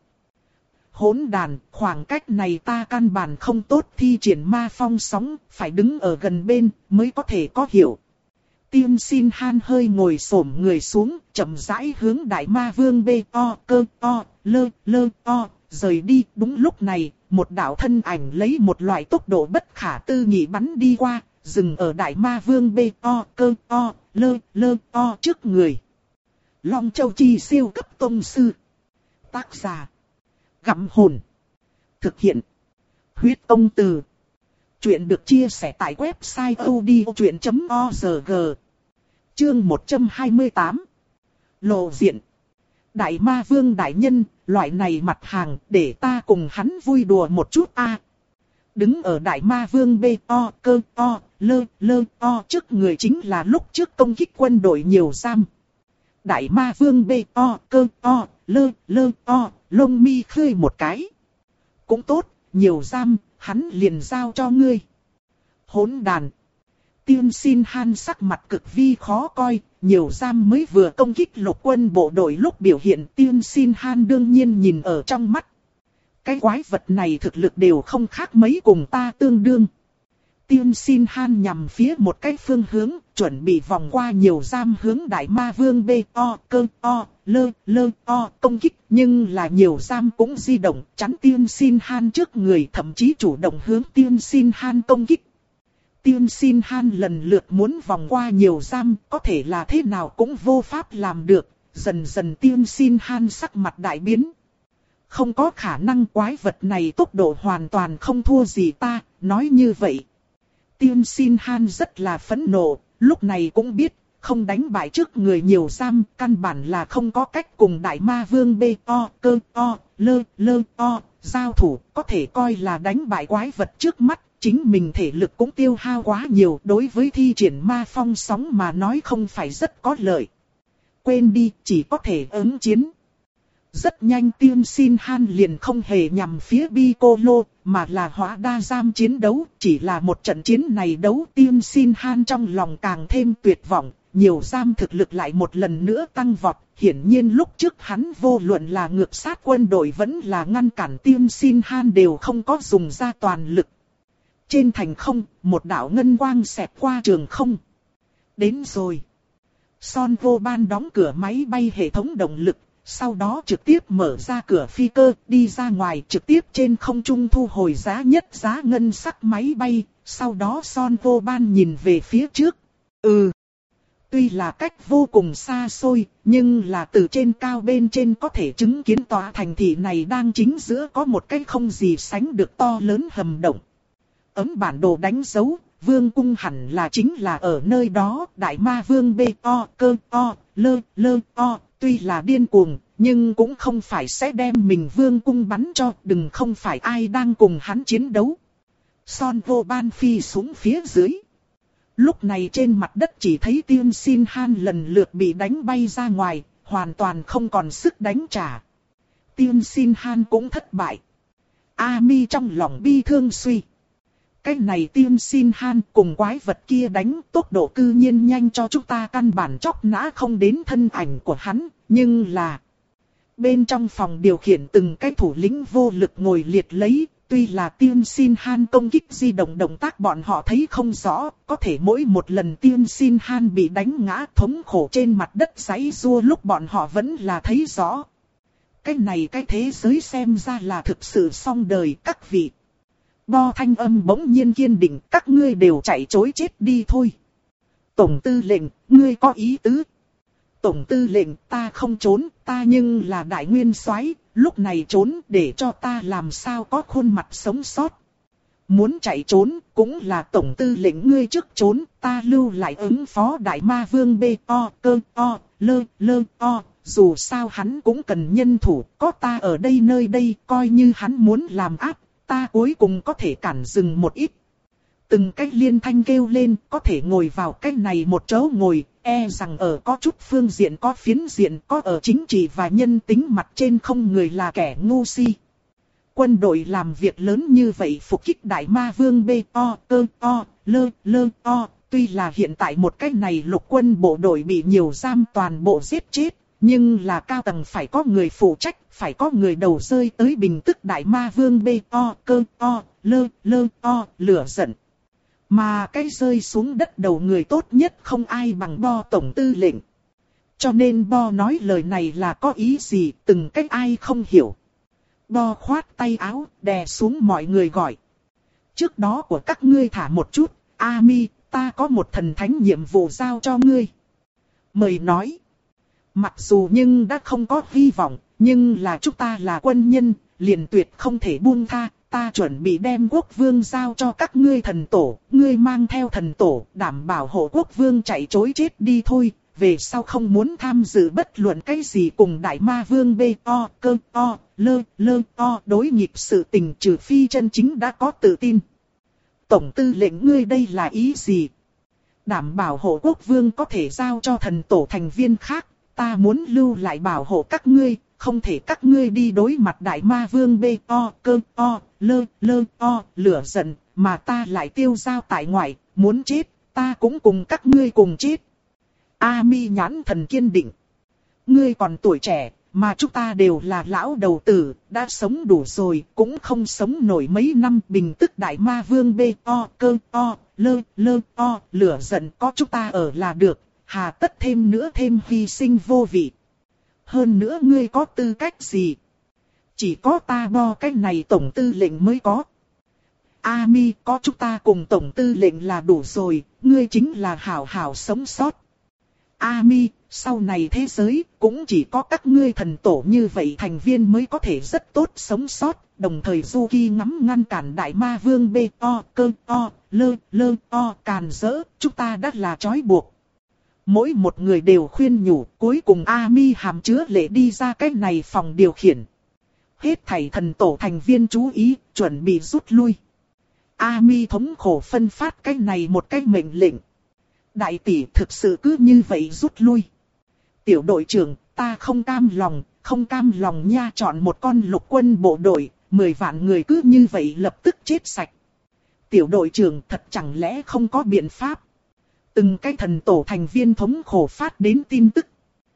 Speaker 1: Hỗn đàn, khoảng cách này ta căn bản không tốt thi triển ma phong sóng, phải đứng ở gần bên mới có thể có hiểu. Tiên Xin Han hơi ngồi xổm người xuống, chậm rãi hướng Đại Ma Vương bê o cơ o lơ lơ o rời đi. Đúng lúc này, một đạo thân ảnh lấy một loại tốc độ bất khả tư nghị bắn đi qua, dừng ở Đại Ma Vương bê o cơ o lơ lơ o trước người. Long Châu Chi siêu cấp tông sư. Tác giả: Gặm Hồn. Thực hiện: Huyết Công Từ. Chuyện được chia sẻ tại website audiochuyện chấm org. Chương một trăm hai mươi tám. Lộ diện. Đại Ma Vương đại nhân, loại này mặt hàng để ta cùng hắn vui đùa một chút a. Đứng ở Đại Ma Vương bê o cơ o lơ lơ o trước người chính là lúc trước công kích quân đội nhiều giam. Đại Ma Vương bê o cơ o lơ lơ o lông mi khơi một cái. Cũng tốt, nhiều giam, hắn liền giao cho ngươi. Hỗn đàn. Tiên Xin Han sắc mặt cực vi khó coi, nhiều giam mới vừa công kích lục quân bộ đội lúc biểu hiện Tiên Xin Han đương nhiên nhìn ở trong mắt. Cái quái vật này thực lực đều không khác mấy cùng ta tương đương. Tiên Xin Han nhằm phía một cái phương hướng, chuẩn bị vòng qua nhiều giam hướng Đại Ma Vương bê o cơ o lơ lơ o công kích, nhưng là nhiều giam cũng di động chắn Tiên Xin Han trước người, thậm chí chủ động hướng Tiên Xin Han công kích. Tiên Xin Han lần lượt muốn vòng qua nhiều giam, có thể là thế nào cũng vô pháp làm được, dần dần Tiên Xin Han sắc mặt đại biến. Không có khả năng, quái vật này tốc độ hoàn toàn không thua gì ta, nói như vậy. Tiên Xin Han rất là phẫn nộ, lúc này cũng biết, không đánh bại trước người nhiều giam, căn bản là không có cách cùng Đại Ma Vương bê o cơ o lơ lơ o giao thủ, có thể coi là đánh bại quái vật trước mắt. Chính mình thể lực cũng tiêu hao quá nhiều, đối với thi triển ma phong sóng mà nói không phải rất có lợi. Quên đi, chỉ có thể ứng chiến. Rất nhanh Tiên Xin Han liền không hề nhằm phía Piccolo, mà là hóa đa giam chiến đấu. Chỉ là một trận chiến này đấu, Tiên Xin Han trong lòng càng thêm tuyệt vọng. Nhiều giam thực lực lại một lần nữa tăng vọt. Hiển nhiên lúc trước hắn vô luận là ngược sát quân đội vẫn là ngăn cản Tiên Xin Han đều không có dùng ra toàn lực. Trên thành không, một đạo ngân quang xẹt qua trường không. Đến rồi. Son Goban đóng cửa máy bay hệ thống động lực, sau đó trực tiếp mở ra cửa phi cơ, đi ra ngoài trực tiếp trên không trung thu hồi giá nhất giá ngân sắc máy bay, sau đó Son Vô Ban nhìn về phía trước. Ừ, tuy là cách vô cùng xa xôi, nhưng là từ trên cao bên trên có thể chứng kiến tòa thành thị này đang chính giữa có một cái không gì sánh được to lớn hầm động. Ấm bản đồ đánh dấu, vương cung hẳn là chính là ở nơi đó, đại ma vương bê o cơ o lơ lơ o, tuy là điên cuồng, nhưng cũng không phải sẽ đem mình vương cung bắn cho, đừng không phải ai đang cùng hắn chiến đấu. Son Vô Ban phi xuống phía dưới. Lúc này trên mặt đất chỉ thấy Tiên Xin Han lần lượt bị đánh bay ra ngoài, hoàn toàn không còn sức đánh trả. Tiên Xin Han cũng thất bại. Ami trong lòng bi thương suy. Cái này Tiên Xin Han cùng quái vật kia đánh tốc độ cư nhiên nhanh cho chúng ta căn bản chóc nã không đến thân ảnh của hắn, nhưng là... Bên trong phòng điều khiển từng cái thủ lĩnh vô lực ngồi liệt lấy, tuy là Tiên Xin Han công kích di động động tác bọn họ thấy không rõ, có thể mỗi một lần Tiên Xin Han bị đánh ngã thống khổ trên mặt đất giãy giụa lúc bọn họ vẫn là thấy rõ. Cái này cái thế giới xem ra là thực sự xong đời các vị. Bo thanh âm bỗng nhiên kiên định, các ngươi đều chạy trối chết đi thôi. Tổng tư lệnh, ngươi có ý tứ. Tổng tư lệnh, ta không trốn, ta nhưng là đại nguyên soái, lúc này trốn để cho ta làm sao có khuôn mặt sống sót. Muốn chạy trốn, cũng là tổng tư lệnh ngươi trước trốn, ta lưu lại ứng phó đại ma vương bê o cơ o lơ lơ o, dù sao hắn cũng cần nhân thủ, có ta ở đây nơi đây, coi như hắn muốn làm áp, ta cuối cùng có thể cản dừng một ít. Từng cách liên thanh kêu lên, có thể ngồi vào cách này một chỗ ngồi, e rằng ở có chút phương diện có phiến diện, có ở chính trị và nhân tính mặt trên không người là kẻ ngu si. Quân đội làm việc lớn như vậy phục kích đại ma vương bê o cơ o lơ lơ o, tuy là hiện tại một cách này lục quân bộ đội bị nhiều giam toàn bộ giết chết, nhưng là cao tầng phải có người phụ trách, phải có người đầu rơi tới bình tức đại ma vương bê o cơ o lơ lơ o lửa giận. Mà cái rơi xuống đất đầu người tốt nhất không ai bằng Bo tổng tư lệnh. Cho nên Bo nói lời này là có ý gì, từng cách ai không hiểu. Bo khoát tay áo, đè xuống mọi người gọi. Trước đó của các ngươi thả một chút, Ami, ta có một thần thánh nhiệm vụ giao cho ngươi. Mời nói. Mặc dù nhưng đã không có hy vọng, nhưng là chúng ta là quân nhân, liền tuyệt không thể buông tha. Ta chuẩn bị đem quốc vương giao cho các ngươi thần tổ, ngươi mang theo thần tổ, đảm bảo hộ quốc vương chạy trối chết đi thôi, về sau không muốn tham dự bất luận cái gì cùng đại ma vương bê o cơ o lơ lơ o đối nghịch sự tình, trừ phi chân chính đã có tự tin. Tổng tư lệnh ngươi đây là ý gì? Đảm bảo hộ quốc vương có thể giao cho thần tổ thành viên khác, ta muốn lưu lại bảo hộ các ngươi. Không thể các ngươi đi đối mặt đại ma vương bê o cơ o lơ lơ o lửa giận, mà ta lại tiêu dao tại ngoại, muốn chết, ta cũng cùng các ngươi cùng chết. Ami nhãn thần kiên định. Ngươi còn tuổi trẻ, mà chúng ta đều là lão đầu tử, đã sống đủ rồi, cũng không sống nổi mấy năm. Bình tức đại ma vương bê o cơ o lơ lơ o lửa giận, có chúng ta ở là được, hà tất thêm nữa thêm hy sinh vô vị. Hơn nữa ngươi có tư cách gì? Chỉ có ta Bo cái này tổng tư lệnh mới có. Ami, có chúng ta cùng tổng tư lệnh là đủ rồi, ngươi chính là hảo hảo sống sót. Ami, sau này thế giới cũng chỉ có các ngươi thần tổ như vậy thành viên mới có thể rất tốt sống sót. Đồng thời Duki ngắm ngăn cản đại ma vương bê o cơ o lơ lơ o càn rỡ, chúng ta đã là trói buộc. Mỗi một người đều khuyên nhủ, cuối cùng Ami hàm chứa lệ đi ra cái này phòng điều khiển. Hết thảy thần tổ thành viên chú ý, chuẩn bị rút lui. Ami thống khổ phân phát cái này một cái mệnh lệnh. Đại tỷ thực sự cứ như vậy rút lui. Tiểu đội trưởng, ta không cam lòng, không cam lòng nha, chọn một con lục quân bộ đội, mười vạn người cứ như vậy lập tức chết sạch. Tiểu đội trưởng thật chẳng lẽ không có biện pháp. Từng cái thần tổ thành viên thống khổ phát đến tin tức.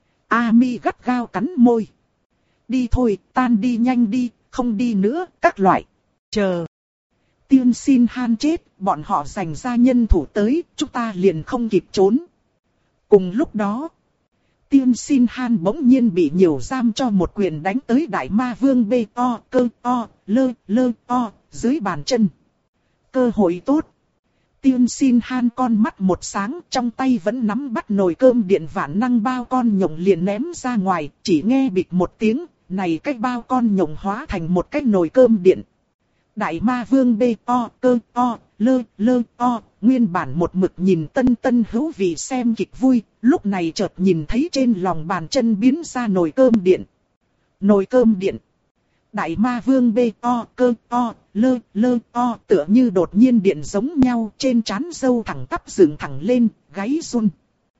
Speaker 1: Ami gắt gao cắn môi. Đi thôi, tan đi nhanh đi, không đi nữa, các loại. Chờ. Tiên Xin Han chết, bọn họ dành ra nhân thủ tới, chúng ta liền không kịp trốn. Cùng lúc đó, Tiên Xin Han bỗng nhiên bị nhiều giam cho một quyền đánh tới Đại Ma Vương bê to cơ to, lơ lơ to, dưới bàn chân. Cơ hội tốt. Tiên Xin Han con mắt một sáng, trong tay vẫn nắm bắt nồi cơm điện vạn năng bao con nhộng liền ném ra ngoài, chỉ nghe bịch một tiếng, này cái bao con nhộng hóa thành một cái nồi cơm điện. Đại Ma Vương bê to cơ to, lơ lơ to, nguyên bản một mực nhìn tân tân hữu vị xem kịch vui, lúc này chợt nhìn thấy trên lòng bàn chân biến ra nồi cơm điện. Nồi cơm điện. Đại Ma Vương bê to cơ to, lơ lơ to, tựa như đột nhiên điện giống nhau, trên trán râu thẳng tắp dựng thẳng lên, gáy run.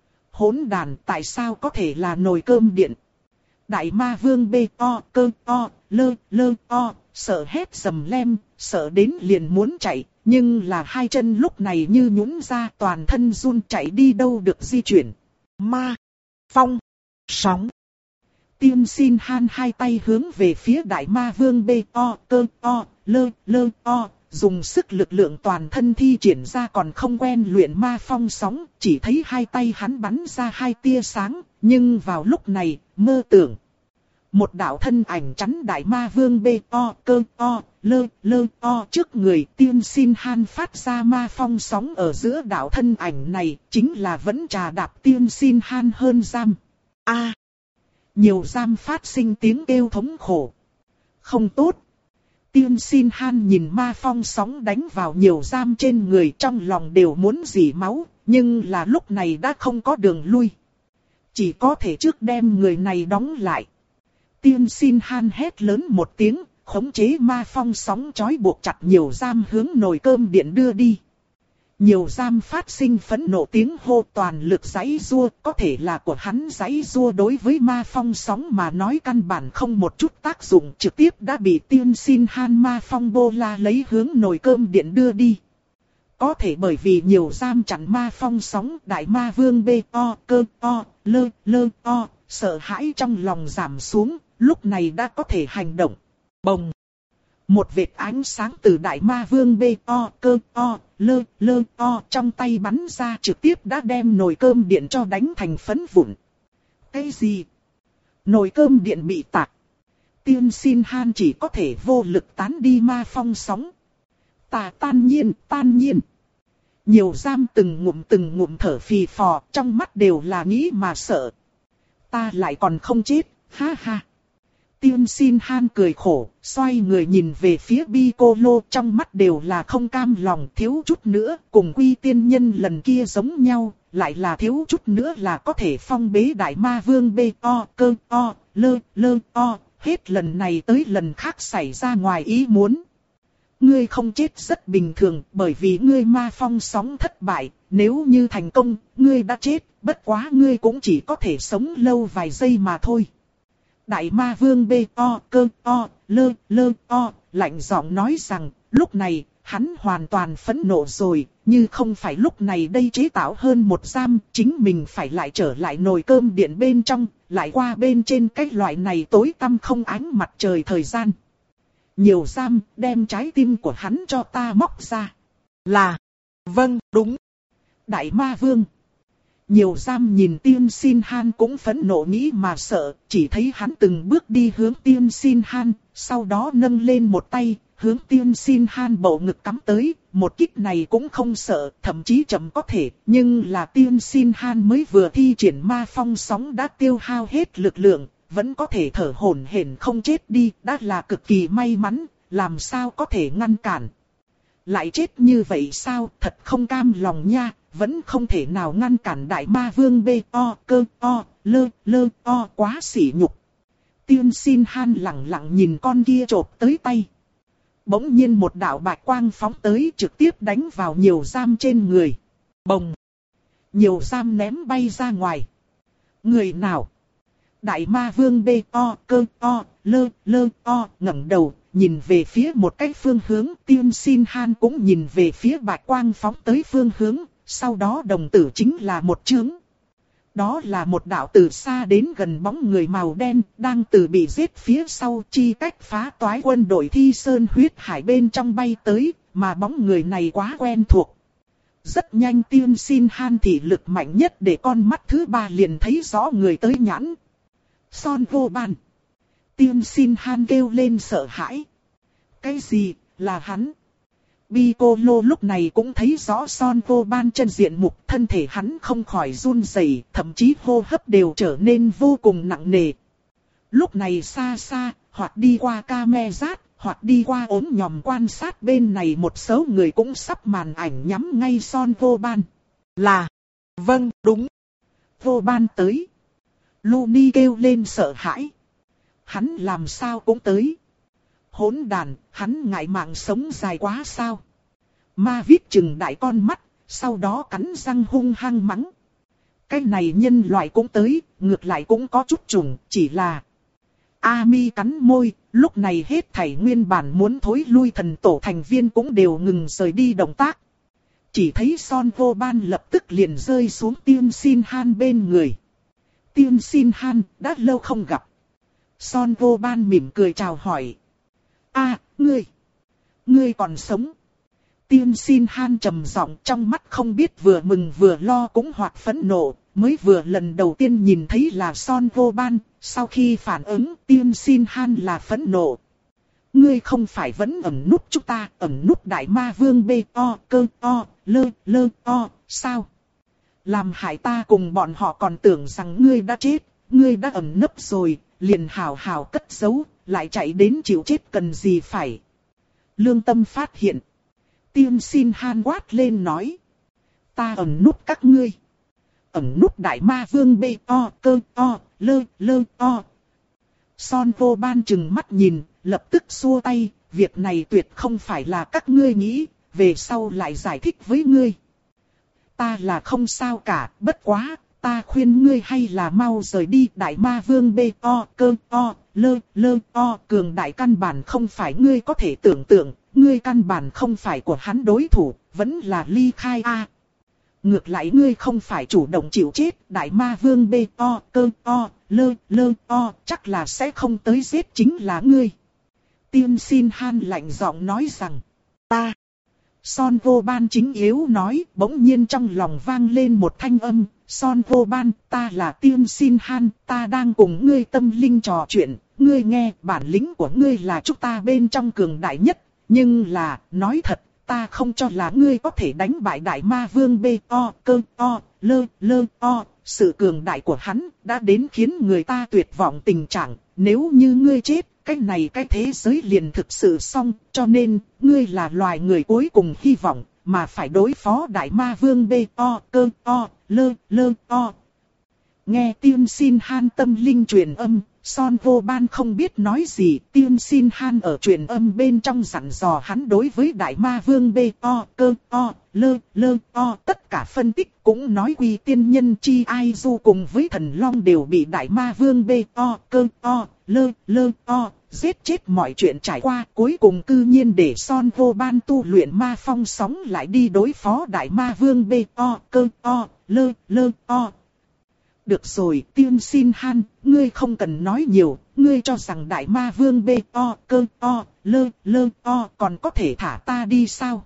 Speaker 1: Hỗn đàn, tại sao có thể là nồi cơm điện? Đại Ma Vương bê to cơ to, lơ lơ to, sợ hét dầm lem, sợ đến liền muốn chạy, nhưng là hai chân lúc này như nhũn ra, toàn thân run, chạy đi đâu được di chuyển. Ma Phong Sóng. Tiên Xin Han hai tay hướng về phía Đại Ma Vương bê to cơ to, lơ lơ to, dùng sức lực lượng toàn thân thi triển ra, còn không quen luyện Ma Phong Sóng, chỉ thấy hai tay hắn bắn ra hai tia sáng, nhưng vào lúc này, mơ tưởng. Một đạo thân ảnh chắn Đại Ma Vương bê to cơ to, lơ lơ to trước người. Tiên Xin Han phát ra Ma Phong Sóng ở giữa đạo thân ảnh này, chính là vẫn trà đạp Tiên Xin Han hơn giam. A, nhiều giam phát sinh tiếng kêu thống khổ. Không tốt. Tiên Xin Han nhìn Ma Phong Sóng đánh vào nhiều giam trên người, trong lòng đều muốn rỉ máu, nhưng là lúc này đã không có đường lui. Chỉ có thể trước đem người này đóng lại. Tiên Xin Han hét lớn một tiếng, khống chế Ma Phong Sóng trói buộc chặt nhiều giam hướng nồi cơm điện đưa đi. Nhiều giam phát sinh phẫn nộ tiếng hô, toàn lực giãy giụa, có thể là của hắn giãy giụa đối với Ma Phong Sóng mà nói căn bản không một chút tác dụng, trực tiếp đã bị Tiên Xin Han Ma Phong Bô La lấy hướng nồi cơm điện đưa đi. Có thể bởi vì nhiều giam chặn Ma Phong Sóng, Đại Ma Vương bê to cơ to, lơ lơ to, sợ hãi trong lòng giảm xuống, lúc này đã có thể hành động. Bồng! Một vệt ánh sáng từ Đại Ma Vương bê to cơ to, lơ lơ to trong tay bắn ra, trực tiếp đã đem nồi cơm điện cho đánh thành phấn vụn. Cái gì? Nồi cơm điện bị tạc. Tiên Xin Han chỉ có thể vô lực tán đi Ma Phong Sóng. Ta tan nhiên, tan nhiên. Nhiều giam từng ngụm từng ngụm thở phì phò, trong mắt đều là nghĩ mà sợ. Ta lại còn không chết, ha ha. Tiên Xin Han cười khổ, xoay người nhìn về phía Piccolo, trong mắt đều là không cam lòng, thiếu chút nữa, cùng Quy Tiên Nhân lần kia giống nhau, lại là thiếu chút nữa là có thể phong bế Đại Ma Vương bê to cơ to, lơ lơ to, hết lần này tới lần khác xảy ra ngoài ý muốn. Ngươi không chết rất bình thường, bởi vì ngươi Ma Phong Sóng thất bại, nếu như thành công, ngươi đã chết, bất quá ngươi cũng chỉ có thể sống lâu vài giây mà thôi. Đại Ma Vương bê to cơ to, lơ lơ to, lạnh giọng nói rằng, lúc này, hắn hoàn toàn phẫn nộ rồi, như không phải lúc này đây chế tạo hơn một giam, chính mình phải lại trở lại nồi cơm điện bên trong, lại qua bên trên cái loại này tối tăm không ánh mặt trời thời gian. Nhiều giam, đem trái tim của hắn cho ta móc ra. Là, vâng, đúng. Đại Ma Vương. Nhiều giam nhìn Tiên Xin Han cũng phẫn nộ nghĩ mà sợ, chỉ thấy hắn từng bước đi hướng Tiên Xin Han, sau đó nâng lên một tay, hướng Tiên Xin Han bầu ngực cắm tới, một kích này cũng không sợ, thậm chí chậm có thể, nhưng là Tiên Xin Han mới vừa thi triển Ma Phong Sóng đã tiêu hao hết lực lượng, vẫn có thể thở hổn hển không chết đi, đã là cực kỳ may mắn, làm sao có thể ngăn cản. Lại chết như vậy sao, thật không cam lòng nha. Vẫn không thể nào ngăn cản Đại Ma Vương bê to cơ to, lơ lơ to, quá sỉ nhục. Tiên Xin Han lặng lặng nhìn con kia chộp tới tay. Bỗng nhiên một đạo bạch quang phóng tới, trực tiếp đánh vào nhiều giam trên người. Bồng! Nhiều giam ném bay ra ngoài. Người nào? Đại Ma Vương bê to cơ to, lơ lơ to, ngẩng đầu, nhìn về phía một cái phương hướng. Tiên Xin Han cũng nhìn về phía bạch quang phóng tới phương hướng. Sau đó đồng tử chính là một chướng. Đó là một đạo từ xa đến gần bóng người màu đen, đang từ bị giết phía sau chi cách phá toái quân đội Thi Sơn huyết hải bên trong bay tới, mà bóng người này quá quen thuộc. Rất nhanh Tiên Xin Han thị lực mạnh nhất để con mắt thứ ba liền thấy rõ người tới nhãn. Son Vô Ban. Tiên Xin Han kêu lên sợ hãi. Cái gì, là hắn? Piccolo lúc này cũng thấy rõ Son Vô Ban chân diện mục, thân thể hắn không khỏi run rẩy, thậm chí hô hấp đều trở nên vô cùng nặng nề. Lúc này xa xa, hoặc đi qua camera, hoặc đi qua ốm nhòm quan sát bên này một số người cũng sắp màn ảnh nhắm ngay Son Vô Ban. Là, vâng, đúng. Vô Ban tới. Looney kêu lên sợ hãi. Hắn làm sao cũng tới. Hỗn đàn, hắn ngại mạng sống dài quá sao? Ma Vít chừng đại con mắt, sau đó cắn răng hung hăng mắng. Cái này nhân loại cũng tới, ngược lại cũng có chút trùng, chỉ là... Ami cắn môi, lúc này hết thảy nguyên bản muốn thối lui thần tổ thành viên cũng đều ngừng rời đi động tác. Chỉ thấy Son Vô Ban lập tức liền rơi xuống Tiên Xin Han bên người. Tiên Xin Han, đã lâu không gặp. Son Vô Ban mỉm cười chào hỏi. A, ngươi, ngươi còn sống. Tiên Xin Han trầm giọng, trong mắt không biết vừa mừng vừa lo cũng hoặc phẫn nộ. Mới vừa lần đầu tiên nhìn thấy là Son Vô Ban, sau khi phản ứng Tiên Xin Han là phẫn nộ. Ngươi không phải vẫn ẩn núp chúng ta, ẩn núp Đại Ma Vương bê o cơ o lơ lơ o sao? Làm hại ta cùng bọn họ còn tưởng rằng ngươi đã chết, ngươi đã ẩn nấp rồi, liền hào hào cất giấu, lại chạy đến chịu chết cần gì phải. Lương Tâm phát hiện. Tiên Xin Han quát lên nói. Ta ẩn núp các ngươi. Ẩn núp Đại Ma Vương bê o cơ o lơ lơ o. Son Vô Ban chừng mắt nhìn, lập tức xua tay, việc này tuyệt không phải là các ngươi nghĩ, về sau lại giải thích với ngươi. Ta là không sao cả, bất quá, ta khuyên ngươi hay là mau rời đi. Đại Ma Vương bê o cơ o lơ lơ o cường đại căn bản không phải ngươi có thể tưởng tượng, ngươi căn bản không phải của hắn đối thủ, vẫn là ly khai a. Ngược lại ngươi không phải chủ động chịu chết, Đại Ma Vương bê o cơ o lơ lơ o chắc là sẽ không tới giết chính là ngươi. Tiên Xin Han lạnh giọng nói rằng, ta. Son Vô Ban chính yếu nói, bỗng nhiên trong lòng vang lên một thanh âm, Son Vô Ban, ta là Tiên Xin Han, ta đang cùng ngươi tâm linh trò chuyện, ngươi nghe, bản lĩnh của ngươi là chúng ta bên trong cường đại nhất, nhưng là, nói thật, ta không cho là ngươi có thể đánh bại Đại Ma Vương bê o cơ o lơ lơ o, sự cường đại của hắn đã đến khiến người ta tuyệt vọng tình trạng, nếu như ngươi chết, cái này cái thế giới liền thực sự xong, cho nên, ngươi là loài người cuối cùng hy vọng, mà phải đối phó Đại Ma Vương bê o cơ o lơ lơ o. Nghe Tiên Xin Han tâm linh truyền âm, Son Vô Ban không biết nói gì, Tiên Xin Han ở truyền âm bên trong dặn dò hắn đối với Đại Ma Vương bê o cơ o lơ lơ o tất cả phân tích, cũng nói quy tiên nhân chi ai du cùng với thần long đều bị Đại Ma Vương bê o cơ o lơ lơ o giết chết mọi chuyện trải qua, cuối cùng cư nhiên để Son Vô Ban tu luyện ma phong sóng lại đi đối phó Đại Ma Vương bê o cơ o lơ lơ o. Được rồi, Tiên Xin Han, ngươi không cần nói nhiều, ngươi cho rằng Đại Ma Vương bê o cơ o lơ lơ o còn có thể thả ta đi sao?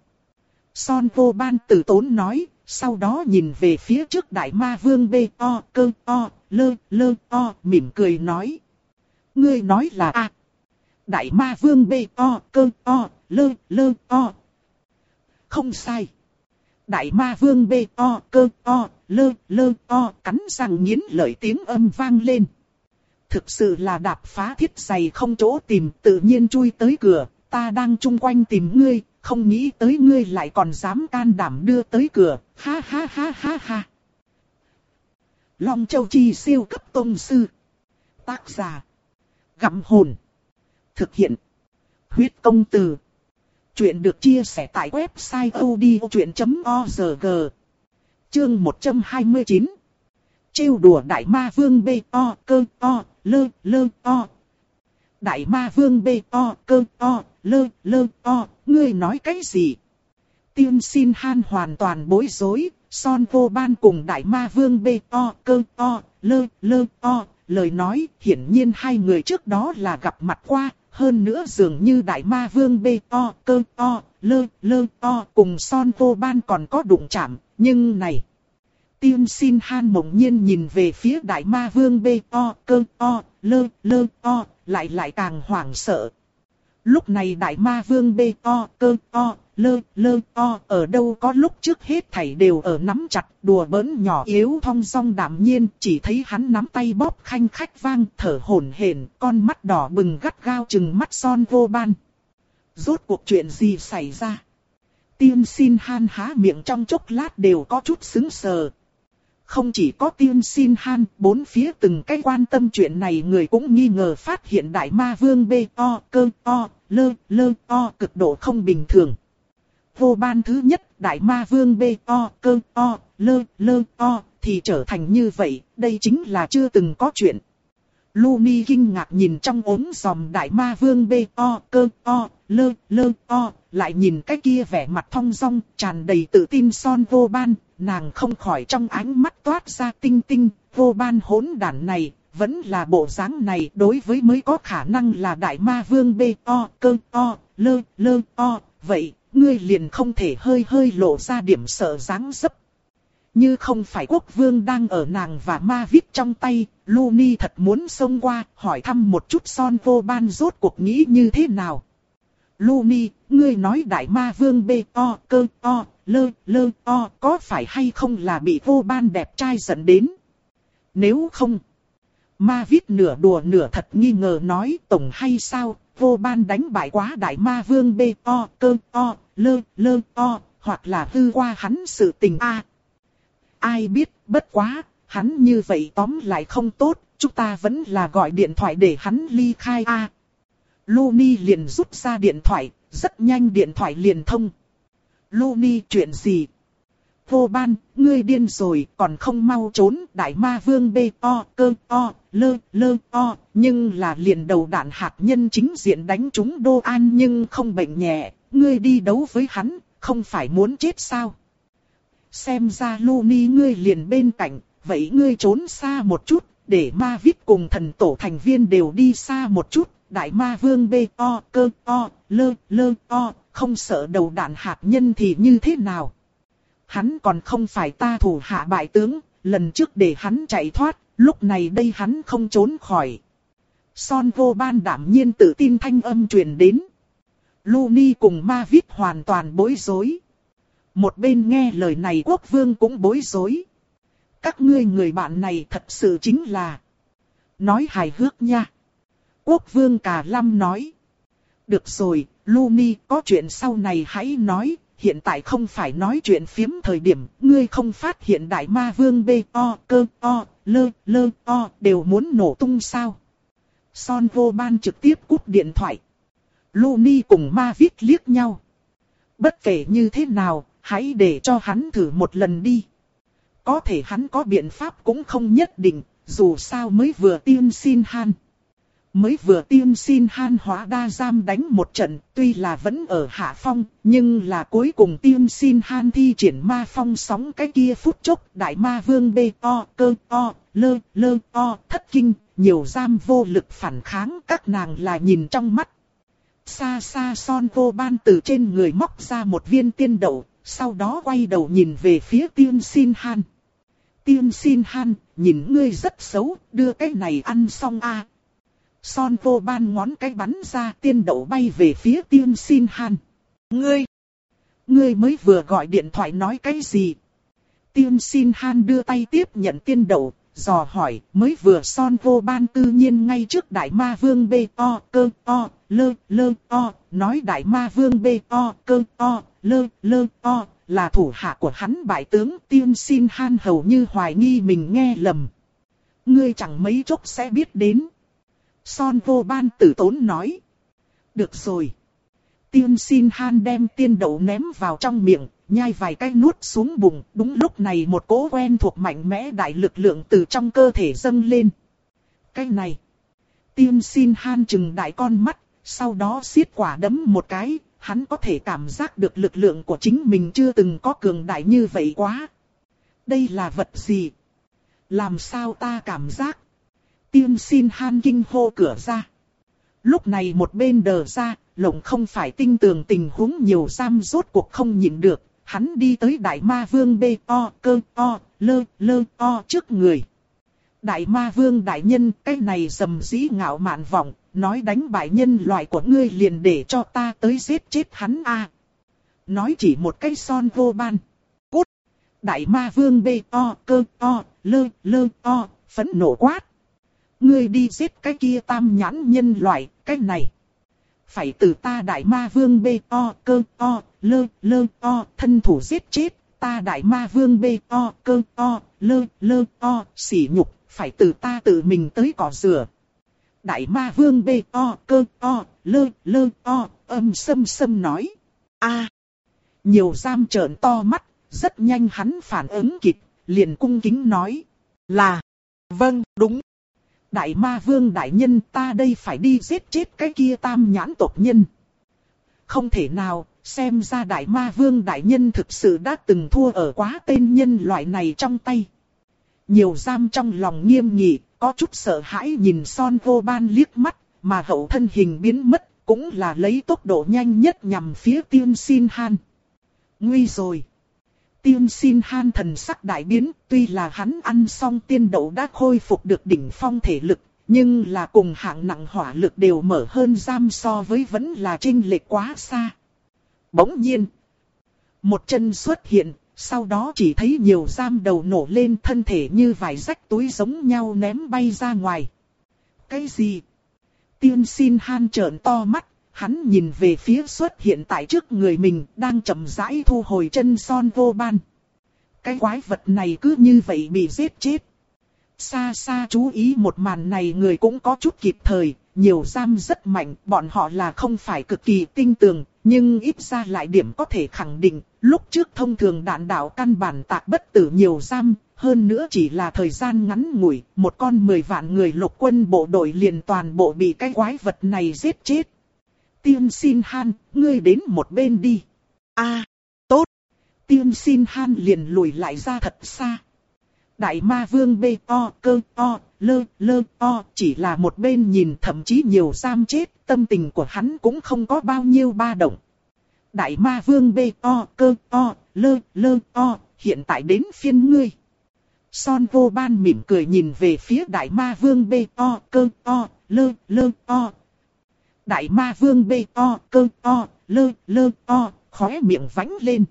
Speaker 1: Son Vô Ban tử tốn nói, sau đó nhìn về phía trước Đại Ma Vương bê o cơ o lơ lơ o mỉm cười nói. Ngươi nói là a à, Đại Ma Vương bê o cơ o lơ lơ o. Không sai. Đại Ma Vương bê o cơ o lơ lơ o cắn răng nghiến lợi tiếng âm vang lên. Thực sự là đạp phá thiết giày không chỗ tìm, tự nhiên chui tới cửa, ta đang chung quanh tìm ngươi, không nghĩ tới ngươi lại còn dám can đảm đưa tới cửa, ha ha ha ha ha. Long Châu Chi siêu cấp tông sư. Tác giả. Gặm hồn. Thực hiện. Huyết công từ. Chuyện được chia sẻ tại website odchuyện chấm org. Chương một trăm hai mươi chín. Trêu đùa Đại Ma Vương bê o cơ o lơ lơ o. Đại Ma Vương bê o cơ o lơ lơ o, ngươi nói cái gì? Tiên Xin Han hoàn toàn bối rối, Son Vô Ban cùng Đại Ma Vương bê o cơ o lơ lơ o, lời nói hiển nhiên hai người trước đó là gặp mặt qua, hơn nữa dường như đại ma vương bê to, cơ to, lơ, lơ to cùng Son Vô Ban còn có đụng chạm, nhưng này. Tiên Xin Han mộng nhiên nhìn về phía đại ma vương bê to, cơ to, lơ, lơ to, lại lại càng hoảng sợ. Lúc này đại ma vương bê to, cơ to, lơ, lơ to, ở đâu có lúc trước hết thảy đều ở nắm chặt, đùa bỡn nhỏ yếu thong dong đạm nhiên, chỉ thấy hắn nắm tay bóp khanh khách vang, thở hổn hển, con mắt đỏ bừng gắt gao chừng mắt Son Vô Ban. Rốt cuộc chuyện gì xảy ra? Tiên Xin Han há miệng trong chốc lát đều có chút sững sờ. Không chỉ có Tiên Xin Han, bốn phía từng cái quan tâm chuyện này người cũng nghi ngờ phát hiện đại ma vương bê to, cơ to, lơ, lơ to cực độ không bình thường. Vô Ban thứ nhất, đại ma vương bê to, cơ to, lơ, lơ to, thì trở thành như vậy, đây chính là chưa từng có chuyện. Luni kinh ngạc nhìn trong ống giòm đại ma vương bê to, cơ to, lơ, lơ to, lại nhìn cái kia vẻ mặt thong dong, tràn đầy tự tin Son Vô Ban, nàng không khỏi trong ánh mắt toát ra tinh tinh, Vô Ban hỗn đản này, vẫn là bộ dáng này đối với mới có khả năng là đại ma vương bê to, cơ to, lơ, lơ to, vậy, ngươi liền không thể hơi hơi lộ ra điểm sợ dáng dấp. Như không phải quốc vương đang ở nàng và ma viết trong tay, Luni thật muốn xông qua, hỏi thăm một chút Son Vô Ban rốt cuộc nghĩ như thế nào. Luni, ngươi nói đại ma vương bê to, cơ to, lơ, lơ to, có phải hay không là bị Vô Ban đẹp trai dẫn đến? Nếu không, ma viết nửa đùa nửa thật nghi ngờ nói tổng hay sao, Vô Ban đánh bại quá đại ma vương bê to, cơ to, lơ, lơ to, hoặc là hư qua hắn sự tình a. À, ai biết, bất quá, hắn như vậy tóm lại không tốt, chúng ta vẫn là gọi điện thoại để hắn ly khai a. À, Luni liền rút ra điện thoại, rất nhanh điện thoại liền thông. Luni, chuyện gì? Vô Ban, ngươi điên rồi, còn không mau trốn, đại ma vương bê to, cơ to, lơ, lơ to, nhưng là liền đầu đạn hạt nhân chính diện đánh trúng Đô An nhưng không bệnh nhẹ, ngươi đi đấu với hắn, không phải muốn chết sao? Xem ra Luni ngươi liền bên cạnh, vậy ngươi trốn xa một chút, để ma viết cùng thần tổ thành viên đều đi xa một chút, đại ma vương bê to, cơ to, lơ, lơ to, không sợ đầu đạn hạt nhân thì như thế nào? Hắn còn không phải ta thủ hạ bại tướng, lần trước để hắn chạy thoát, lúc này đây hắn không trốn khỏi. Son Vô Ban đảm nhiên tự tin thanh âm truyền đến. Luni cùng ma viết hoàn toàn bối rối. Một bên nghe lời này quốc vương cũng bối rối. Các ngươi người bạn này thật sự chính là nói hài hước nha. Quốc vương Cà Lâm nói. Được rồi, Luni, có chuyện sau này hãy nói. Hiện tại không phải nói chuyện phiếm thời điểm, ngươi không phát hiện đại ma vương bê to, cơ to, lơ, lơ to, đều muốn nổ tung sao? Son Vô Ban trực tiếp cúp điện thoại. Luni cùng ma viết liếc nhau. Bất kể như thế nào, hãy để cho hắn thử một lần đi. Có thể hắn có biện pháp cũng không nhất định, dù sao mới vừa Tiên Xin Han. Mới vừa Tiên Xin Han hóa đa giam đánh một trận, tuy là vẫn ở hạ phong, nhưng là cuối cùng Tiên Xin Han thi triển ma phong sóng cái kia phút chốc, đại ma vương bê to, cơ to, lơ, lơ to, thất kinh, nhiều giam vô lực phản kháng, các nàng là nhìn trong mắt. Xa xa Son Vô Ban từ trên người móc ra một viên tiên đậu, sau đó quay đầu nhìn về phía Tiên Xin Han. Tiên Xin Han, nhìn ngươi rất xấu, đưa cái này ăn xong a. À. Son Vô Ban ngón cái bắn ra, tiên đậu bay về phía Tiên Xin Han. Ngươi, ngươi mới vừa gọi điện thoại nói cái gì? Tiên Xin Han đưa tay tiếp nhận tiên đậu, dò hỏi, mới vừa Son Vô Ban tự nhiên ngay trước đại ma vương bê to, cơ to, lơ, lơ to, nói đại ma vương bê to, cơ to, lơ, lơ to, là thủ hạ của hắn bại tướng. Tiên Xin Han hầu như hoài nghi mình nghe lầm. Ngươi chẳng mấy chốc sẽ biết đến. Son Vô Ban tử tốn nói. Được rồi. Tiên Xin Han đem tiên đậu ném vào trong miệng, nhai vài cái nuốt xuống bụng. Đúng lúc này một cỗ quen thuộc mạnh mẽ đại lực lượng từ trong cơ thể dâng lên. Cái này. Tiên Xin Han chừng đại con mắt, sau đó siết quả đấm một cái. Hắn có thể cảm giác được lực lượng của chính mình chưa từng có cường đại như vậy quá. Đây là vật gì? Làm sao ta cảm giác? Tiên Xin Han kinh hô cửa ra. Lúc này một bên đờ ra, lộng không phải tinh tường tình huống nhiều giam rốt cuộc không nhịn được, hắn đi tới đại ma vương bê o cơ o lơ lơ o trước người. Đại ma vương đại nhân, cái này dầm dĩ ngạo mạn vọng, nói đánh bại nhân loại của ngươi liền để cho ta tới giết chết hắn a. Nói chỉ một cái son vô ban. Cút! Đại ma vương bê o cơ o lơ lơ o, phẫn nộ quát. Ngươi đi giết cái kia tam nhãn nhân loại, cái này. Phải từ ta đại ma vương bê o cơ o lơ lơ o thân thủ giết chết, ta đại ma vương bê o cơ o lơ lơ o sỉ nhục, phải từ ta tự mình tới cỏ rửa. Đại ma vương bê o cơ o lơ lơ o âm sâm sâm nói. A, nhiều giam trợn to mắt, rất nhanh hắn phản ứng kịp, liền cung kính nói. Là, vâng, đúng. Đại ma vương đại nhân, ta đây phải đi giết chết cái kia tam nhãn tộc nhân. Không thể nào, xem ra đại ma vương đại nhân thực sự đã từng thua ở quá tên nhân loại này trong tay. Nhiều giam trong lòng nghiêm nghị, có chút sợ hãi nhìn Son Vô Ban liếc mắt, mà hậu thân hình biến mất, cũng là lấy tốc độ nhanh nhất nhằm phía Tiên Xin Han. Nguy rồi! Tiên Xin Han thần sắc đại biến, tuy là hắn ăn xong tiên đậu đã khôi phục được đỉnh phong thể lực, nhưng là cùng hạng nặng hỏa lực đều mở hơn giam so với vẫn là chênh lệch quá xa. Bỗng nhiên, một chân xuất hiện, sau đó chỉ thấy nhiều giam đầu nổ lên, thân thể như vải rách túi giống nhau ném bay ra ngoài. Cái gì? Tiên Xin Han trợn to mắt, hắn nhìn về phía xuất hiện tại trước người mình, đang chậm rãi thu hồi chân Son Vô Ban. Cái quái vật này cứ như vậy bị giết chết. Xa xa chú ý một màn này người cũng có chút kịp thời, nhiều giam rất mạnh, bọn họ là không phải cực kỳ tinh tường, nhưng ít ra lại điểm có thể khẳng định, lúc trước thông thường đạn đạo căn bản tạc bất tử nhiều giam, hơn nữa chỉ là thời gian ngắn ngủi, một con mười vạn người lục quân bộ đội liền toàn bộ bị cái quái vật này giết chết. Tiên Xin Han, ngươi đến một bên đi. A, tốt. Tiên Xin Han liền lùi lại ra thật xa. Đại ma vương bê o cơ o lơ lơ o chỉ là một bên nhìn, thậm chí nhiều giam chết, tâm tình của hắn cũng không có bao nhiêu ba động. Đại ma vương bê o cơ o lơ lơ o, hiện tại đến phiên ngươi. Son Vô Ban mỉm cười nhìn về phía đại ma vương bê o cơ o lơ lơ o. Đại ma vương bê o cơ o lơ lơ o, khóe miệng vánh lên.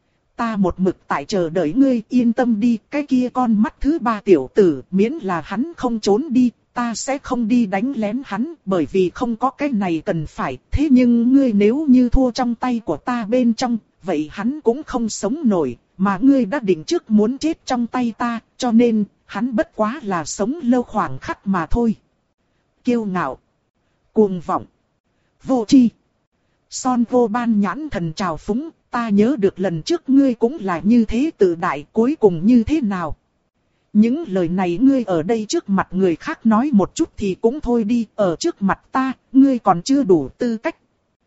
Speaker 1: Ta một mực tại chờ đợi ngươi, yên tâm đi, cái kia con mắt thứ ba tiểu tử, miễn là hắn không trốn đi, ta sẽ không đi đánh lén hắn, bởi vì không có cái này cần phải. Thế nhưng ngươi nếu như thua trong tay của ta bên trong, vậy hắn cũng không sống nổi, mà ngươi đã định trước muốn chết trong tay ta, cho nên, hắn bất quá là sống lâu khoảng khắc mà thôi. Kiêu ngạo, cuồng vọng, vô tri. Son Vô Ban nhãn thần trào phúng, ta nhớ được lần trước ngươi cũng là như thế tự đại, cuối cùng như thế nào? Những lời này ngươi ở đây trước mặt người khác nói một chút thì cũng thôi đi, ở trước mặt ta, ngươi còn chưa đủ tư cách.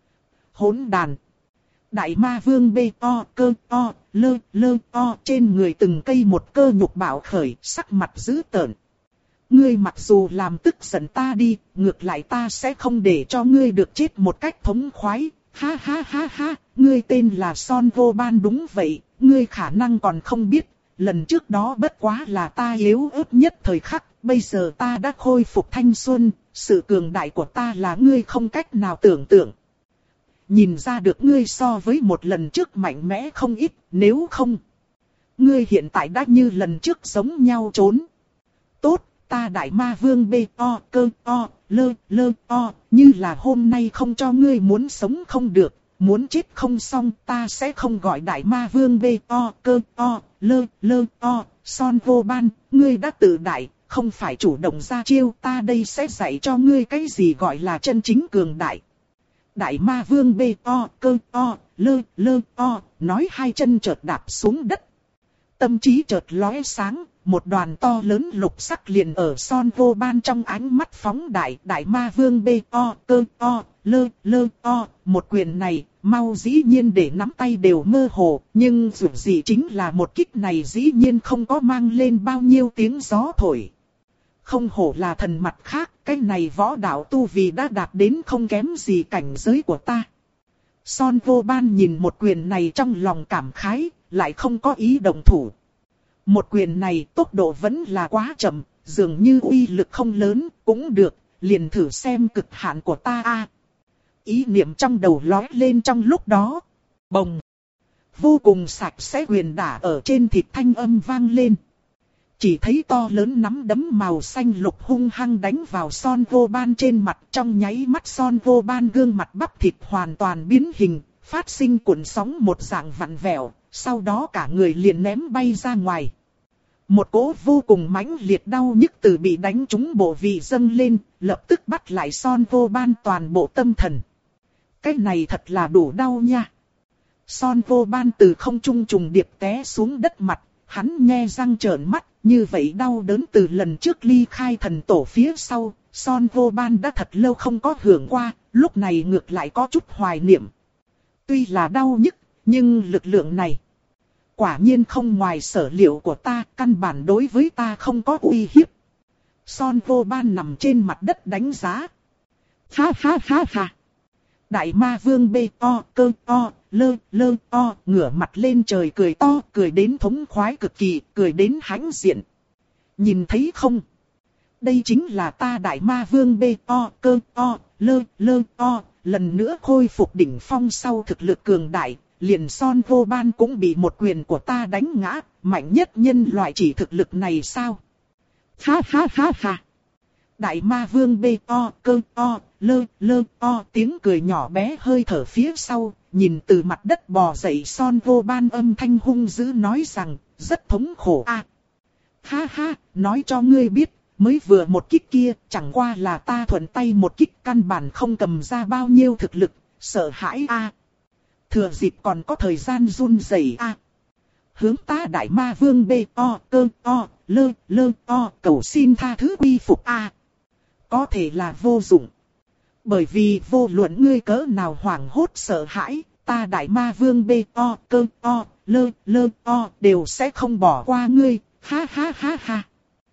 Speaker 1: Hỗn đàn. Đại ma vương bê o cơ o lơ lơ o, trên người từng cây một cơ nhục bạo khởi, sắc mặt dữ tợn. Ngươi mặc dù làm tức giận ta đi, ngược lại ta sẽ không để cho ngươi được chết một cách thống khoái. Ha ha ha ha, ngươi tên là Son Vô Ban đúng vậy, ngươi khả năng còn không biết, lần trước đó bất quá là ta yếu ớt nhất thời khắc, bây giờ ta đã khôi phục thanh xuân, sự cường đại của ta là ngươi không cách nào tưởng tượng. Nhìn ra được ngươi so với một lần trước mạnh mẽ không ít, nếu không, ngươi hiện tại đã như lần trước giống nhau trốn. Tốt, ta đại ma vương bê o cơ o lơ lơ o, như là hôm nay không cho ngươi muốn sống không được, muốn chết không xong, ta sẽ không gọi đại ma vương bê o cơ o lơ lơ o. Son Vô Ban, ngươi đã tự đại, không phải chủ động ra chiêu, ta đây sẽ dạy cho ngươi cái gì gọi là chân chính cường đại. Đại ma vương bê o cơ o lơ lơ o, nói hai chân chợt đạp xuống đất. Tâm trí chợt lóe sáng, một đoàn to lớn lục sắc liền ở Son Vô Ban trong ánh mắt phóng đại. Đại ma vương bê o cơ o lơ lơ o, một quyền này, mau dĩ nhiên để nắm tay đều mơ hồ, nhưng dù gì chính là một kích này dĩ nhiên không có mang lên bao nhiêu tiếng gió thổi. Không hổ là thần mặt khác, Cái này võ đạo tu vì đã đạt đến không kém gì cảnh giới của ta. Son Vô Ban nhìn một quyền này trong lòng cảm khái, lại không có ý động thủ. Một quyền này tốc độ vẫn là quá chậm, dường như uy lực không lớn, cũng được, liền thử xem cực hạn của ta a. Ý niệm trong đầu lóe lên trong lúc đó. Bồng! Vô cùng sạch sẽ quyền đả ở trên thịt thanh âm vang lên. Chỉ thấy to lớn nắm đấm màu xanh lục hung hăng đánh vào Son Vô Ban trên mặt, trong nháy mắt Son Vô Ban gương mặt bắp thịt hoàn toàn biến hình, phát sinh cuộn sóng một dạng vặn vẹo, sau đó cả người liền ném bay ra ngoài. Một cỗ vô cùng mãnh liệt đau nhức từ bị đánh trúng bộ vị dâng lên, lập tức bắt lại Son Vô Ban toàn bộ tâm thần. Cái này thật là đủ đau nha. Son Vô Ban từ không trung trùng điệp té xuống đất mặt, hắn nhe răng trợn mắt, như vậy đau đớn từ lần trước ly khai thần tổ phía sau, Son Vô Ban đã thật lâu không có hưởng qua, lúc này ngược lại có chút hoài niệm. Tuy là đau nhức, nhưng lực lượng này quả nhiên không ngoài sở liệu của ta, căn bản đối với ta không có uy hiếp. Son Vô Ban nằm trên mặt đất đánh giá. Ha ha ha ha. Đại ma vương bê o cơ o lơ lơ o ngửa mặt lên trời cười to, cười đến thống khoái cực kỳ, cười đến hãnh diện. Nhìn thấy không? Đây chính là ta đại ma vương bê o cơ o lơ lơ o, lần nữa khôi phục đỉnh phong sau thực lực cường đại, liền Son Vô Ban cũng bị một quyền của ta đánh ngã, mạnh nhất nhân loại chỉ thực lực này sao? Ha ha ha ha. Đại ma vương bê o cơ o lơ lơ o tiếng cười nhỏ bé hơi thở phía sau, nhìn từ mặt đất bò dậy Son Vô Ban âm thanh hung dữ nói rằng, rất thống khổ a. À, ha ha, nói cho ngươi biết, mới vừa một kích kia, chẳng qua là ta thuận tay một kích, căn bản không cầm ra bao nhiêu thực lực, sợ hãi a. À, thừa dịp còn có thời gian run rẩy a. À, hướng ta đại ma vương bê o cơ o lơ lơ o cầu xin tha thứ quy phục a. À, có thể là vô dụng. Bởi vì vô luận ngươi cỡ nào hoảng hốt sợ hãi, ta đại ma vương bê o cơ o lơ lơ o đều sẽ không bỏ qua ngươi, ha ha ha ha.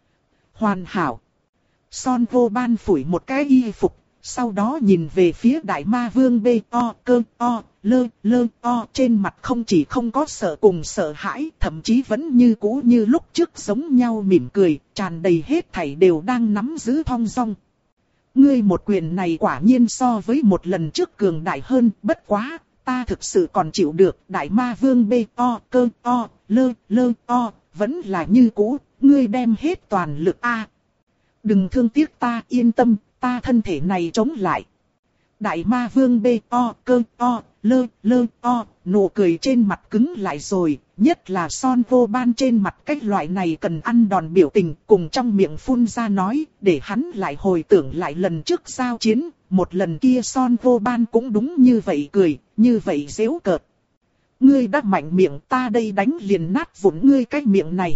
Speaker 1: Hoàn hảo. Son Vô Ban phủi một cái y phục, sau đó nhìn về phía đại ma vương bê o cơ o lơ lơ o, trên mặt không chỉ không có sợ cùng sợ hãi, thậm chí vẫn như cũ như lúc trước giống nhau mỉm cười, tràn đầy hết thảy đều đang nắm giữ thong dong. Ngươi một quyền này quả nhiên so với một lần trước cường đại hơn, bất quá, ta thực sự còn chịu được. Đại ma vương bê o cơ o lơ lơ o, vẫn là như cũ, ngươi đem hết toàn lực a. À, đừng thương tiếc ta, yên tâm, ta thân thể này chống lại. Đại ma vương bê o cơ o lơ lơ o, nụ cười trên mặt cứng lại rồi, nhất là Son Vô Ban trên mặt cái loại này cần ăn đòn biểu tình, cùng trong miệng phun ra nói, để hắn lại hồi tưởng lại lần trước giao chiến, một lần kia Son Vô Ban cũng đúng như vậy cười, như vậy giễu cợt. Ngươi đã mạnh miệng, ta đây đánh liền nát vụn ngươi cái miệng này.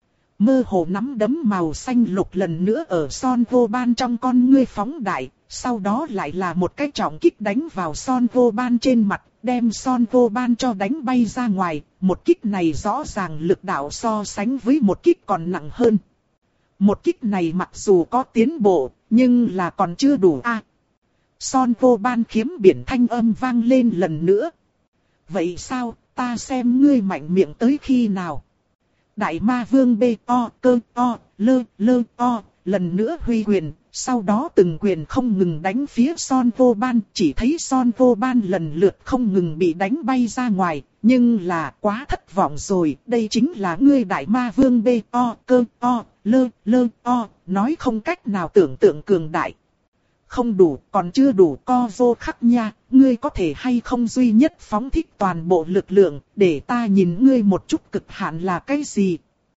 Speaker 1: Mơ hồ nắm đấm màu xanh lục lần nữa ở Son Vô Ban trong con ngươi phóng đại, sau đó lại là một cái trọng kích đánh vào Son Vô Ban trên mặt, đem Son Vô Ban cho đánh bay ra ngoài. Một kích này rõ ràng lực đạo so sánh với một kích còn nặng hơn. Một kích này mặc dù có tiến bộ, nhưng là còn chưa đủ a. À, Son Vô Ban khiếm biển thanh âm vang lên lần nữa. Vậy sao, ta xem ngươi mạnh miệng tới khi nào? Đại ma vương bê o cơ o lơ lơ o, lần nữa huy quyền, sau đó từng quyền không ngừng đánh phía Son Vô Ban, chỉ thấy Son Vô Ban lần lượt không ngừng bị đánh bay ra ngoài, nhưng là quá thất vọng rồi, đây chính là ngươi đại ma vương bê o cơ o lơ lơ o, nói không cách nào tưởng tượng cường đại. Không đủ, còn chưa đủ, co vô khắc nha, ngươi có thể hay không duy nhất phóng thích toàn bộ lực lượng, để ta nhìn ngươi một chút cực hạn là cái gì.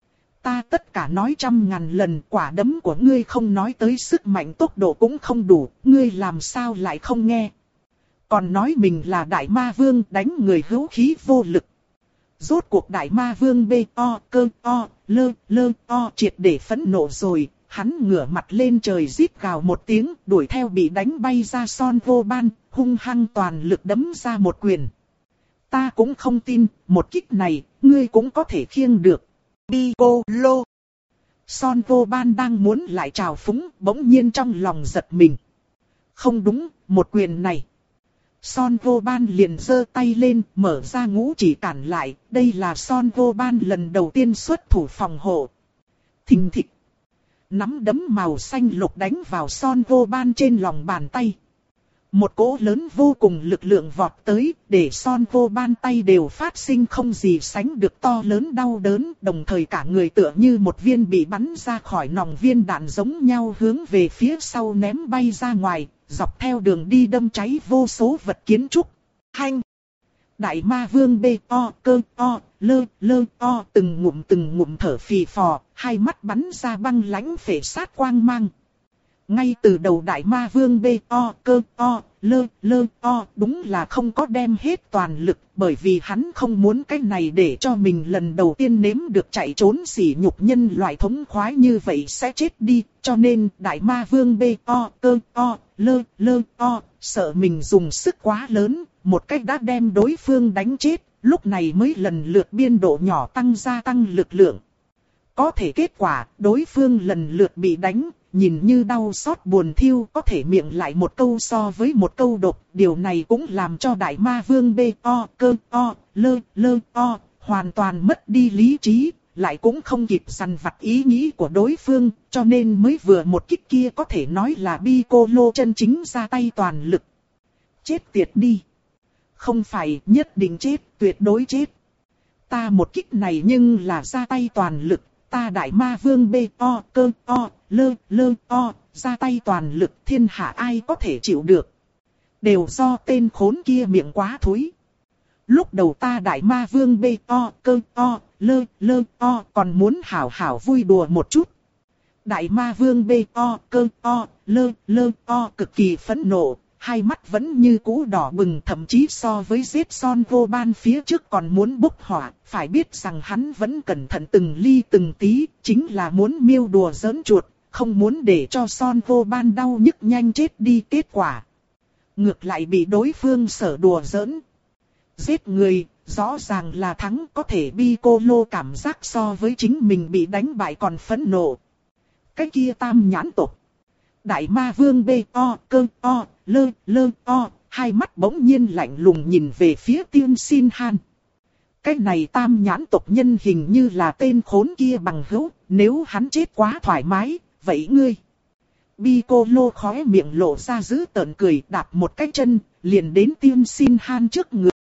Speaker 1: Ta tất cả nói trăm ngàn lần, quả đấm của ngươi không nói tới sức mạnh tốc độ cũng không đủ, ngươi làm sao lại không nghe. Còn nói mình là đại ma vương đánh người hữu khí vô lực. Rốt cuộc đại ma vương bê o cơ o lơ lơ o triệt để phẫn nộ rồi. Hắn ngửa mặt lên trời rít gào một tiếng, đuổi theo bị đánh bay ra Son Vô Ban, hung hăng toàn lực đấm ra một quyền. Ta cũng không tin, một kích này, ngươi cũng có thể khiêng được. Piccolo. Son Vô Ban đang muốn lại trào phúng, bỗng nhiên trong lòng giật mình. Không đúng, một quyền này. Son Vô Ban liền giơ tay lên, mở ra ngũ chỉ cản lại, đây là Son Vô Ban lần đầu tiên xuất thủ phòng hộ. Thình thịch. Nắm đấm màu xanh lục đánh vào Son Vô Ban trên lòng bàn tay. Một cỗ lớn vô cùng lực lượng vọt tới, để Son Vô Ban tay đều phát sinh không gì sánh được to lớn đau đớn, đồng thời cả người tựa như một viên bị bắn ra khỏi nòng viên đạn giống nhau hướng về phía sau ném bay ra ngoài, dọc theo đường đi đâm cháy vô số vật kiến trúc. Hanh! Đại Ma Vương bê o cơ o lơ lơ o từng ngụm từng ngụm thở phì phò, hai mắt bắn ra băng lãnh phệ sát quang mang. Ngay từ đầu Đại Ma Vương bê o cơ o lơ lơ o đúng là không có đem hết toàn lực, bởi vì hắn không muốn cái này để cho mình lần đầu tiên nếm được chạy trốn sỉ nhục nhân loại thống khoái như vậy sẽ chết đi, cho nên Đại Ma Vương bê o cơ o lơ lơ o sợ mình dùng sức quá lớn, một cách đã đem đối phương đánh chết, lúc này mới lần lượt biên độ nhỏ tăng gia tăng lực lượng. Có thể kết quả, đối phương lần lượt bị đánh, nhìn như đau xót buồn thiêu, có thể miệng lại một câu so với một câu độc, điều này cũng làm cho Đại Ma Vương bê o cơ o lơ lơ o hoàn toàn mất đi lý trí, lại cũng không kịp săn vặt ý nghĩ của đối phương, cho nên mới vừa một kích kia có thể nói là Piccolo chân chính ra tay toàn lực. Chết tiệt đi! Không phải nhất định chết, tuyệt đối chết. Ta một kích này nhưng là ra tay toàn lực, ta Đại Ma Vương bê o cơ o lơ lơ o ra tay toàn lực, thiên hạ ai có thể chịu được. Đều do tên khốn kia miệng quá thối. Lúc đầu ta Đại Ma Vương bê o cơ o lơ lơ o còn muốn hảo hảo vui đùa một chút. Đại Ma Vương bê o cơ o lơ lơ o cực kỳ phẫn nộ, hai mắt vẫn như cũ đỏ bừng, thậm chí so với giết Son Vô Ban phía trước còn muốn bốc hỏa. Phải biết rằng hắn vẫn cẩn thận từng ly từng tí, chính là muốn miêu đùa giỡn chuột, không muốn để cho Son Vô Ban đau nhức nhanh chết đi. Kết quả ngược lại bị đối phương sở đùa giỡn. Giết người, rõ ràng là thắng, có thể Piccolo cảm giác so với chính mình bị đánh bại còn phẫn nộ. Cái kia tam nhãn tộc. Đại Ma Vương bê o cơ o lơ lơ o, hai mắt bỗng nhiên lạnh lùng nhìn về phía Tiên Xin Han. Cái này tam nhãn tộc nhân hình như là tên khốn kia bằng hữu, nếu hắn chết quá thoải mái, vậy ngươi. Piccolo khóe miệng lộ ra dữ tợn cười, đạp một cái chân, liền đến Tiên Xin Han trước người.